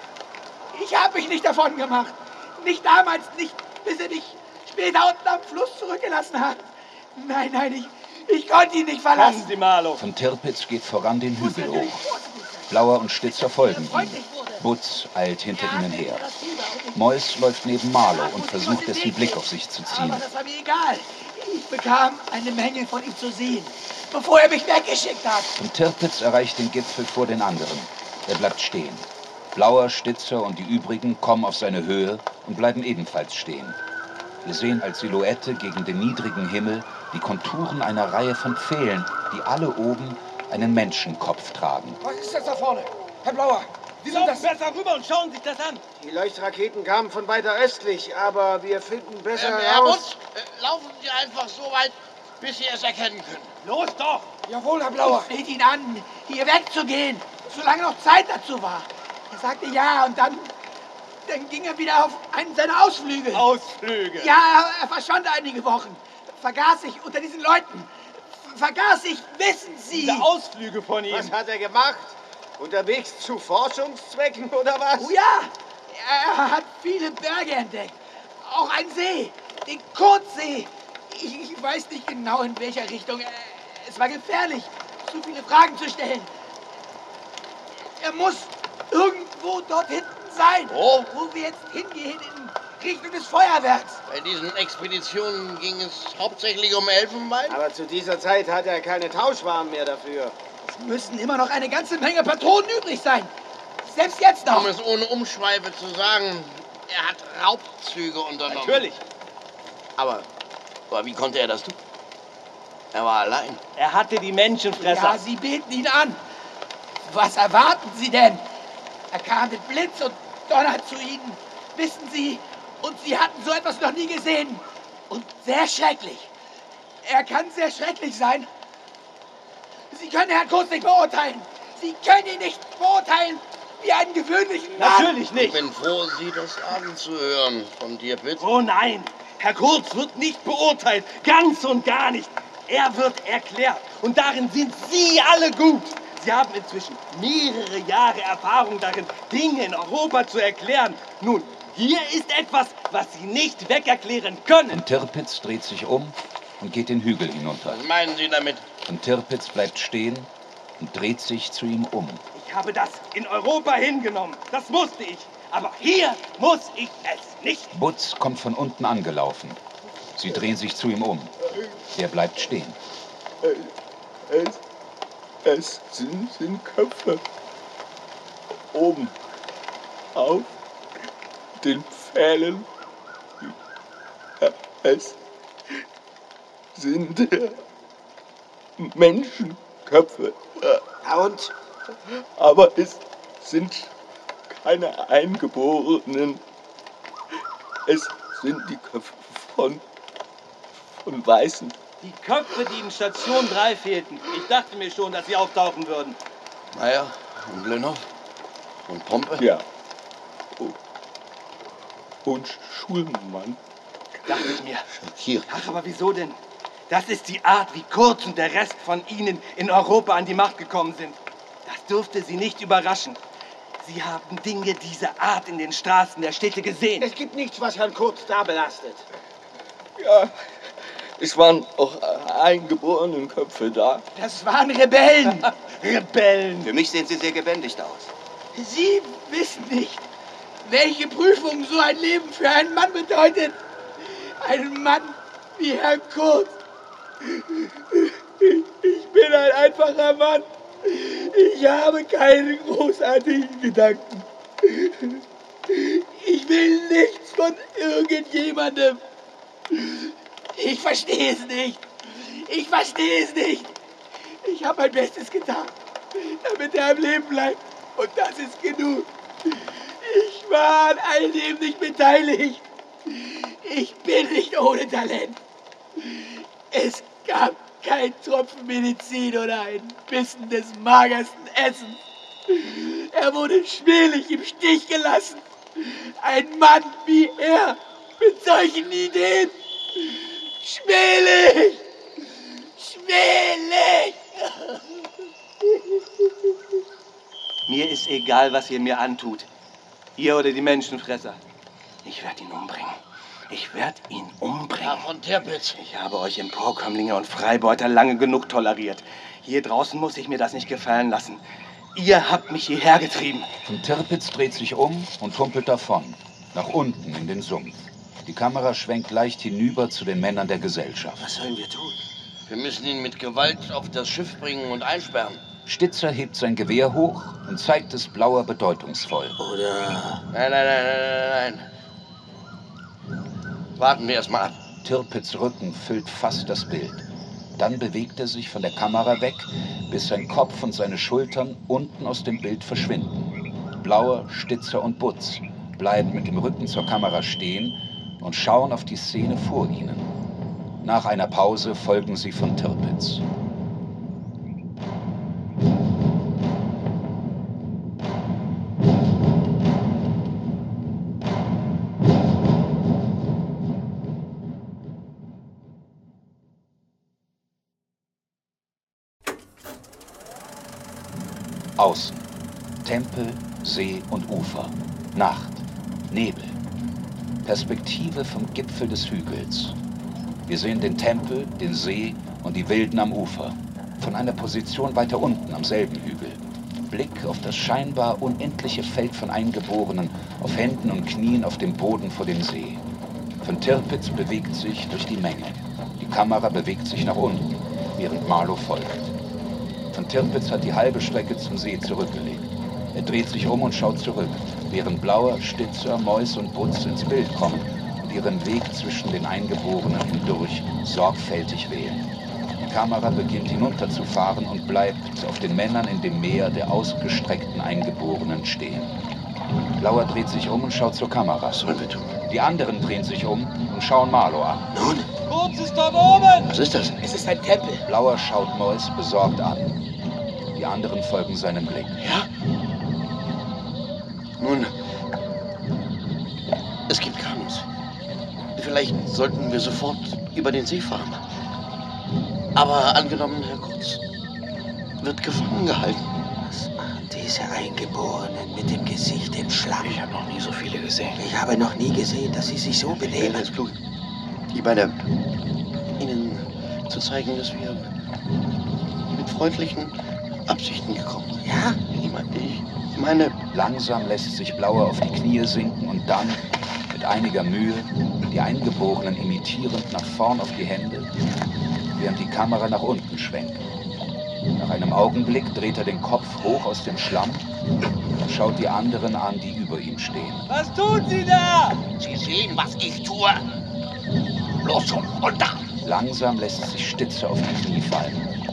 Ich habe mich nicht davon gemacht. Nicht damals, nicht bis er mich später unten am Fluss zurückgelassen hat. Nein, nein, ich, ich konnte ihn nicht verlassen. Kommen Sie, Marlo. Von Tirpitz geht voran den Hügel hoch. Blauer und Stitzer folgen ihm. Butz eilt hinter ihnen her. Mois läuft neben Marlo und versucht, dessen Blick auf sich zu ziehen. Aber das war mir egal. Ich bekam eine Menge von ihm zu sehen, bevor er mich weggeschickt hat. Von Tirpitz erreicht den Gipfel vor den anderen. Er bleibt stehen. Blauer, Stitzer und die übrigen kommen auf seine Höhe und bleiben ebenfalls stehen. Wir sehen als Silhouette gegen den niedrigen Himmel die Konturen einer Reihe von Pfählen, die alle oben einen Menschenkopf tragen. Was ist das da vorne? Herr Blauer, Sie laufen das besser rüber und schauen sich das an. Die Leuchtraketen kamen von weiter östlich, aber wir finden besser Ähm, Herr heraus... Butz, äh, laufen Sie einfach so weit, bis Sie es erkennen können. Los doch! Jawohl, Herr Blauer. Ich fleht ihn an, hier wegzugehen, solange noch Zeit dazu war. Er sagte ja und dann, dann ging er wieder auf einen seiner Ausflüge. Ausflüge? Ja, er, er verschwand einige Wochen. Vergaß sich unter diesen Leuten. Vergaß sich, wissen Sie. Diese Ausflüge von ihm. Was hat er gemacht? Unterwegs zu Forschungszwecken oder was? Oh ja, er hat viele Berge entdeckt. Auch einen See, den Kurzsee. Ich, ich weiß nicht genau, in welcher Richtung. Es war gefährlich, so viele Fragen zu stellen. Er muss irgendwo dort hinten sein, Wo? wo wir jetzt hingehen, in Richtung des Feuerwerks. Bei diesen Expeditionen ging es hauptsächlich um Elfenbein. Aber zu dieser Zeit hat er keine Tauschwaren mehr dafür. Es müssen immer noch eine ganze Menge Patronen übrig sein. Selbst jetzt noch. Um es ohne Umschweife zu sagen, er hat Raubzüge unternommen. Natürlich. Aber, aber wie konnte er das tun? Er war allein. Er hatte die Menschenfresser. Ja, Sie beten ihn an. Was erwarten Sie denn? Er kam mit Blitz und Donner zu Ihnen. Wissen Sie, und Sie hatten so etwas noch nie gesehen. Und sehr schrecklich. Er kann sehr schrecklich sein. Sie können Herrn Kurz nicht beurteilen. Sie können ihn nicht beurteilen wie einen gewöhnlichen Mann. Natürlich nicht. Ich bin froh, Sie das sagen zu hören von dir, bitte. Oh nein, Herr Kurz wird nicht beurteilt. Ganz und gar nicht. Er wird erklärt. Und darin sind Sie alle gut. Sie haben inzwischen mehrere Jahre Erfahrung darin, Dinge in Europa zu erklären. Nun, hier ist etwas, was Sie nicht wegerklären können. Und Tirpitz dreht sich um und geht den Hügel hinunter. Was meinen Sie damit? Und Tirpitz bleibt stehen und dreht sich zu ihm um. Ich habe das in Europa hingenommen. Das musste ich. Aber hier muss ich es nicht. Butz kommt von unten angelaufen. Sie drehen sich zu ihm um. Er bleibt stehen. Es, es sind, sind Köpfe. Oben. Auf den Pfählen. Es sind Menschenköpfe. Ja, und? Aber es sind keine Eingeborenen. Es sind die Köpfe von, von Weißen. Die Köpfe, die in Station drei fehlten. Ich dachte mir schon, dass sie auftauchen würden. Meier und Blennow und Pompe. Ja. Und, und Schulmann. Dachte ich mir. Hier. Ach, aber wieso denn? Das ist die Art, wie Kurz und der Rest von Ihnen in Europa an die Macht gekommen sind. Das dürfte Sie nicht überraschen. Sie haben Dinge dieser Art in den Straßen der Städte gesehen. Es gibt nichts, was Herrn Kurz da belastet. Ja, es waren auch eingeborene Köpfe da. Das waren Rebellen. Rebellen. Für mich sehen Sie sehr gebändigt aus. Sie wissen nicht, welche Prüfung so ein Leben für einen Mann bedeutet. Einen Mann wie Herr Kurz. Ich bin ein einfacher Mann. Ich habe keine großartigen Gedanken. Ich will nichts von irgendjemandem. Ich verstehe es nicht. Ich verstehe es nicht. Ich habe mein Bestes getan, damit er am Leben bleibt. Und das ist genug. Ich war an all dem nicht beteiligt. Ich bin nicht ohne Talent. Es gab kein Tropfen Medizin oder ein Bissen des magersten Essens. Er wurde schwerlich im Stich gelassen. Ein Mann wie er mit solchen Ideen. Schmählich! Schmählich! Mir ist egal, was ihr mir antut. Ihr oder die Menschenfresser. Ich werde ihn umbringen. Ich werde ihn umbringen. Herr von Tirpitz. Ich habe euch Emporkömmlinge und Freibeuter lange genug toleriert. Hier draußen muss ich mir das nicht gefallen lassen. Ihr habt mich hierher getrieben. Von Tirpitz dreht sich um und humpelt davon. Nach unten in den Sumpf. Die Kamera schwenkt leicht hinüber zu den Männern der Gesellschaft. Was sollen wir tun? Wir müssen ihn mit Gewalt auf das Schiff bringen und einsperren. Stitzer hebt sein Gewehr hoch und zeigt es Blauer bedeutungsvoll. Oder... Nein, nein, nein, nein, nein, nein. Warten wir erst mal ab. Tirpitz' Rücken füllt fast das Bild. Dann bewegt er sich von der Kamera weg, bis sein Kopf und seine Schultern unten aus dem Bild verschwinden. Blauer, Stitzer und Butz bleiben mit dem Rücken zur Kamera stehen und schauen auf die Szene vor ihnen. Nach einer Pause folgen sie von Tirpitz. Außen. Tempel, See und Ufer. Nacht. Nebel. Perspektive vom Gipfel des Hügels. Wir sehen den Tempel, den See und die Wilden am Ufer. Von einer Position weiter unten am selben Hügel. Blick auf das scheinbar unendliche Feld von Eingeborenen, auf Händen und Knien auf dem Boden vor dem See. Von Tirpitz bewegt sich durch die Menge. Die Kamera bewegt sich nach unten, während Marlow folgt. Von Tirpitz hat die halbe Strecke zum See zurückgelegt. Er dreht sich um und schaut zurück, während Blauer, Stitzer, Mäus und Butz ins Bild kommen und ihren Weg zwischen den Eingeborenen hindurch sorgfältig wählen. Die Kamera beginnt hinunterzufahren und bleibt auf den Männern in dem Meer der ausgestreckten Eingeborenen stehen. Blauer dreht sich um und schaut zur Kamera. Was sollen wir tun? Die anderen drehen sich um und schauen Marlow an. Nun? Kurz ist dort oben! Was ist das? Es ist ein Tempel. Blauer schaut Mäus besorgt an. Die anderen folgen seinem Blick. Ja? Nun, es gibt Kanus. Vielleicht sollten wir sofort über den See fahren. Aber angenommen, Herr Kurz wird gefangen gehalten. Was machen diese Eingeborenen mit dem Gesicht im Schlamm? Ich habe noch nie so viele gesehen. Ich habe noch nie gesehen, dass sie sich so benehmen. Als Klug. Ich meine, Ihnen zu zeigen, dass wir mit freundlichen Absichten gekommen sind. Ja? Ich meine, ich meine... Langsam lässt sich Blauer auf die Knie sinken und dann, mit einiger Mühe, die Eingeborenen imitierend nach vorn auf die Hände, während die Kamera nach unten schwenkt. Nach einem Augenblick dreht er den Kopf hoch aus dem Schlamm und schaut die anderen an, die über ihm stehen. Was tun Sie da? Sie sehen, was ich tue. Los schon, runter! Langsam lässt sich Stitzer auf die Knie fallen.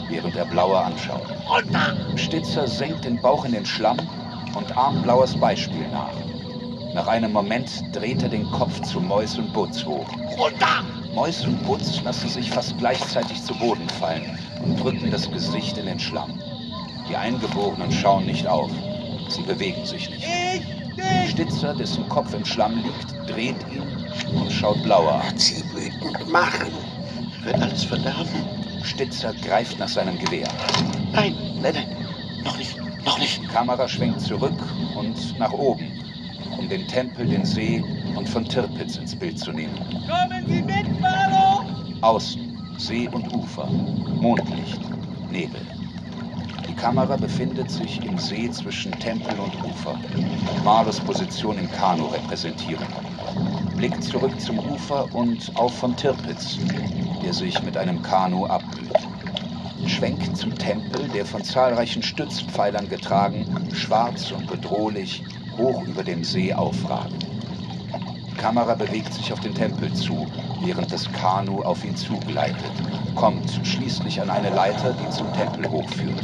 während er Blauer anschaut. Stitzer senkt den Bauch in den Schlamm und ahmt Blauers Beispiel nach. Nach einem Moment dreht er den Kopf zu Mois und Butz hoch. Mois und Butz lassen sich fast gleichzeitig zu Boden fallen und drücken das Gesicht in den Schlamm. Die Eingeborenen schauen nicht auf. Sie bewegen sich nicht. Stitzer, dessen Kopf im Schlamm liegt, dreht ihn und schaut Blauer an. Sie wütend machen. Wird alles verderben. Stitzer greift nach seinem Gewehr. Nein, nein, nein. Noch nicht, noch nicht. Die Kamera schwenkt zurück und nach oben, um den Tempel, den See und von Tirpitz ins Bild zu nehmen. Kommen Sie mit, Marlo! Außen, See und Ufer, Mondlicht, Nebel. Die Kamera befindet sich im See zwischen Tempel und Ufer. Marlos Position im Kanu repräsentieren. Blick zurück zum Ufer und auf von Tirpitz, der sich mit einem Kanu abmüht. Schwenk zum Tempel, der von zahlreichen Stützpfeilern getragen, schwarz und bedrohlich, hoch über dem See aufragt. Die Kamera bewegt sich auf den Tempel zu, während das Kanu auf ihn zugleitet, kommt schließlich an eine Leiter, die zum Tempel hochführt.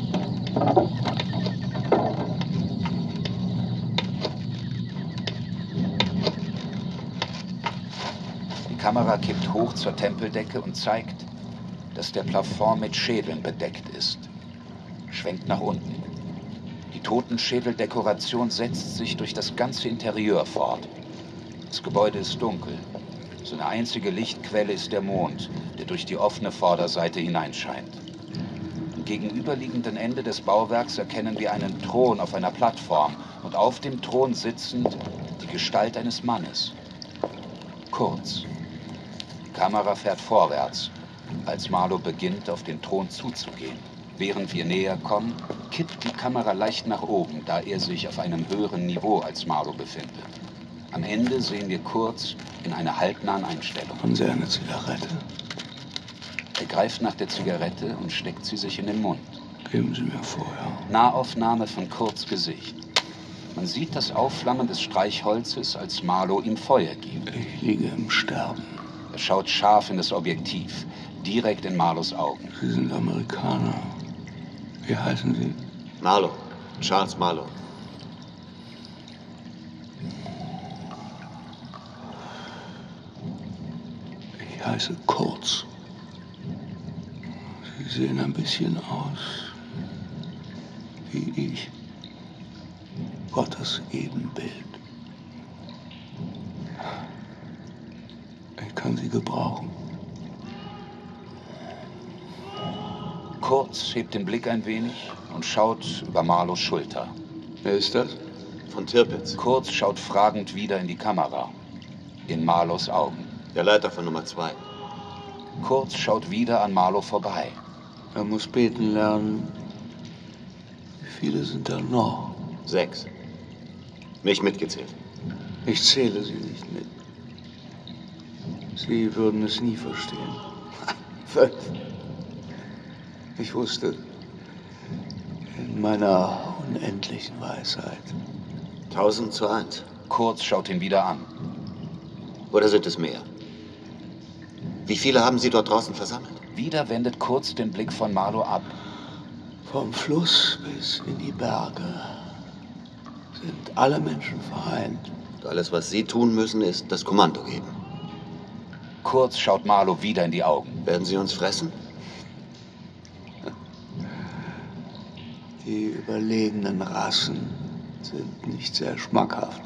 Die Kamera kippt hoch zur Tempeldecke und zeigt, dass der Plafond mit Schädeln bedeckt ist. Schwenkt nach unten. Die Totenschädeldekoration setzt sich durch das ganze Interieur fort. Das Gebäude ist dunkel. Seine einzige Lichtquelle ist der Mond, der durch die offene Vorderseite hineinscheint. Am gegenüberliegenden Ende des Bauwerks erkennen wir einen Thron auf einer Plattform und auf dem Thron sitzend die Gestalt eines Mannes. Kurz. Die Kamera fährt vorwärts, als Marlo beginnt, auf den Thron zuzugehen. Während wir näher kommen, kippt die Kamera leicht nach oben, da er sich auf einem höheren Niveau als Marlo befindet. Am Ende sehen wir Kurz in einer halbnahen Einstellung. Haben Sie eine Zigarette? Er greift nach der Zigarette und steckt sie sich in den Mund. Geben Sie mir vorher. Nahaufnahme von Kurz' Gesicht. Man sieht das Aufflammen des Streichholzes, als Marlo ihm Feuer gibt. Ich liege im Sterben. Er schaut scharf in das Objektiv, direkt in Marlos Augen. Sie sind Amerikaner. Wie heißen Sie? Marlo. Charles Marlo. Ich heiße Kurz. Sie sehen ein bisschen aus wie ich. Gottes Ebenbild. Ich kann Sie gebrauchen. Kurz hebt den Blick ein wenig und schaut über Marlos Schulter. Wer ist das? Von Tirpitz. Kurz schaut fragend wieder in die Kamera. In Marlos Augen. Der Leiter von Nummer zwei. Kurz schaut wieder an Marlo vorbei. Er muss beten lernen. Wie viele sind da noch? Sechs. Mich mitgezählt. Ich zähle sie nicht mit. Sie würden es nie verstehen. Fünf. Ich wusste, in meiner unendlichen Weisheit. Tausend zu eins. Kurz schaut ihn wieder an. Oder sind es mehr? Wie viele haben Sie dort draußen versammelt? Wieder wendet Kurz den Blick von Marlo ab. Vom Fluss bis in die Berge sind alle Menschen vereint. Und alles, was Sie tun müssen, ist das Kommando geben. Kurz schaut Marlo wieder in die Augen. Werden Sie uns fressen? Die überlegenen Rassen sind nicht sehr schmackhaft.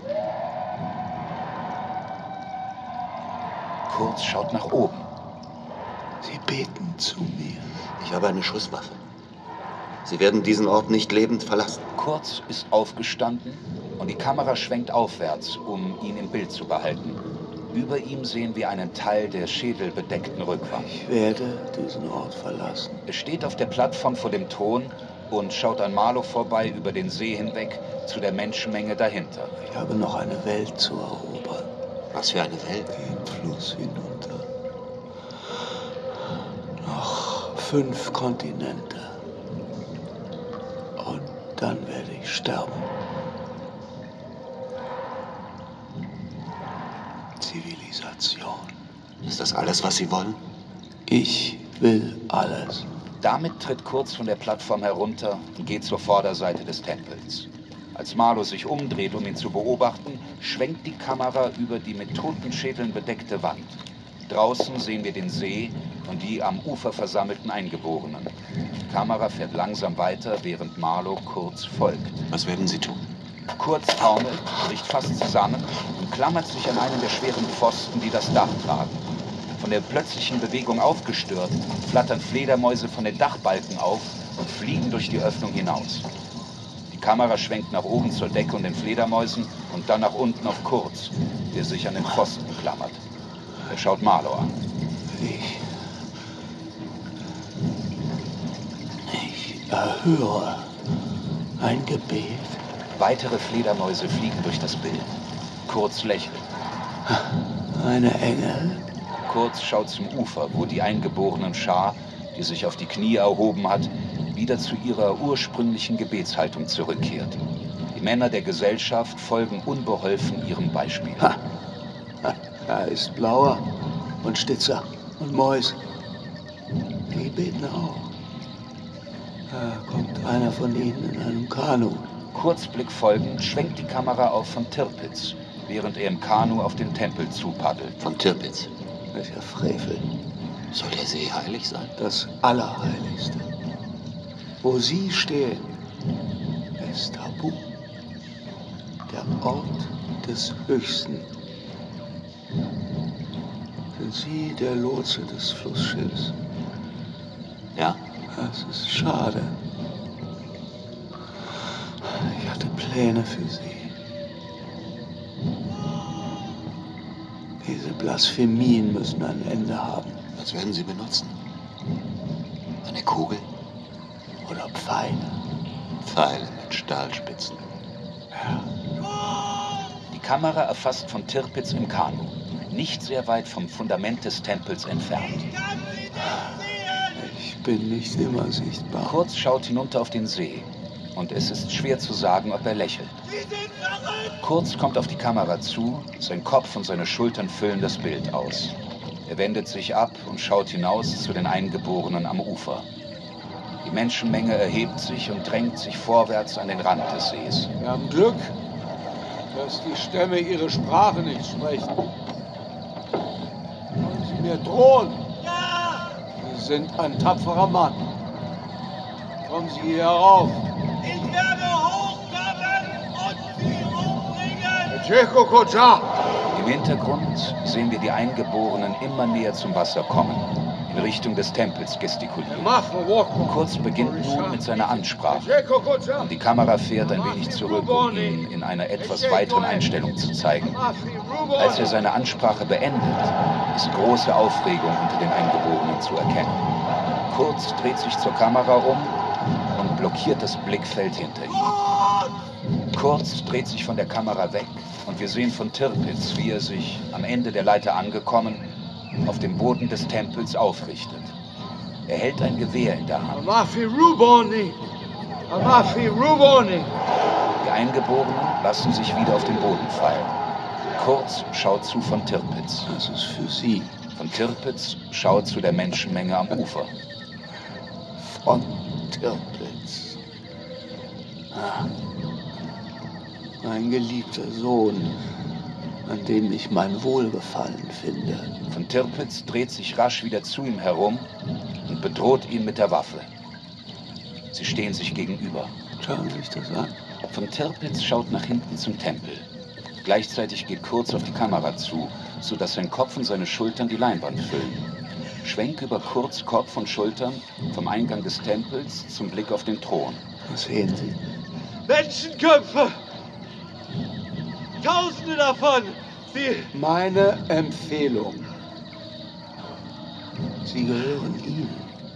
Kurz schaut nach oben. Sie beten zu mir. Ich habe eine Schusswaffe. Sie werden diesen Ort nicht lebend verlassen. Kurz ist aufgestanden und die Kamera schwenkt aufwärts, um ihn im Bild zu behalten. Über ihm sehen wir einen Teil der schädelbedeckten Rückwand. Ich werde diesen Ort verlassen. Er steht auf der Plattform vor dem Thron und schaut an Marlo vorbei über den See hinweg zu der Menschenmenge dahinter. Ich habe noch eine Welt zu erobern. Was für eine Welt? Den Fluss hinunter. Noch fünf Kontinente. Und dann werde ich sterben. Zivilisation. Ist das alles, was Sie wollen? Ich will alles. Damit tritt Kurz von der Plattform herunter und geht zur Vorderseite des Tempels. Als Marlow sich umdreht, um ihn zu beobachten, schwenkt die Kamera über die mit Totenschädeln bedeckte Wand. Draußen sehen wir den See und die am Ufer versammelten Eingeborenen. Die Kamera fährt langsam weiter, während Marlow Kurz folgt. Was werden Sie tun? Kurz taumelt, bricht fast zusammen und klammert sich an einen der schweren Pfosten, die das Dach tragen. Von der plötzlichen Bewegung aufgestört, flattern Fledermäuse von den Dachbalken auf und fliegen durch die Öffnung hinaus. Die Kamera schwenkt nach oben zur Decke und den Fledermäusen und dann nach unten auf Kurz, der sich an den Pfosten klammert. Er schaut Marlow an. Ich... Ich erhöre ein Gebet. Weitere Fledermäuse fliegen durch das Bild. Kurz lächelt. Eine Engel. Kurz schaut zum Ufer, wo die eingeborenen Schar, die sich auf die Knie erhoben hat, wieder zu ihrer ursprünglichen Gebetshaltung zurückkehrt. Die Männer der Gesellschaft folgen unbeholfen ihrem Beispiel. Ha. Da ist Blauer und Stitzer und Mäus. Die beten auch. Da kommt einer von ihnen in einem Kanu. Kurzblick folgend schwenkt die Kamera auf von Tirpitz, während er im Kanu auf den Tempel zupaddelt. Von Tirpitz? Welcher Frevel. Soll der See heilig sein? Das Allerheiligste. Wo Sie stehen, ist Tabu. Der Ort des Höchsten. Sind Sie der Lotse des Flussschiffs? Ja. Das ist schade. Ich hatte Pläne für Sie. Diese Blasphemien müssen ein Ende haben. Was werden Sie benutzen? Eine Kugel? Oder Pfeile? Pfeile mit Stahlspitzen. Ja. Die Kamera erfasst von Tirpitz im Kanu, nicht sehr weit vom Fundament des Tempels entfernt. Ich bin nicht immer sichtbar. Kurz schaut hinunter auf den See und es ist schwer zu sagen, ob er lächelt. Kurz kommt auf die Kamera zu, sein Kopf und seine Schultern füllen das Bild aus. Er wendet sich ab und schaut hinaus zu den Eingeborenen am Ufer. Die Menschenmenge erhebt sich und drängt sich vorwärts an den Rand des Sees. Wir haben Glück, dass die Stämme ihre Sprache nicht sprechen. Wollen Sie mir drohen? Ja! Sie sind ein tapferer Mann. Kommen Sie hier herauf. Ich werde hochkommen und Sie umbringen! Tscheko Kocha! Im Hintergrund sehen wir die Eingeborenen immer näher zum Wasser kommen, in Richtung des Tempels gestikulieren. Kurz beginnt nun mit seiner Ansprache und die Kamera fährt ein wenig zurück, um ihn in einer etwas weiteren Einstellung zu zeigen. Als er seine Ansprache beendet, ist große Aufregung unter den Eingeborenen zu erkennen. Kurz dreht sich zur Kamera um und blockiert das Blickfeld hinter ihm. Kurz dreht sich von der Kamera weg und wir sehen von Tirpitz, wie er sich, am Ende der Leiter angekommen, auf dem Boden des Tempels aufrichtet. Er hält ein Gewehr in der Hand. Amafi Ruboni! Amafi Ruboni! Die Eingeborenen lassen sich wieder auf den Boden fallen. Kurz schaut zu von Tirpitz. Das ist für Sie. Von Tirpitz schaut zu der Menschenmenge am Ufer. Von Tirpitz. Ah. Mein geliebter Sohn, an dem ich mein Wohlgefallen finde. Von Tirpitz dreht sich rasch wieder zu ihm herum und bedroht ihn mit der Waffe. Sie stehen sich gegenüber. Schauen Sie sich das an. Von Tirpitz schaut nach hinten zum Tempel. Gleichzeitig geht Kurz auf die Kamera zu, sodass sein Kopf und seine Schultern die Leinwand füllen. Schwenk über Kurz Kopf und Schultern vom Eingang des Tempels zum Blick auf den Thron. Was sehen Sie? Menschenköpfe! Tausende davon! Sie... Meine Empfehlung. Sie gehören Ihnen.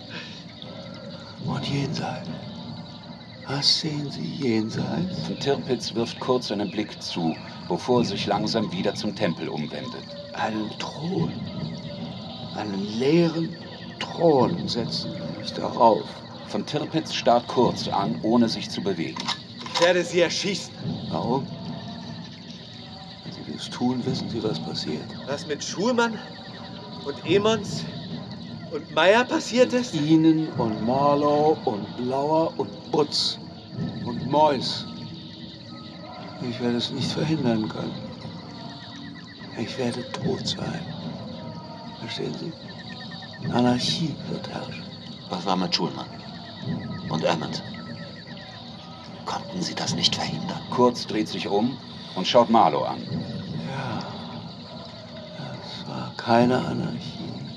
Und jenseits. Was sehen Sie jenseits? Von Tirpitz wirft Kurz einen Blick zu, bevor er sich langsam wieder zum Tempel umwendet. Einen Thron. Einen leeren Thron setzen Sie mich darauf. Von Tirpitz starrt Kurz an, ohne sich zu bewegen. Ich werde Sie erschießen. Warum? Wenn Sie das tun, wissen Sie, was passiert. Was mit Schulmann und Emons? Und Meyer passiert es? Ihnen und Marlowe und Blauer und Butz und Mois. Ich werde es nicht verhindern können. Ich werde tot sein. Verstehen Sie? Anarchie wird herrschen. Was war mit Schulmann? Und Emmett? Konnten Sie das nicht verhindern? Kurz dreht sich um und schaut Marlowe an. Ja, das war keine Anarchie.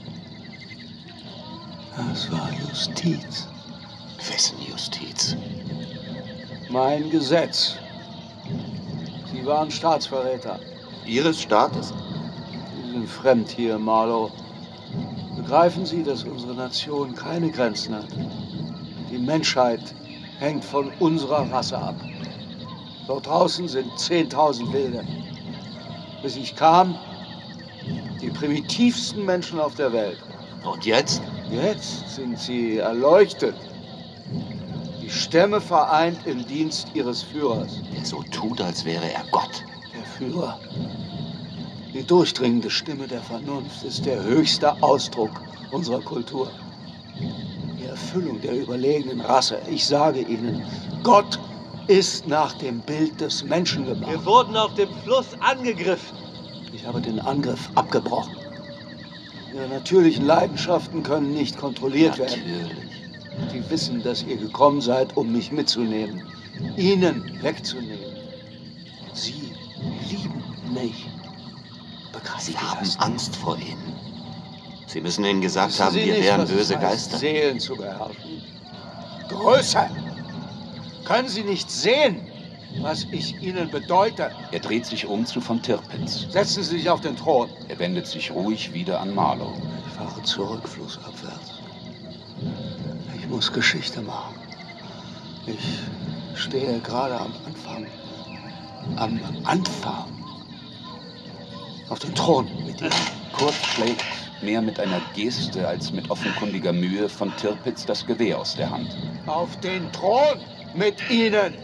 Das war Justiz. Wessen Justiz? Mein Gesetz. Sie waren Staatsverräter. Ihres Staates? Sie sind fremd hier, Marlowe. Begreifen Sie, dass unsere Nation keine Grenzen hat? Die Menschheit hängt von unserer Rasse ab. Dort draußen sind zehntausend Wilde. Bis ich kam, die primitivsten Menschen auf der Welt. Und jetzt? Jetzt sind sie erleuchtet. Die Stämme vereint im Dienst ihres Führers. Der so tut, als wäre er Gott. Der Führer. Die durchdringende Stimme der Vernunft ist der höchste Ausdruck unserer Kultur. Die Erfüllung der überlegenen Rasse. Ich sage Ihnen, Gott ist nach dem Bild des Menschen gemacht. Wir wurden auf dem Fluss angegriffen. Ich habe den Angriff abgebrochen. Ihre natürlichen Leidenschaften können nicht kontrolliert Natürlich. werden. Sie wissen, dass ihr gekommen seid, um mich mitzunehmen. Ihnen wegzunehmen. Sie lieben mich. Begreifen Sie Sie haben das? Angst vor ihnen. Sie müssen ihnen gesagt Wissen haben, Sie wir nicht, wären was es böse heißt, Geister. Seelen zu beherrschen. Größe! Können Sie nicht sehen, was ich Ihnen bedeute? Er dreht sich um zu von Tirpitz. Setzen Sie sich auf den Thron. Er wendet sich ruhig wieder an Marlowe. Ich fahre zurück, flussabwärts. Ich muss Geschichte machen. Ich stehe gerade am Anfang. Am Anfang. Auf dem Thron mit Ihnen. Kurz schlägt, mehr mit einer Geste als mit offenkundiger Mühe, von Tirpitz das Gewehr aus der Hand. Auf den Thron mit Ihnen.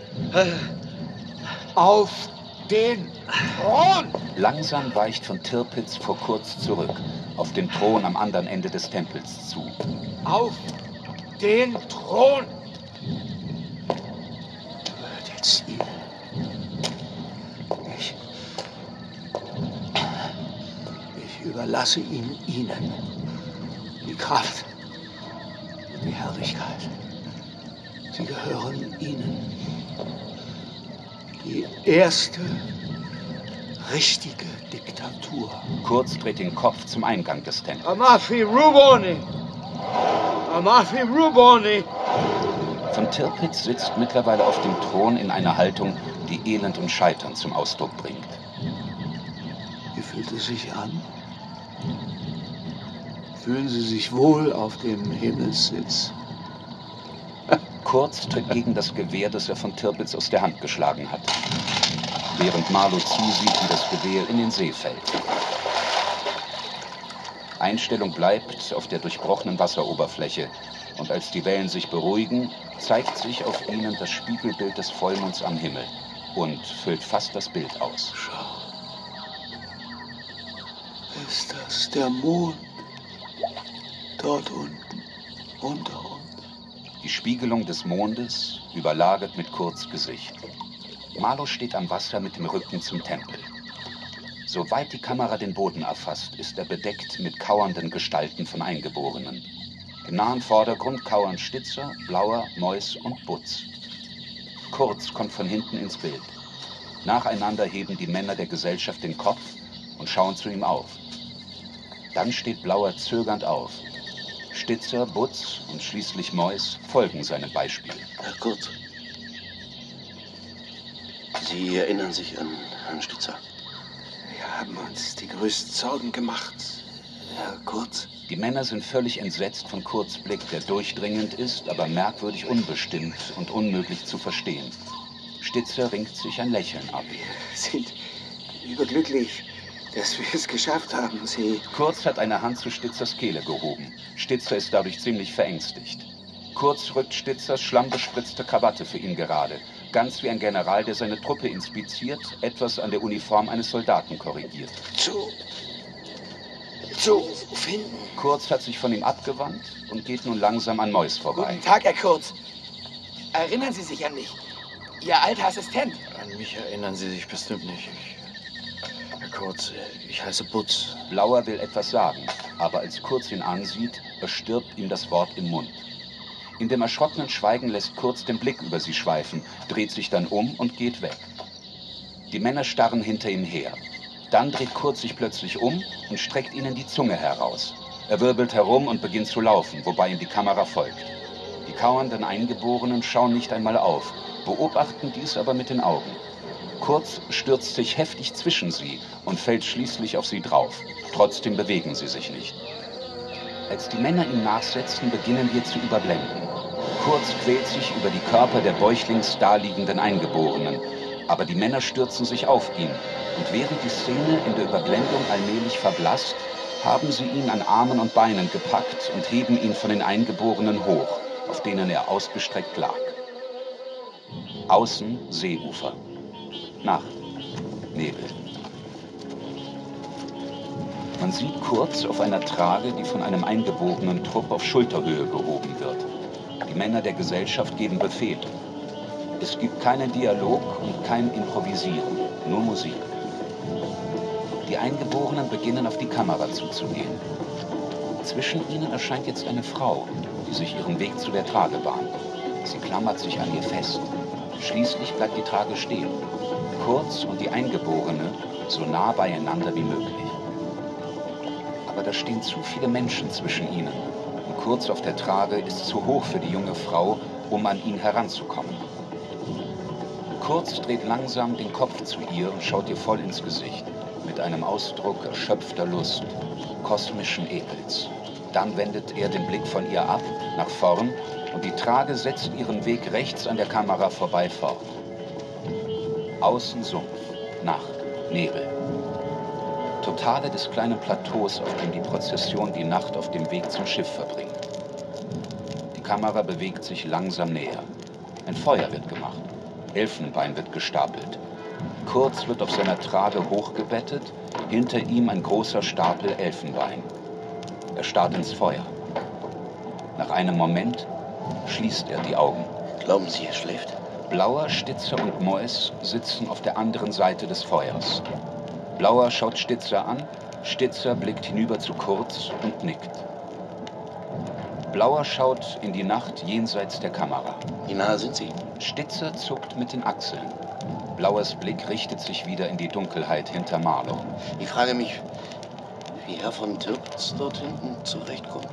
Auf den Thron. Langsam weicht von Tirpitz vor Kurz zurück, auf den Thron am anderen Ende des Tempels zu. Auf den Thron. Hört jetzt Ihnen. Ich, ich überlasse ihn Ihnen. Die Kraft, die Herrlichkeit. Sie gehören Ihnen. Die erste richtige Diktatur. Kurz dreht den Kopf zum Eingang des Tempels. Amafi Ruboni! Amafi Ruboni! Von Tirpitz sitzt mittlerweile auf dem Thron in einer Haltung, die Elend und Scheitern zum Ausdruck bringt. Wie fühlt es sich an? Fühlen Sie sich wohl auf dem Himmelssitz? Kurz tritt gegen das Gewehr, das er von Tirpitz aus der Hand geschlagen hat, während Marlowe zusieht, wie das Gewehr in den See fällt. Einstellung bleibt auf der durchbrochenen Wasseroberfläche, und als die Wellen sich beruhigen, zeigt sich auf ihnen das Spiegelbild des Vollmonds am Himmel und füllt fast das Bild aus. Schau. Ist das der Mond? Dort unten, unter uns. Die Spiegelung des Mondes überlagert mit Kurz Gesicht. Marlowe steht am Wasser mit dem Rücken zum Tempel. Soweit die Kamera den Boden erfasst, ist er bedeckt mit kauernden Gestalten von Eingeborenen. Im nahen Vordergrund kauern Stitzer, Blauer, Mois und Butz. Kurz kommt von hinten ins Bild. Nacheinander heben die Männer der Gesellschaft den Kopf und schauen zu ihm auf. Dann steht Blauer zögernd auf. Stitzer, Butz und schließlich Mois folgen seinem Beispiel. Herr Kurz, Sie erinnern sich an Herrn Stitzer? Wir haben uns die größten Sorgen gemacht, Herr Kurz. Die Männer sind völlig entsetzt von Kurz' Blick, der durchdringend ist, aber merkwürdig unbestimmt und unmöglich zu verstehen. Stitzer ringt sich ein Lächeln ab. Wir sind überglücklich, dass wir es geschafft haben, Sie... Kurz hat eine Hand zu Stitzers Kehle gehoben. Stitzer ist dadurch ziemlich verängstigt. Kurz rückt Stitzers schlammbespritzte Krawatte für ihn gerade, ganz wie ein General, der seine Truppe inspiziert, etwas an der Uniform eines Soldaten korrigiert. Zu... zu finden. Kurz hat sich von ihm abgewandt und geht nun langsam an Mois vorbei. Guten Tag, Herr Kurz. Erinnern Sie sich an mich? Ihr alter Assistent. An mich erinnern Sie sich bestimmt nicht. Ich, Herr Kurz, ich heiße Butz. Blauer will etwas sagen, aber als Kurz ihn ansieht, erstirbt ihm das Wort im Mund. In dem erschrockenen Schweigen lässt Kurz den Blick über sie schweifen, dreht sich dann um und geht weg. Die Männer starren hinter ihm her. Dann dreht Kurz sich plötzlich um und streckt ihnen die Zunge heraus. Er wirbelt herum und beginnt zu laufen, wobei ihm die Kamera folgt. Die kauernden Eingeborenen schauen nicht einmal auf, beobachten dies aber mit den Augen. Kurz stürzt sich heftig zwischen sie und fällt schließlich auf sie drauf. Trotzdem bewegen sie sich nicht. Als die Männer ihm nachsetzen, beginnen wir zu überblenden. Kurz quält sich über die Körper der bäuchlings daliegenden Eingeborenen. Aber die Männer stürzen sich auf ihn. Und während die Szene in der Überblendung allmählich verblasst, haben sie ihn an Armen und Beinen gepackt und heben ihn von den Eingeborenen hoch, auf denen er ausgestreckt lag. Außen Seeufer. Nacht. Nebel. Man sieht Kurz auf einer Trage, die von einem eingeborenen Trupp auf Schulterhöhe gehoben wird. Die Männer der Gesellschaft geben Befehle. Es gibt keinen Dialog und kein Improvisieren, nur Musik. Die Eingeborenen beginnen auf die Kamera zuzugehen. Zwischen ihnen erscheint jetzt eine Frau, die sich ihren Weg zu der Trage bahnt. Sie klammert sich an ihr fest. Schließlich bleibt die Trage stehen. Kurz und die Eingeborene so nah beieinander wie möglich. Aber da stehen zu viele Menschen zwischen ihnen. Und Kurz auf der Trage ist zu hoch für die junge Frau, um an ihn heranzukommen. Kurz dreht langsam den Kopf zu ihr und schaut ihr voll ins Gesicht, mit einem Ausdruck erschöpfter Lust, kosmischen Ekels. Dann wendet er den Blick von ihr ab, nach vorn, und die Trage setzt ihren Weg rechts an der Kamera vorbei fort. Außen Sumpf, Nacht, Nebel. Totale des kleinen Plateaus, auf dem die Prozession die Nacht auf dem Weg zum Schiff verbringt. Die Kamera bewegt sich langsam näher. Ein Feuer wird gemacht. Elfenbein wird gestapelt. Kurz wird auf seiner Trage hochgebettet, hinter ihm ein großer Stapel Elfenbein. Er starrt ins Feuer. Nach einem Moment schließt er die Augen. Glauben Sie, er schläft? Blauer, Stitzer und Mois sitzen auf der anderen Seite des Feuers. Blauer schaut Stitzer an, Stitzer blickt hinüber zu Kurz und nickt. Blauer schaut in die Nacht jenseits der Kamera. Wie nahe sind Sie? Stitzer zuckt mit den Achseln. Blauers Blick richtet sich wieder in die Dunkelheit hinter Marlow. Ich frage mich, wie Herr von Tirpitz dort hinten zurechtkommt.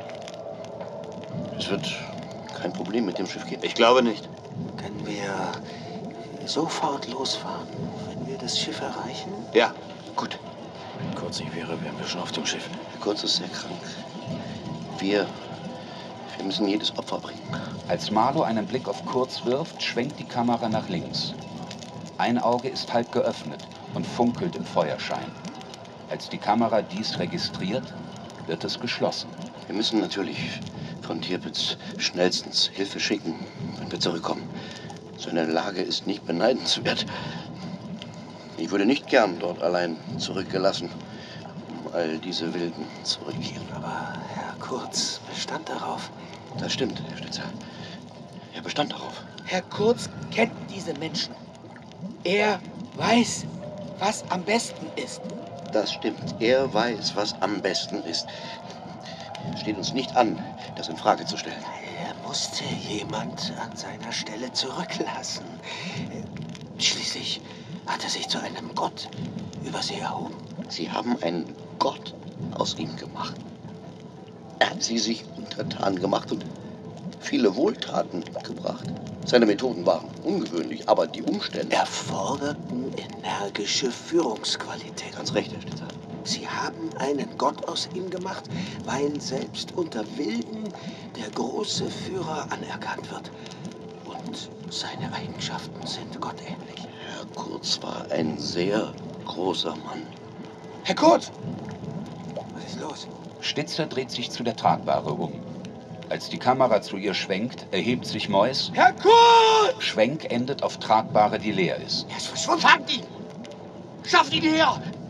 Es wird kein Problem mit dem Schiff geben. Ich glaube nicht. Können wir sofort losfahren, wenn wir das Schiff erreichen? Ja, gut. Wenn Kurz nicht wäre, wären wir schon auf dem Schiff. Kurz ist sehr krank. Wir, wir müssen jedes Opfer bringen. Als Marlow einen Blick auf Kurz wirft, schwenkt die Kamera nach links. Ein Auge ist halb geöffnet und funkelt im Feuerschein. Als die Kamera dies registriert, wird es geschlossen. Wir müssen natürlich von Tirpitz schnellstens Hilfe schicken, wenn wir zurückkommen. Seine Lage ist nicht beneidenswert. Ich würde nicht gern dort allein zurückgelassen, um all diese Wilden zu regieren. Aber Herr Kurz bestand darauf. Das stimmt, Herr Stitzer. Er bestand darauf. Herr Kurz kennt diese Menschen. Er weiß, was am besten ist. Das stimmt. Er weiß, was am besten ist. Es steht uns nicht an, das in Frage zu stellen. Er musste jemand an seiner Stelle zurücklassen. Schließlich hat er sich zu einem Gott über sie erhoben. Sie haben einen Gott aus ihm gemacht. Er hat sie sich untertan gemacht und viele Wohltaten gebracht. Seine Methoden waren ungewöhnlich, aber die Umstände erforderten energische Führungsqualität. Ganz recht, Herr Stitzer. Sie haben einen Gott aus ihm gemacht, weil selbst unter Wilden der große Führer anerkannt wird. Und seine Eigenschaften sind gottähnlich. Herr Kurz war ein sehr großer Mann. Herr Kurz! Was ist los? Stitzer dreht sich zu der Tragbare um. Als die Kamera zu ihr schwenkt, erhebt sich Mois. Herr Kurz! Schwenk endet auf Tragbare, die leer ist. Er ist verschwunden! Fangt ihn! Schafft ihn her!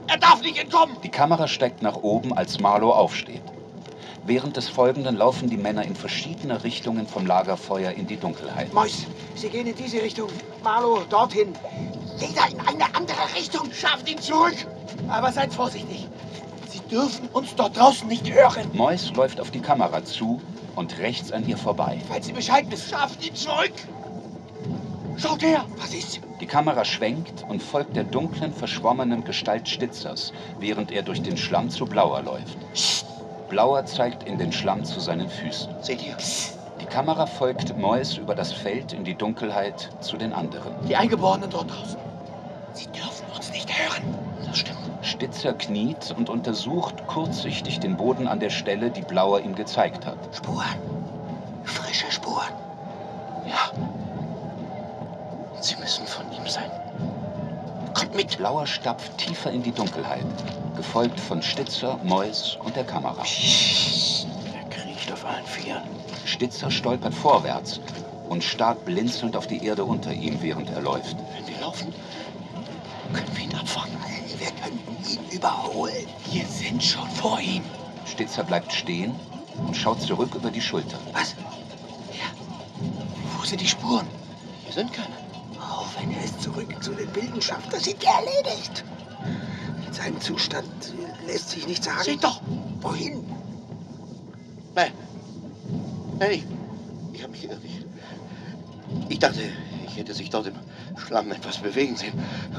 Er darf nicht entkommen! Die Kamera steigt nach oben, als Marlow aufsteht. Während des Folgenden laufen die Männer in verschiedene Richtungen vom Lagerfeuer in die Dunkelheit. Mois, Sie gehen in diese Richtung. Marlow, dorthin. Jeder in eine andere Richtung. Schafft ihn zurück! Aber seid vorsichtig. Sie dürfen uns dort draußen nicht hören. Mois läuft auf die Kamera zu und rechts an ihr vorbei. Falls Sie Bescheid wissen, schafft ihn zurück! Schaut her! Was ist? Die Kamera schwenkt und folgt der dunklen, verschwommenen Gestalt Stitzers, während er durch den Schlamm zu Blauer läuft. Blauer zeigt in den Schlamm zu seinen Füßen. Seht ihr? Die Kamera folgt Mois über das Feld in die Dunkelheit zu den anderen. Die Eingeborenen dort draußen. Sie dürfen uns nicht hören. Das stimmt. Stitzer kniet und untersucht kurzsichtig den Boden an der Stelle, die Blauer ihm gezeigt hat. Spuren. Frische Spuren. Ja. Sie müssen von ihm sein. Kommt mit! Blauer stapft tiefer in die Dunkelheit, gefolgt von Stitzer, Mois und der Kamera. Er kriecht auf allen Vieren. Stitzer stolpert vorwärts und starrt blinzelnd auf die Erde unter ihm, während er läuft. Wenn wir laufen, können wir ihn abfangen. Wir könnten ihn überholen. Wir sind schon vor ihm. Stitzer bleibt stehen und schaut zurück über die Schulter. Was? Ja. Wo sind die Spuren? Hier sind keine. Oh, wenn er es zurück zu den Wilden schafft, dann sind wir erledigt. In seinem Zustand lässt sich nicht sagen. Seht doch! Wohin? Nein. Nein, ich, ich habe mich irrt. Ich, ich dachte, ich hätte sich dort im Schlamm etwas bewegen sehen.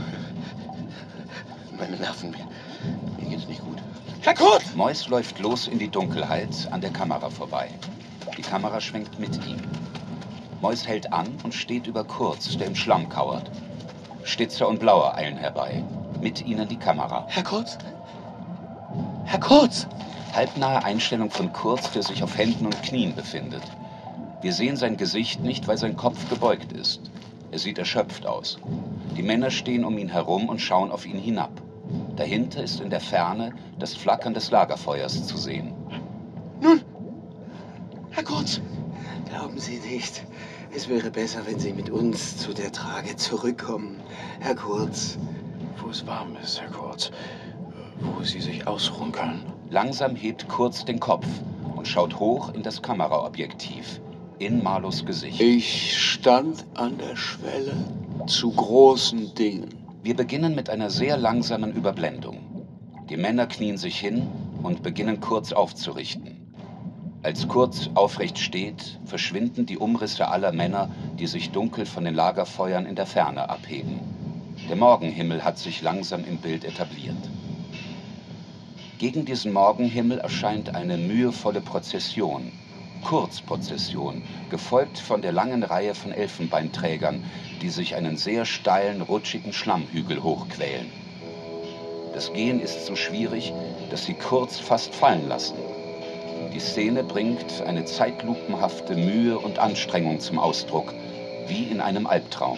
Meine Nerven, mir, mir geht's nicht gut. Herr Kurt! Mois läuft los in die Dunkelheit an der Kamera vorbei. Die Kamera schwenkt mit ihm. Mois hält an und steht über Kurz, der im Schlamm kauert. Stitzer und Blauer eilen herbei. Mit ihnen die Kamera. Herr Kurz? Herr Kurz! Halbnahe Einstellung von Kurz, der sich auf Händen und Knien befindet. Wir sehen sein Gesicht nicht, weil sein Kopf gebeugt ist. Er sieht erschöpft aus. Die Männer stehen um ihn herum und schauen auf ihn hinab. Dahinter ist in der Ferne das Flackern des Lagerfeuers zu sehen. Nun, Herr Kurz! Glauben Sie nicht, es wäre besser, wenn Sie mit uns zu der Trage zurückkommen, Herr Kurz. Wo es warm ist, Herr Kurz. Wo Sie sich ausruhen können. Langsam hebt Kurz den Kopf und schaut hoch in das Kameraobjektiv, in Marlows Gesicht. Ich stand an der Schwelle zu großen Dingen. Wir beginnen mit einer sehr langsamen Überblendung. Die Männer knien sich hin und beginnen Kurz aufzurichten. Als Kurz aufrecht steht, verschwinden die Umrisse aller Männer, die sich dunkel von den Lagerfeuern in der Ferne abheben. Der Morgenhimmel hat sich langsam im Bild etabliert. Gegen diesen Morgenhimmel erscheint eine mühevolle Prozession, Kurzprozession, gefolgt von der langen Reihe von Elfenbeinträgern, die sich einen sehr steilen, rutschigen Schlammhügel hochquälen. Das Gehen ist so schwierig, dass sie Kurz fast fallen lassen. Die Szene bringt eine zeitlupenhafte Mühe und Anstrengung zum Ausdruck, wie in einem Albtraum.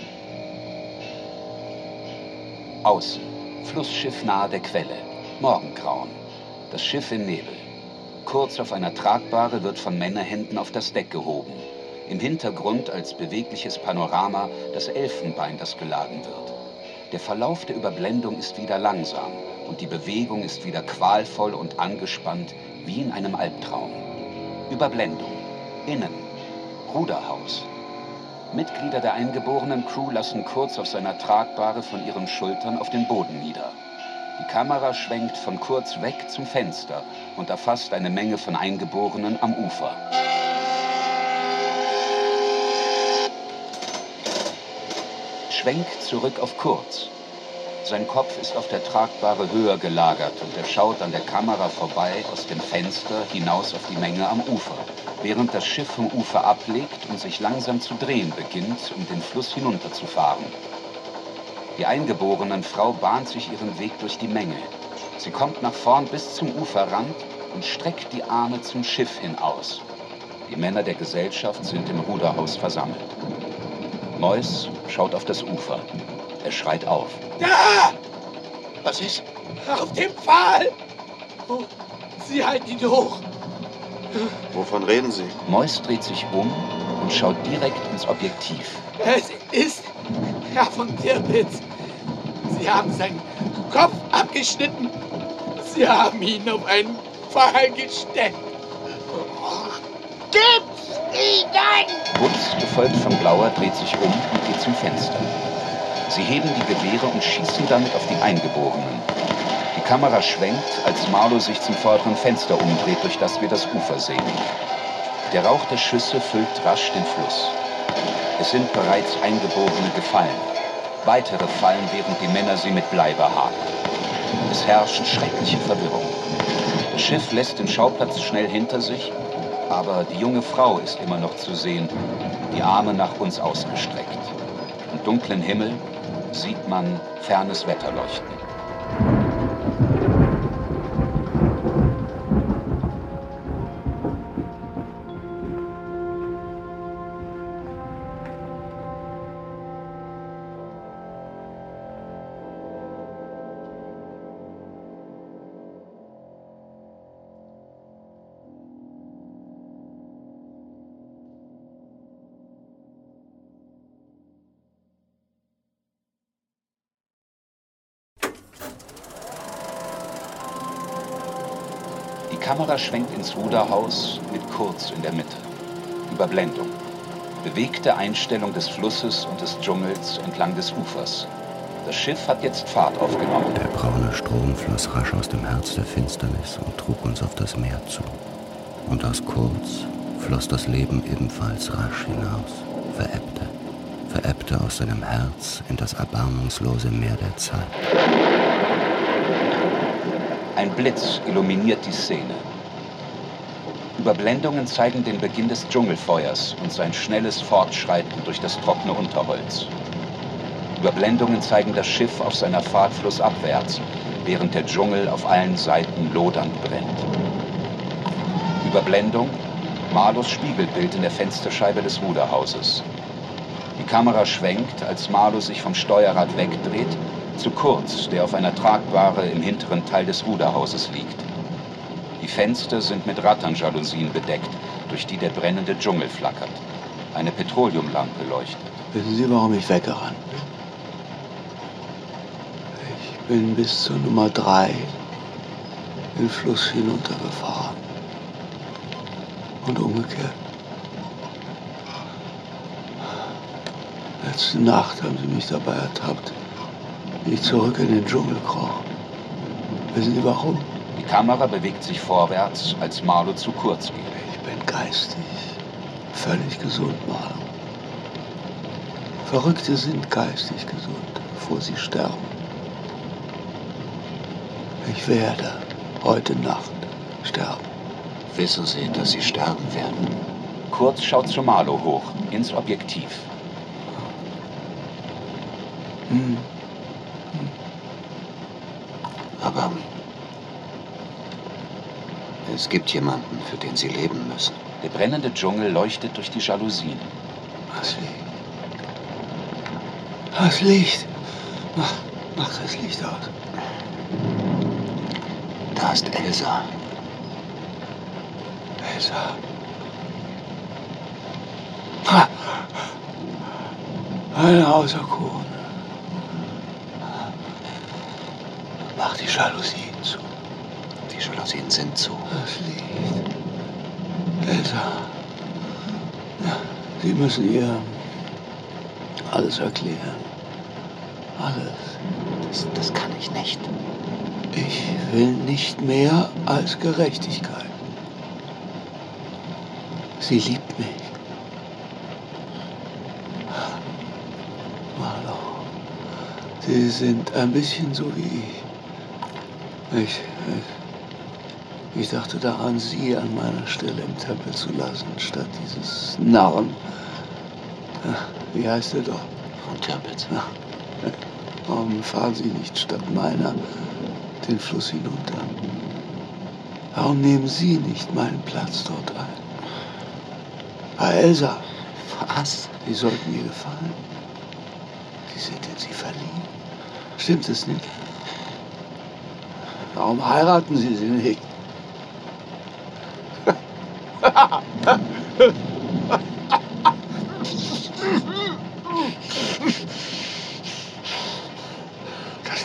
Außen, Flussschiff nahe der Quelle, Morgengrauen, das Schiff im Nebel. Kurz auf einer Tragbare wird von Männerhänden auf das Deck gehoben. Im Hintergrund als bewegliches Panorama das Elfenbein, das geladen wird. Der Verlauf der Überblendung ist wieder langsam und die Bewegung ist wieder qualvoll und angespannt, wie in einem Albtraum. Überblendung. Innen. Ruderhaus. Mitglieder der eingeborenen Crew lassen Kurz auf seiner Tragbare von ihren Schultern auf den Boden nieder. Die Kamera schwenkt von Kurz weg zum Fenster und erfasst eine Menge von Eingeborenen am Ufer. Schwenk zurück auf Kurz. Sein Kopf ist auf der Tragbare höher gelagert und er schaut an der Kamera vorbei aus dem Fenster hinaus auf die Menge am Ufer, während das Schiff vom Ufer ablegt und sich langsam zu drehen beginnt, um den Fluss hinunterzufahren. Die eingeborenen Frau bahnt sich ihren Weg durch die Menge. Sie kommt nach vorn bis zum Uferrand und streckt die Arme zum Schiff hin aus. Die Männer der Gesellschaft sind im Ruderhaus versammelt. Mois schaut auf das Ufer. Er schreit auf. Da! Was ist? Auf dem Pfahl! Oh, Sie halten ihn hoch. Wovon reden Sie? Mois dreht sich um und schaut direkt ins Objektiv. Es ist Herr von Tirpitz. Sie haben seinen Kopf abgeschnitten. Sie haben ihn auf einen Pfahl gestellt. Gib's ihnen! Butz, gefolgt von Blauer, dreht sich um und geht zum Fenster. Sie heben die Gewehre und schießen damit auf die Eingeborenen. Die Kamera schwenkt, als Marlow sich zum vorderen Fenster umdreht, durch das wir das Ufer sehen. Der Rauch der Schüsse füllt rasch den Fluss. Es sind bereits Eingeborene gefallen. Weitere fallen, während die Männer sie mit Blei behaken. Es herrscht schreckliche Verwirrung. Das Schiff lässt den Schauplatz schnell hinter sich, aber die junge Frau ist immer noch zu sehen, die Arme nach uns ausgestreckt. Im dunklen Himmel sieht man fernes Wetter leuchten. Die Kamera schwenkt ins Ruderhaus mit Kurz in der Mitte. Überblendung. Bewegte Einstellung des Flusses und des Dschungels entlang des Ufers. Das Schiff hat jetzt Fahrt aufgenommen. Der braune Strom floss rasch aus dem Herz der Finsternis und trug uns auf das Meer zu. Und aus Kurz floss das Leben ebenfalls rasch hinaus, verebbte, verebbte aus seinem Herz in das erbarmungslose Meer der Zeit. Ein Blitz illuminiert die Szene. Überblendungen zeigen den Beginn des Dschungelfeuers und sein schnelles Fortschreiten durch das trockene Unterholz. Überblendungen zeigen das Schiff auf seiner Fahrt flussabwärts, während der Dschungel auf allen Seiten lodernd brennt. Überblendung, Marlows Spiegelbild in der Fensterscheibe des Ruderhauses. Die Kamera schwenkt, als Marlow sich vom Steuerrad wegdreht, zu Kurz, der auf einer Tragbare im hinteren Teil des Ruderhauses liegt. Die Fenster sind mit Rattanjalousien bedeckt, durch die der brennende Dschungel flackert. Eine Petroleumlampe leuchtet. Wissen Sie, warum ich weggerannt bin? Ich bin bis zur Nummer drei den Fluss hinuntergefahren. Und umgekehrt. Letzte Nacht haben Sie mich dabei ertappt, wie ich zurück in den Dschungel kroch. Wissen Sie warum? Die Kamera bewegt sich vorwärts, als Marlow zu Kurz geht. Ich bin geistig völlig gesund, Marlow. Verrückte sind geistig gesund, bevor sie sterben. Ich werde heute Nacht sterben. Wissen Sie, dass Sie sterben werden? Kurz schaut zu Marlow hoch, ins Objektiv. Hm. Aber es gibt jemanden, für den Sie leben müssen. Der brennende Dschungel leuchtet durch die Jalousien. Das Licht. Das Licht. Mach, mach das Licht aus. Da ist Elsa. Elsa. Ha. Eine Auserkorene. Mach die Jalousien zu. Die Jalousien sind zu. Das Licht. Elsa. Ja, Sie müssen ihr alles erklären. Alles. Das, das kann ich nicht. Ich will nicht mehr als Gerechtigkeit. Sie liebt mich. Marlow, Sie sind ein bisschen so wie ich. Ich, ich, ich dachte daran, Sie an meiner Stelle im Tempel zu lassen, statt dieses Narren. Wie heißt er doch? Von Tirpitz. Warum fahren Sie nicht statt meiner den Fluss hinunter? Warum nehmen Sie nicht meinen Platz dort ein? Ah, Elsa. Was? Sie sollten ihr gefallen. Sie sind in Sie verliebt. Stimmt es nicht? Warum heiraten Sie sie nicht? Das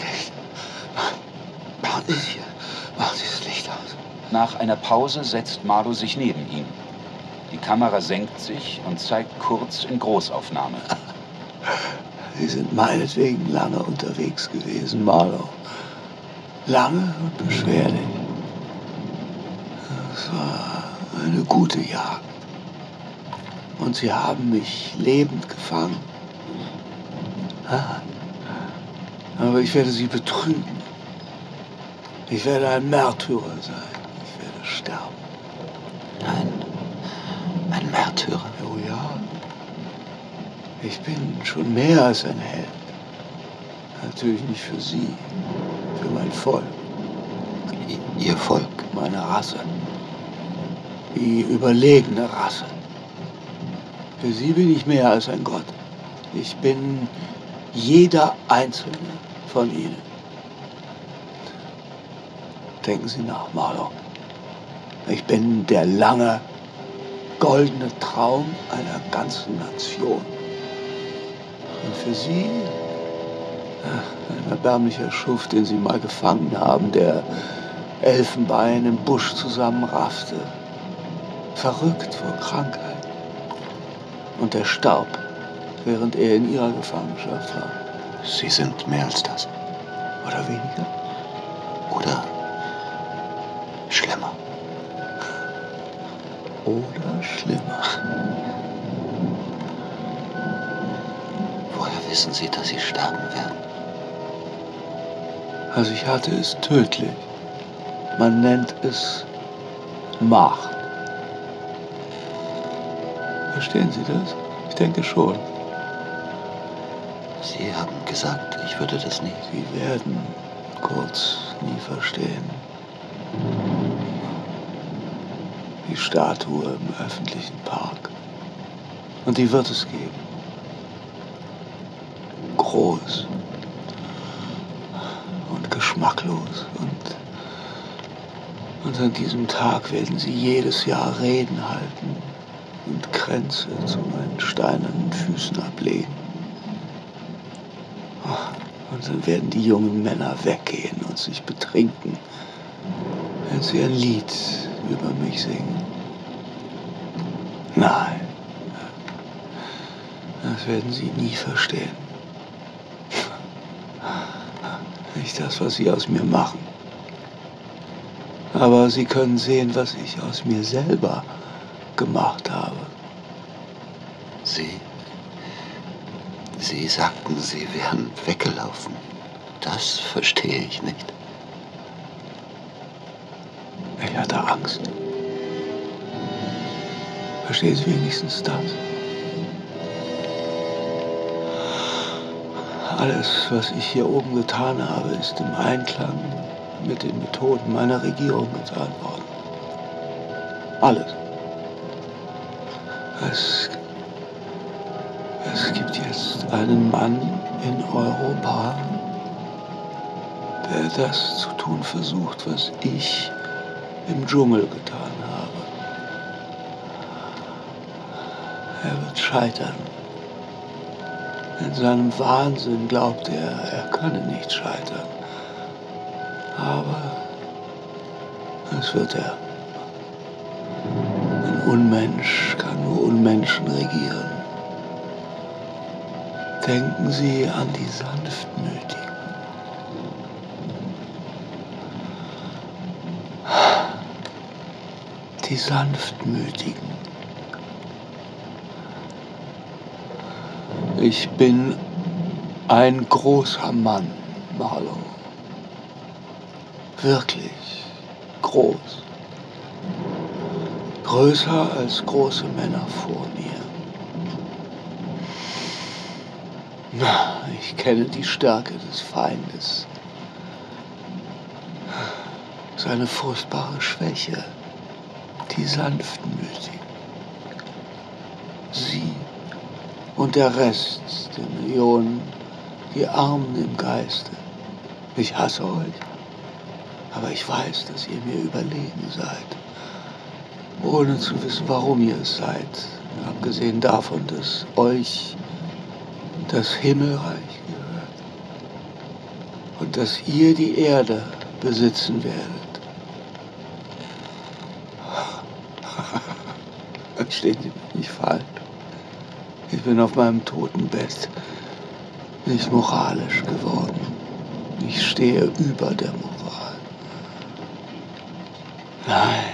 einer Pause setzt Marlowe sich neben ihn. Die Kamera senkt sich und zeigt Kurz in Großaufnahme. Sie sind meinetwegen lange unterwegs gewesen, Marlowe. Lange und beschwerlich. Es war eine gute Jagd. Und Sie haben mich lebend gefangen. Aber ich werde Sie betrügen. Ich werde ein Märtyrer sein. Ich werde sterben. Ein, ein Märtyrer? Oh ja. Ich bin schon mehr als ein Held. Natürlich nicht für Sie, für mein Volk. Ihr Volk? Meine Rasse. Die überlegene Rasse. Für Sie bin ich mehr als ein Gott. Ich bin jeder einzelne von Ihnen. Denken Sie nach, Marlowe. Ich bin der lange, goldene Traum einer ganzen Nation. Und für Sie ein erbärmlicher Schuft, den Sie mal gefangen haben, der Elfenbein im Busch zusammenraffte, verrückt vor Krankheit. Und er starb, während er in Ihrer Gefangenschaft war. Sie sind mehr als das. Oder weniger. Oder schlimmer. Oder schlimmer. Woher wissen Sie, dass Sie sterben werden? Was ich hatte, ist tödlich. Man nennt es Macht. Verstehen Sie das? Ich denke schon. Sie haben gesagt, ich würde das nie. Sie werden Kurz nie verstehen. Die Statue im öffentlichen Park. Und die wird es geben. Groß und geschmacklos. Und, und an diesem Tag werden sie jedes Jahr Reden halten und Kränze zu meinen steinernen Füßen ablegen. Und dann werden die jungen Männer weggehen und sich betrinken, wenn sie ein Lied über mich singen. Nein, das werden sie nie verstehen. Nicht das, was sie aus mir machen. Aber sie können sehen, was ich aus mir selber gemacht habe. Sie? Sie sagten, Sie wären weggelaufen. Das verstehe ich nicht. Ich hatte Angst. Verstehen Sie wenigstens das? Alles, was ich hier oben getan habe, ist im Einklang mit den Methoden meiner Regierung getan worden. Alles. Es, es gibt jetzt einen Mann in Europa, der das zu tun versucht, was ich im Dschungel getan habe. Er wird scheitern. In seinem Wahnsinn glaubt er, er könne nicht scheitern. Aber es wird er. Ein Unmensch kann nur Unmenschen regieren. Denken Sie an die Sanftmütigen. Die Sanftmütigen. Ich bin ein großer Mann, Marlowe. Wirklich groß. Größer als große Männer vor mir. Ich kenne die Stärke des Feindes. Seine furchtbare Schwäche. Die Sanftmütigen. Sie und der Rest der Millionen, die Armen im Geiste. Ich hasse euch. Aber ich weiß, dass ihr mir überlegen seid. Ohne zu wissen, warum ihr es seid. Abgesehen davon, dass euch das Himmelreich gehört. Und dass ihr die Erde besitzen werdet. Verstehen Sie mich nicht falsch. Ich bin auf meinem Totenbett nicht moralisch geworden. Ich stehe über der Moral. Nein.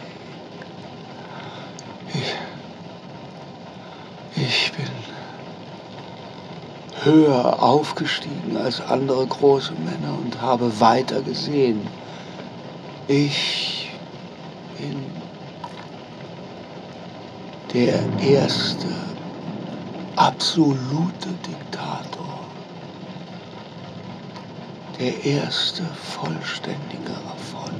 Ich, ich bin höher aufgestiegen als andere große Männer und habe weiter gesehen. Ich bin der erste absolute Diktator. Der erste vollständige Erfolg.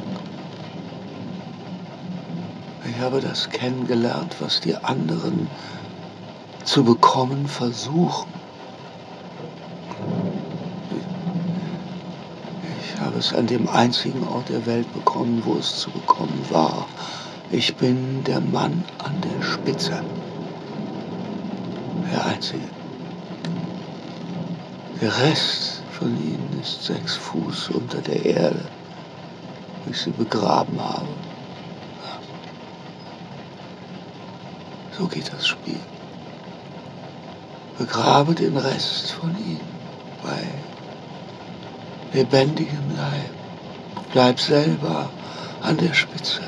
Ich habe das kennengelernt, was die anderen zu bekommen versuchen. Ich habe es an dem einzigen Ort der Welt bekommen, wo es zu bekommen war. Ich bin der Mann an der Spitze. Der Einzige. Der Rest von ihnen ist sechs Fuß unter der Erde, wo ich sie begraben habe. So geht das Spiel. Begrabe den Rest von ihnen bei lebendigem Leib. Bleib selber an der Spitze.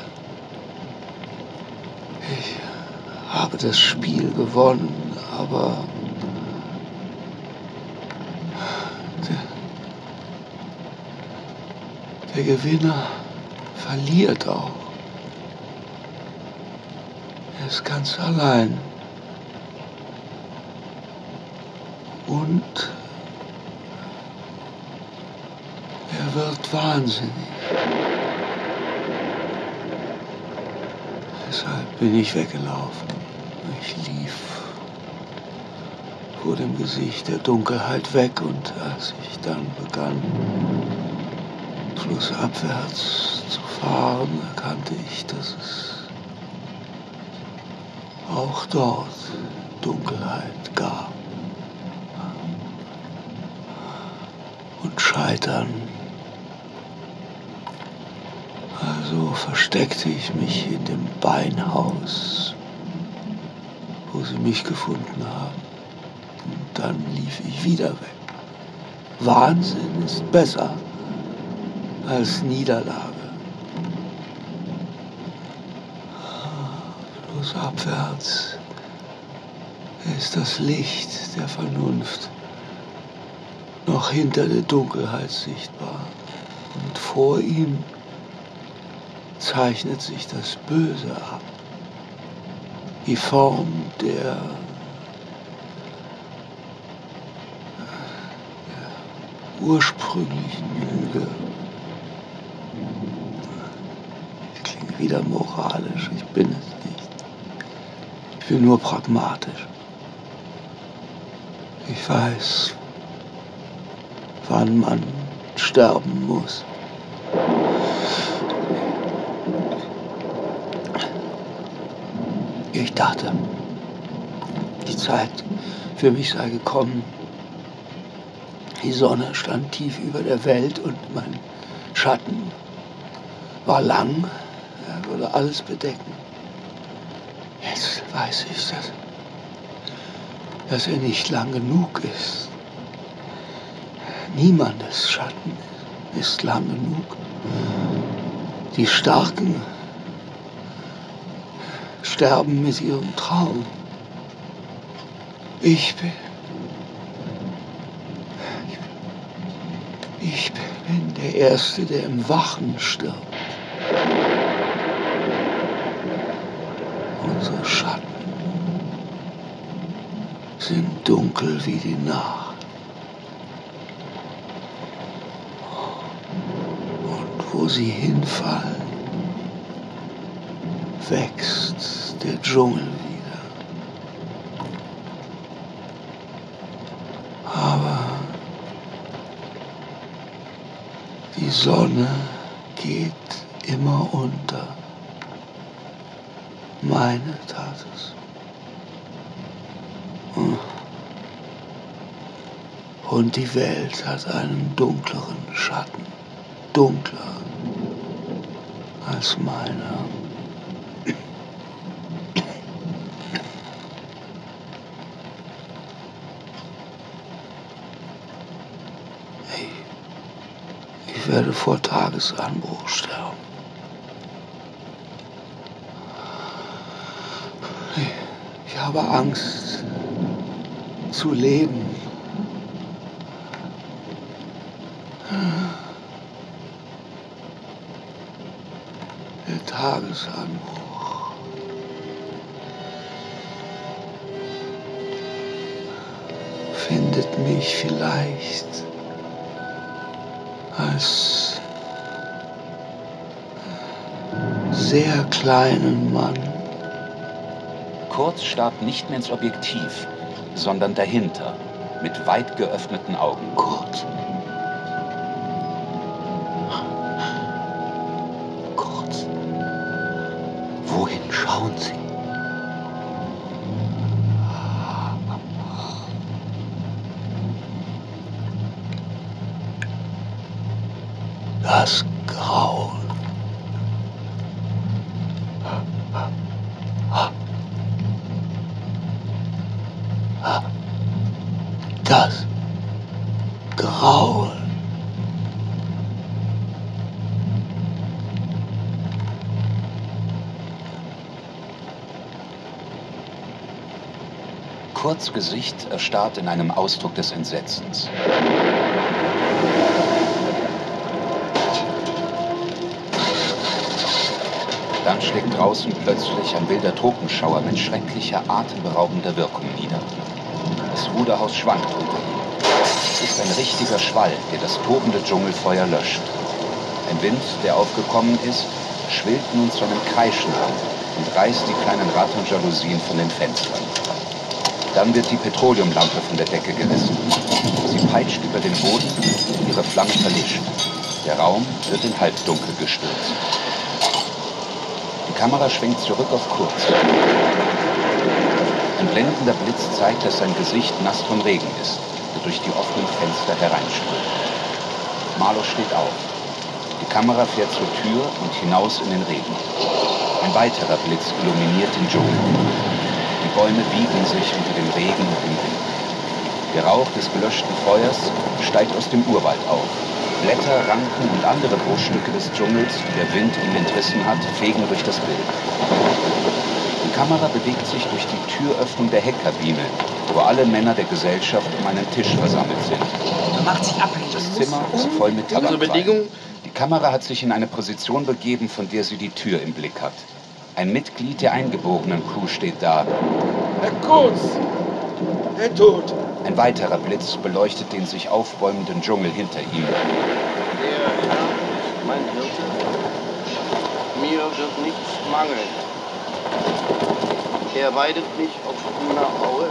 Ich habe das Spiel gewonnen, aber der, der Gewinner verliert auch. Er ist ganz allein. Und er wird wahnsinnig. Deshalb bin ich weggelaufen. Ich lief vor dem Gesicht der Dunkelheit weg und als ich dann begann, flussabwärts zu fahren, erkannte ich, dass es auch dort Dunkelheit gab. Und Scheitern. Also versteckte ich mich in dem Beinhaus, wo sie mich gefunden haben. Und dann lief ich wieder weg. Wahnsinn ist besser als Niederlage. Flussabwärts ist das Licht der Vernunft noch hinter der Dunkelheit sichtbar. Und vor ihm zeichnet sich das Böse ab. Die Form der, der ursprünglichen Lüge. Ich klinge wieder moralisch, ich bin es nicht. Ich bin nur pragmatisch. Ich weiß, wann man sterben muss. Ich dachte, die Zeit für mich sei gekommen. Die Sonne stand tief über der Welt und mein Schatten war lang. Er würde alles bedecken. Jetzt weiß ich, dass, dass er nicht lang genug ist. Niemandes Schatten ist lang genug. Die Starken sterben mit ihrem Traum. Ich bin, ich bin der Erste, der im Wachen stirbt. Unsere Schatten sind dunkel wie die Nacht. Wo sie hinfallen, wächst der Dschungel wieder. Aber die Sonne geht immer unter. Meine tat es. Und die Welt hat einen dunkleren Schatten. Dunkler als meiner. Ich werde vor Tagesanbruch sterben. Ich, ich habe Angst zu leben. Der Tagesanbruch. Findet mich vielleicht als sehr kleinen Mann. Kurz starrt nicht mehr ins Objektiv, sondern dahinter, mit weit geöffneten Augen. Kurz. Kurz. Wohin schauen Sie? Das Grauen. Das Grauen. Kurz Gesicht erstarrt in einem Ausdruck des Entsetzens. Dann schlägt draußen plötzlich ein wilder Tropenschauer mit schrecklicher, atemberaubender Wirkung nieder. Das Ruderhaus schwankt unter ihm. Es ist ein richtiger Schwall, der das tobende Dschungelfeuer löscht. Ein Wind, der aufgekommen ist, schwillt nun zu einem Kreischen an und reißt die kleinen Rattenjalousien von den Fenstern. Dann wird die Petroleumlampe von der Decke gerissen. Sie peitscht über den Boden, ihre Flamme verlischt. Der Raum wird in Halbdunkel gestürzt. Die Kamera schwenkt zurück auf Kurz. Ein blendender Blitz zeigt, dass sein Gesicht nass vom Regen ist, der durch die offenen Fenster hereinströmt. Marlow steht auf. Die Kamera fährt zur Tür und hinaus in den Regen. Ein weiterer Blitz illuminiert den Dschungel. Die Bäume biegen sich unter dem Regen und dem Wind. Der Rauch des gelöschten Feuers steigt aus dem Urwald auf. Blätter, Ranken und andere Bruchstücke des Dschungels, die der Wind ihm entrissen hat, fegen durch das Bild. Die Kamera bewegt sich durch die Türöffnung der Heckkabine, wo alle Männer der Gesellschaft um einen Tisch versammelt sind. Man macht sich abhängig. Das Zimmer ist voll mit Tabakqualm. Die Kamera hat sich in eine Position begeben, von der sie die Tür im Blick hat. Ein Mitglied der eingeborenen Crew steht da. Herr Kurz! Er tot! Ein weiterer Blitz beleuchtet den sich aufbäumenden Dschungel hinter ihm. Der Herr ist mein Hirte. Mir wird nichts mangeln. Er weidet mich auf grüner Aue.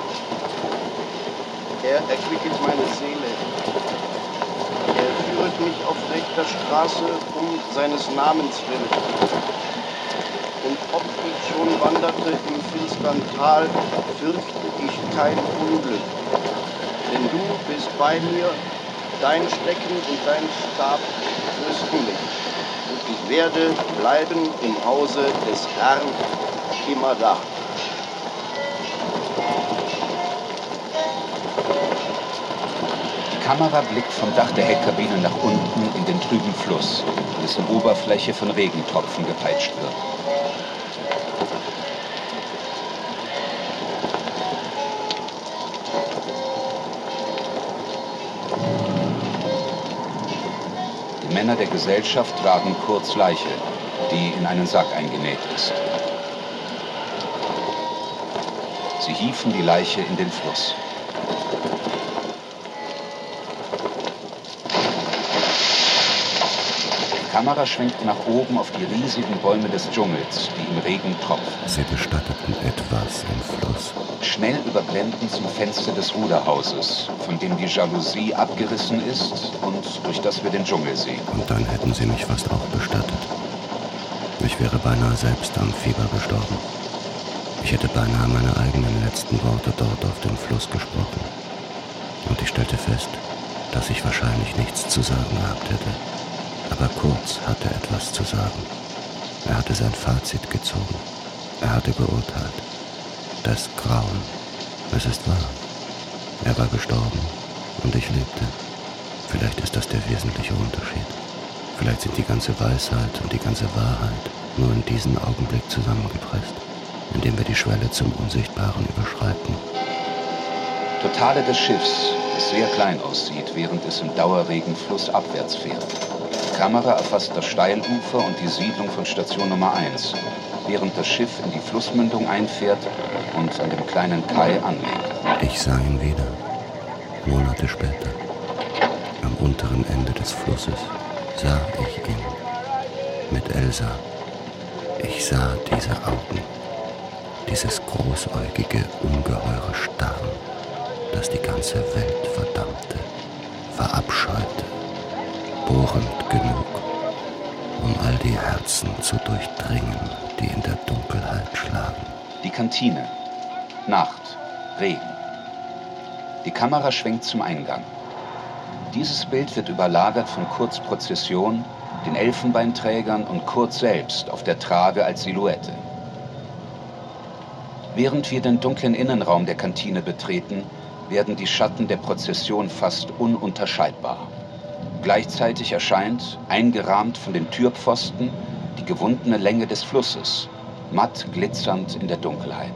Er erquicket meine Seele. Er führet mich auf rechter Straße um seines Namens willen. Und ob ich schon wanderte im finstern Tal, fürchte ich kein Unglück. Denn du bist bei mir, dein Stecken und dein Stab trösten mich. Und ich werde bleiben im Hause des Herrn immer da. Die Kamera blickt vom Dach der Heckkabine nach unten in den trüben Fluss, dessen Oberfläche von Regentropfen gepeitscht wird. Die Männer der Gesellschaft tragen Kurz Leiche, die in einen Sack eingenäht ist. Sie hieven die Leiche in den Fluss. Die Kamera schwenkt nach oben auf die riesigen Bäume des Dschungels, die im Regen tropfen. Sie bestatteten etwas im Fluss. Schnell überblenden zum Fenster des Ruderhauses, von dem die Jalousie abgerissen ist und durch das wir den Dschungel sehen. Und dann hätten sie mich fast auch bestattet. Ich wäre beinahe selbst am Fieber gestorben. Ich hätte beinahe meine eigenen letzten Worte dort auf dem Fluss gesprochen. Und ich stellte fest, dass ich wahrscheinlich nichts zu sagen gehabt hätte. Aber Kurz hatte etwas zu sagen. Er hatte sein Fazit gezogen. Er hatte geurteilt. Das Grauen, es ist wahr. Er war gestorben und ich lebte. Vielleicht ist das der wesentliche Unterschied. Vielleicht sind die ganze Weisheit und die ganze Wahrheit nur in diesen Augenblick zusammengepresst, in dem wir die Schwelle zum Unsichtbaren überschreiten. Totale des Schiffs, das sehr klein aussieht, während es im Dauerregen flussabwärts fährt. Die Kamera erfasst das Steilufer und die Siedlung von Station Nummer eins, während das Schiff in die Flussmündung einfährt und an dem kleinen Kai anlegt. Ich sah ihn wieder, Monate später. Am unteren Ende des Flusses sah ich ihn mit Elsa. Ich sah diese Augen, dieses großäugige, ungeheure Starren, das die ganze Welt verdammte, verabscheute, bohrend genug, um all die Herzen zu durchdringen, die in der Dunkelheit schlagen. Die Kantine. Nacht. Regen. Die Kamera schwenkt zum Eingang. Dieses Bild wird überlagert von Kurts Prozession, den Elfenbeinträgern und Kurt selbst auf der Trage als Silhouette. Während wir den dunklen Innenraum der Kantine betreten, werden die Schatten der Prozession fast ununterscheidbar. Gleichzeitig erscheint, eingerahmt von den Türpfosten, die gewundene Länge des Flusses, matt glitzernd in der Dunkelheit.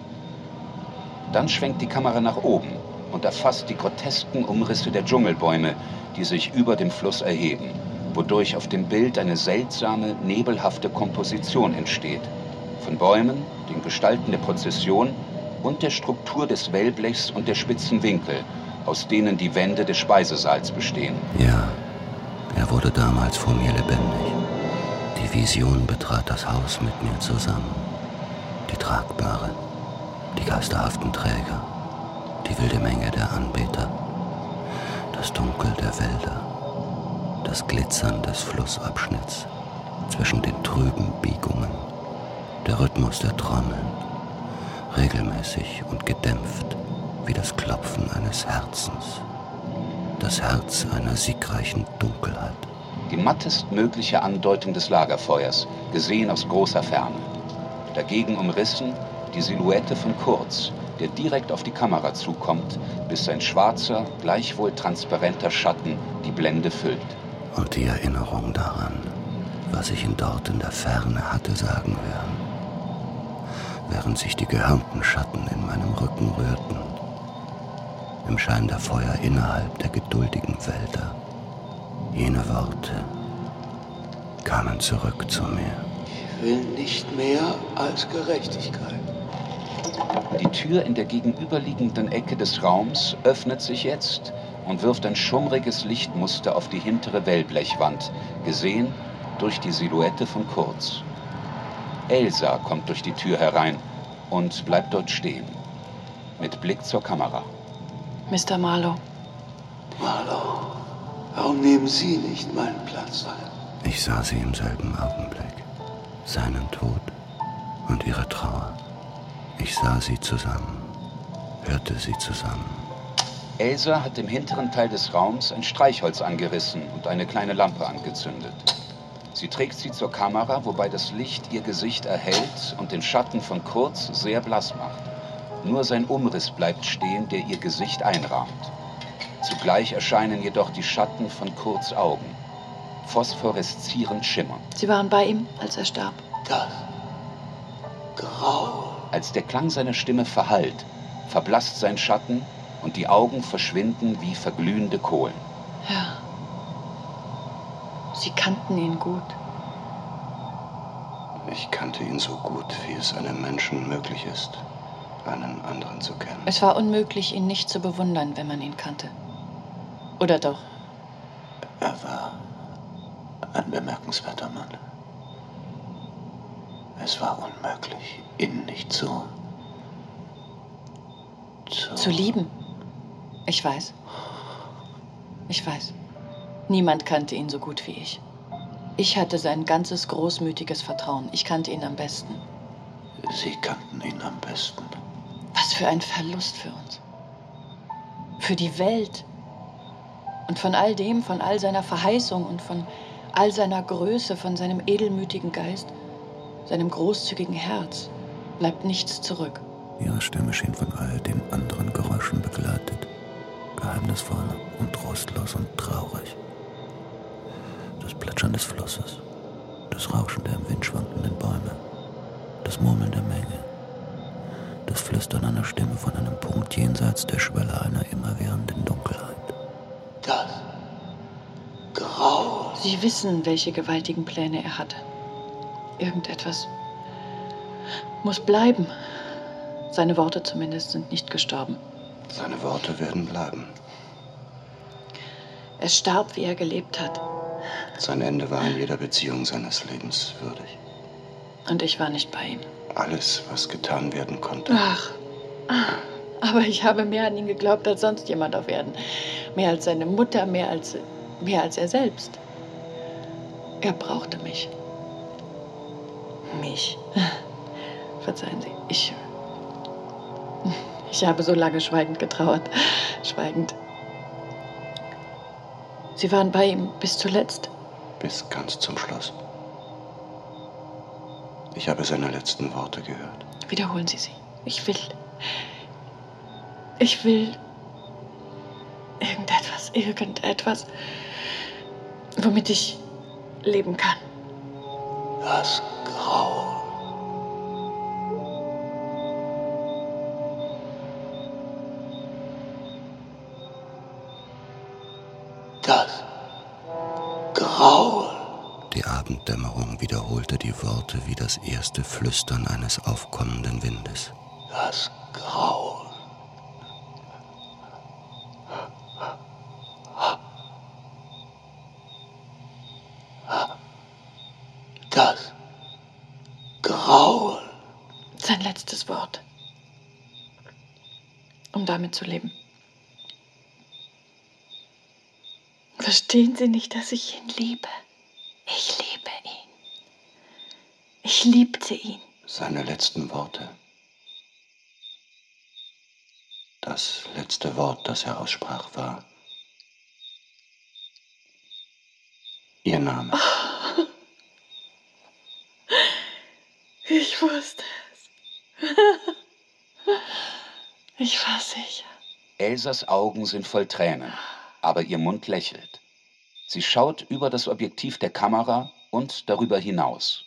Dann schwenkt die Kamera nach oben und erfasst die grotesken Umrisse der Dschungelbäume, die sich über dem Fluss erheben, wodurch auf dem Bild eine seltsame, nebelhafte Komposition entsteht. Von Bäumen, den Gestalten der Prozession und der Struktur des Wellblechs und der spitzen Winkel, aus denen die Wände des Speisesaals bestehen. Ja, er wurde damals vor mir lebendig. Die Vision betrat das Haus mit mir zusammen. Die Tragbare, die geisterhaften Träger, die wilde Menge der Anbeter, das Dunkel der Wälder, das Glitzern des Flussabschnitts zwischen den trüben Biegungen, der Rhythmus der Trommeln, regelmäßig und gedämpft wie das Klopfen eines Herzens, das Herz einer siegreichen Dunkelheit. Die mattestmögliche Andeutung des Lagerfeuers, gesehen aus großer Ferne. Dagegen umrissen die Silhouette von Kurz, der direkt auf die Kamera zukommt, bis sein schwarzer, gleichwohl transparenter Schatten die Blende füllt. Und die Erinnerung daran, was ich ihn dort in der Ferne hatte sagen hören, während sich die gehörnten Schatten in meinem Rücken rührten, im Schein der Feuer innerhalb der geduldigen Wälder. Jene Worte kamen zurück zu mir. Ich will nicht mehr als Gerechtigkeit. Die Tür in der gegenüberliegenden Ecke des Raums öffnet sich jetzt und wirft ein schummriges Lichtmuster auf die hintere Wellblechwand, gesehen durch die Silhouette von Kurz. Elsa kommt durch die Tür herein und bleibt dort stehen, mit Blick zur Kamera. Mister Marlowe. Marlowe, warum nehmen Sie nicht meinen Platz ein? Ich sah sie im selben Augenblick, seinen Tod und ihre Trauer. Ich sah sie zusammen, hörte sie zusammen. Elsa hat im hinteren Teil des Raums ein Streichholz angerissen und eine kleine Lampe angezündet. Sie trägt sie zur Kamera, wobei das Licht ihr Gesicht erhellt und den Schatten von Kurz sehr blass macht. Nur sein Umriss bleibt stehen, der ihr Gesicht einrahmt. Zugleich erscheinen jedoch die Schatten von Kurz Augen, phosphoreszierend schimmernd. Sie waren bei ihm, als er starb. Das Grau. Als der Klang seiner Stimme verhallt, verblasst sein Schatten und die Augen verschwinden wie verglühende Kohlen. Ja. Sie kannten ihn gut. Ich kannte ihn so gut, wie es einem Menschen möglich ist, einen anderen zu kennen. Es war unmöglich, ihn nicht zu bewundern, wenn man ihn kannte. Oder doch? Er war ein bemerkenswerter Mann. Es war unmöglich, ihn nicht zu... Zu, zu lieben. Ich weiß. Ich weiß. Niemand kannte ihn so gut wie ich. Ich hatte sein ganzes großmütiges Vertrauen. Ich kannte ihn am besten. Sie kannten ihn am besten. Was für ein Verlust für uns. Für die Welt. Und von all dem, von all seiner Verheißung und von all seiner Größe, von seinem edelmütigen Geist, seinem großzügigen Herz, bleibt nichts zurück. Ihre Stimme schien von all den anderen Geräuschen begleitet. Geheimnisvoll und trostlos und traurig. Das Plätschern des Flusses, das Rauschen der im Wind schwankenden Bäume, das Murmeln der Menge, das Flüstern einer Stimme von einem Punkt jenseits der Schwelle einer immerwährenden Dunkelheit. Das Grau. Sie wissen, welche gewaltigen Pläne er hatte. Irgendetwas muss bleiben. Seine Worte zumindest sind nicht gestorben. Seine Worte werden bleiben. Er starb, wie er gelebt hat. Sein Ende war in jeder Beziehung seines Lebens würdig. Und ich war nicht bei ihm. Alles, was getan werden konnte. Ach, aber ich habe mehr an ihn geglaubt als sonst jemand auf Erden. Mehr als seine Mutter, mehr als, mehr als er selbst. Er brauchte mich. Mich. Verzeihen Sie, ich... Ich habe so lange schweigend getrauert. Schweigend. Sie waren bei ihm bis zuletzt? Bis ganz zum Schluss. Ich habe seine letzten Worte gehört. Wiederholen Sie sie. Ich will... Ich will... Irgendetwas, irgendetwas, womit ich leben kann. Das Grau. Das Grauen. Die Abenddämmerung wiederholte die Worte wie das erste Flüstern eines aufkommenden Windes. Das Grauen. Das Grauen. Sein letztes Wort. Um damit zu leben. Verstehen Sie nicht, dass ich ihn liebe? Ich liebe ihn. Ich liebte ihn. Seine letzten Worte. Das letzte Wort, das er aussprach, war Ihr Name. Oh. Ich wusste es. Ich war sicher. Elsas Augen sind voll Tränen, aber ihr Mund lächelt. Sie schaut über das Objektiv der Kamera und darüber hinaus.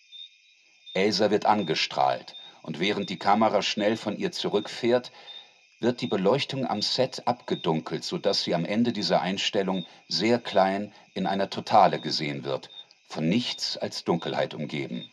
Elsa wird angestrahlt und während die Kamera schnell von ihr zurückfährt, wird die Beleuchtung am Set abgedunkelt, sodass sie am Ende dieser Einstellung sehr klein in einer Totale gesehen wird, von nichts als Dunkelheit umgeben.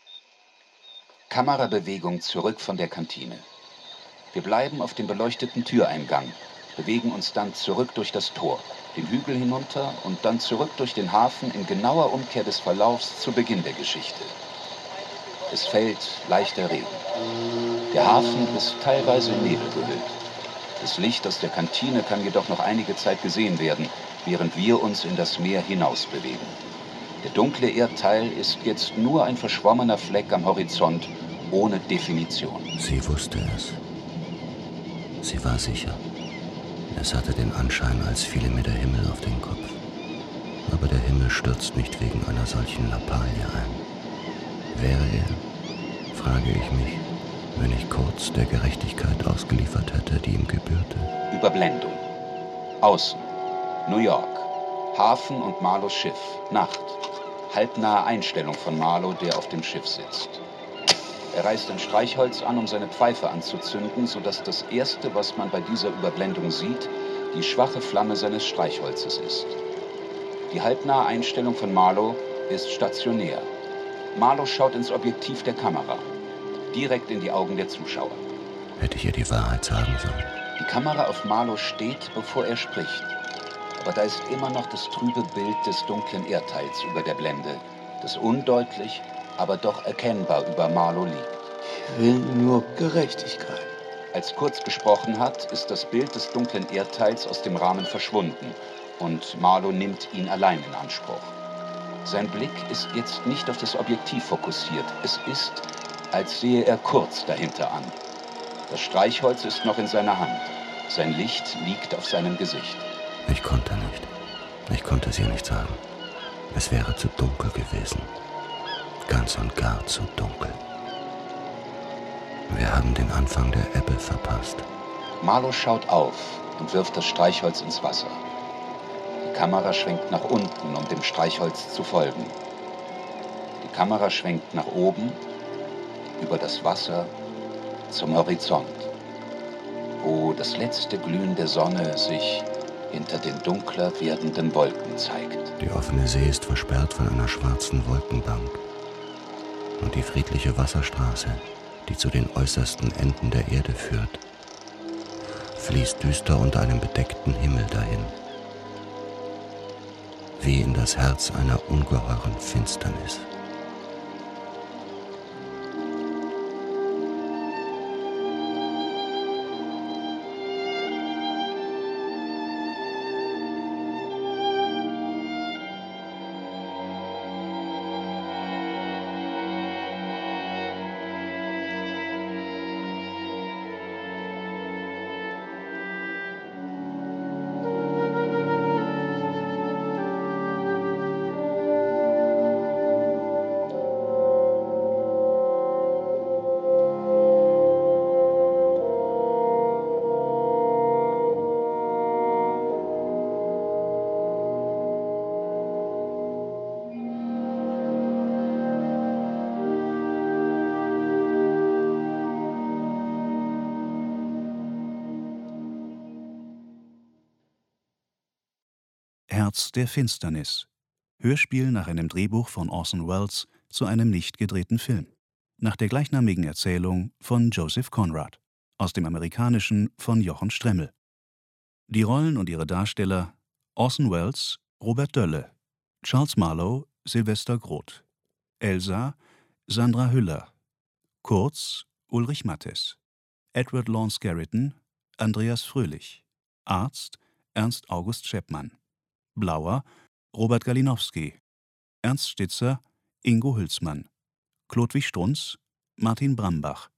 Kamerabewegung zurück von der Kantine. Wir bleiben auf dem beleuchteten Türeingang, bewegen uns dann zurück durch das Tor, den Hügel hinunter und dann zurück durch den Hafen in genauer Umkehr des Verlaufs zu Beginn der Geschichte. Es fällt leichter Regen. Der Hafen ist teilweise in Nebel gehüllt. Das Licht aus der Kantine kann jedoch noch einige Zeit gesehen werden, während wir uns in das Meer hinaus bewegen. Der dunkle Erdteil ist jetzt nur ein verschwommener Fleck am Horizont, ohne Definition. Sie wusste es. Sie war sicher. Es hatte den Anschein, als fiele mir der Himmel auf den Kopf. Aber der Himmel stürzt nicht wegen einer solchen Lappalie ein. Wäre er, frage ich mich, wenn ich kurz der Gerechtigkeit ausgeliefert hätte, die ihm gebührte. Überblendung. Außen. New York. Hafen und Marlos Schiff. Nacht. Halbnahe Einstellung von Marlo, der auf dem Schiff sitzt. Er reißt ein Streichholz an, um seine Pfeife anzuzünden, sodass das Erste, was man bei dieser Überblendung sieht, die schwache Flamme seines Streichholzes ist. Die halbnahe Einstellung von Marlo ist stationär. Marlo schaut ins Objektiv der Kamera, direkt in die Augen der Zuschauer. Hätte ich ihr die Wahrheit sagen sollen? Die Kamera auf Marlo steht, bevor er spricht. Aber da ist immer noch das trübe Bild des dunklen Erdteils über der Blende, das undeutlich, aber doch erkennbar über Marlo liegt. Ich will nur Gerechtigkeit. Als Kurz gesprochen hat, ist das Bild des dunklen Erdteils aus dem Rahmen verschwunden und Marlo nimmt ihn allein in Anspruch. Sein Blick ist jetzt nicht auf das Objektiv fokussiert. Es ist, als sehe er Kurz dahinter an. Das Streichholz ist noch in seiner Hand. Sein Licht liegt auf seinem Gesicht. Ich konnte nicht. Ich konnte es ihr nicht sagen. Es wäre zu dunkel gewesen. Ganz und gar zu dunkel. Wir haben den Anfang der Ebbe verpasst. Marlo schaut auf und wirft das Streichholz ins Wasser. Die Kamera schwenkt nach unten, um dem Streichholz zu folgen. Die Kamera schwenkt nach oben, über das Wasser, zum Horizont, wo das letzte Glühen der Sonne sich hinter den dunkler werdenden Wolken zeigt. Die offene See ist versperrt von einer schwarzen Wolkenbank. Und die friedliche Wasserstraße, die zu den äußersten Enden der Erde führt, fließt düster unter einem bedeckten Himmel dahin, wie in das Herz einer ungeheuren Finsternis. Herz der Finsternis. Hörspiel nach einem Drehbuch von Orson Welles zu einem nicht gedrehten Film. Nach der gleichnamigen Erzählung von Joseph Conrad. Aus dem Amerikanischen von Jochen Stremmel. Die Rollen und ihre Darsteller: Orson Welles, Robert Dölle, Charles Marlowe, Sylvester Groth, Elsa, Sandra Hüller, Kurz, Ulrich Mattes, Edward Lawrence Garrison, Andreas Fröhlich, Arzt, Ernst August Scheppmann, Blauer, Robert Galinowski, Ernst Stitzer, Ingo Hülsmann, Chlodwig Strunz, Martin Brambach,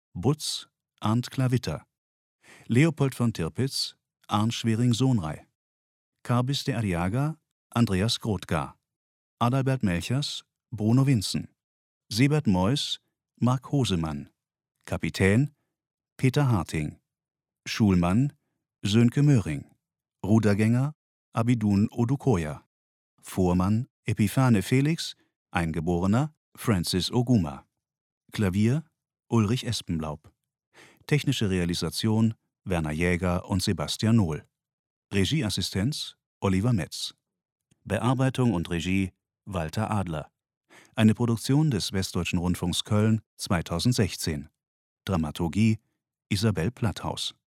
Butz, Arndt Klavitter, Leopold von Tirpitz, Arndt Schwering-Sohnrei, Carbis de Arriaga, Andreas Grothgar, Adalbert Melchers, Bruno Winzen, Sebert Meuss, Mark Hosemann, Kapitän, Peter Harting, Schulmann, Sönke Möhring, Rudergänger, Abidun Odukoya, Fuhrmann, Epiphane Felix, Eingeborener, Francis Oguma, Klavier, Ulrich Espenlaub, technische Realisation, Werner Jäger und Sebastian Nohl, Regieassistenz, Oliver Metz, Bearbeitung und Regie, Walter Adler, eine Produktion des Westdeutschen Rundfunks Köln zweitausendsechzehn, Dramaturgie, Isabel Platthaus.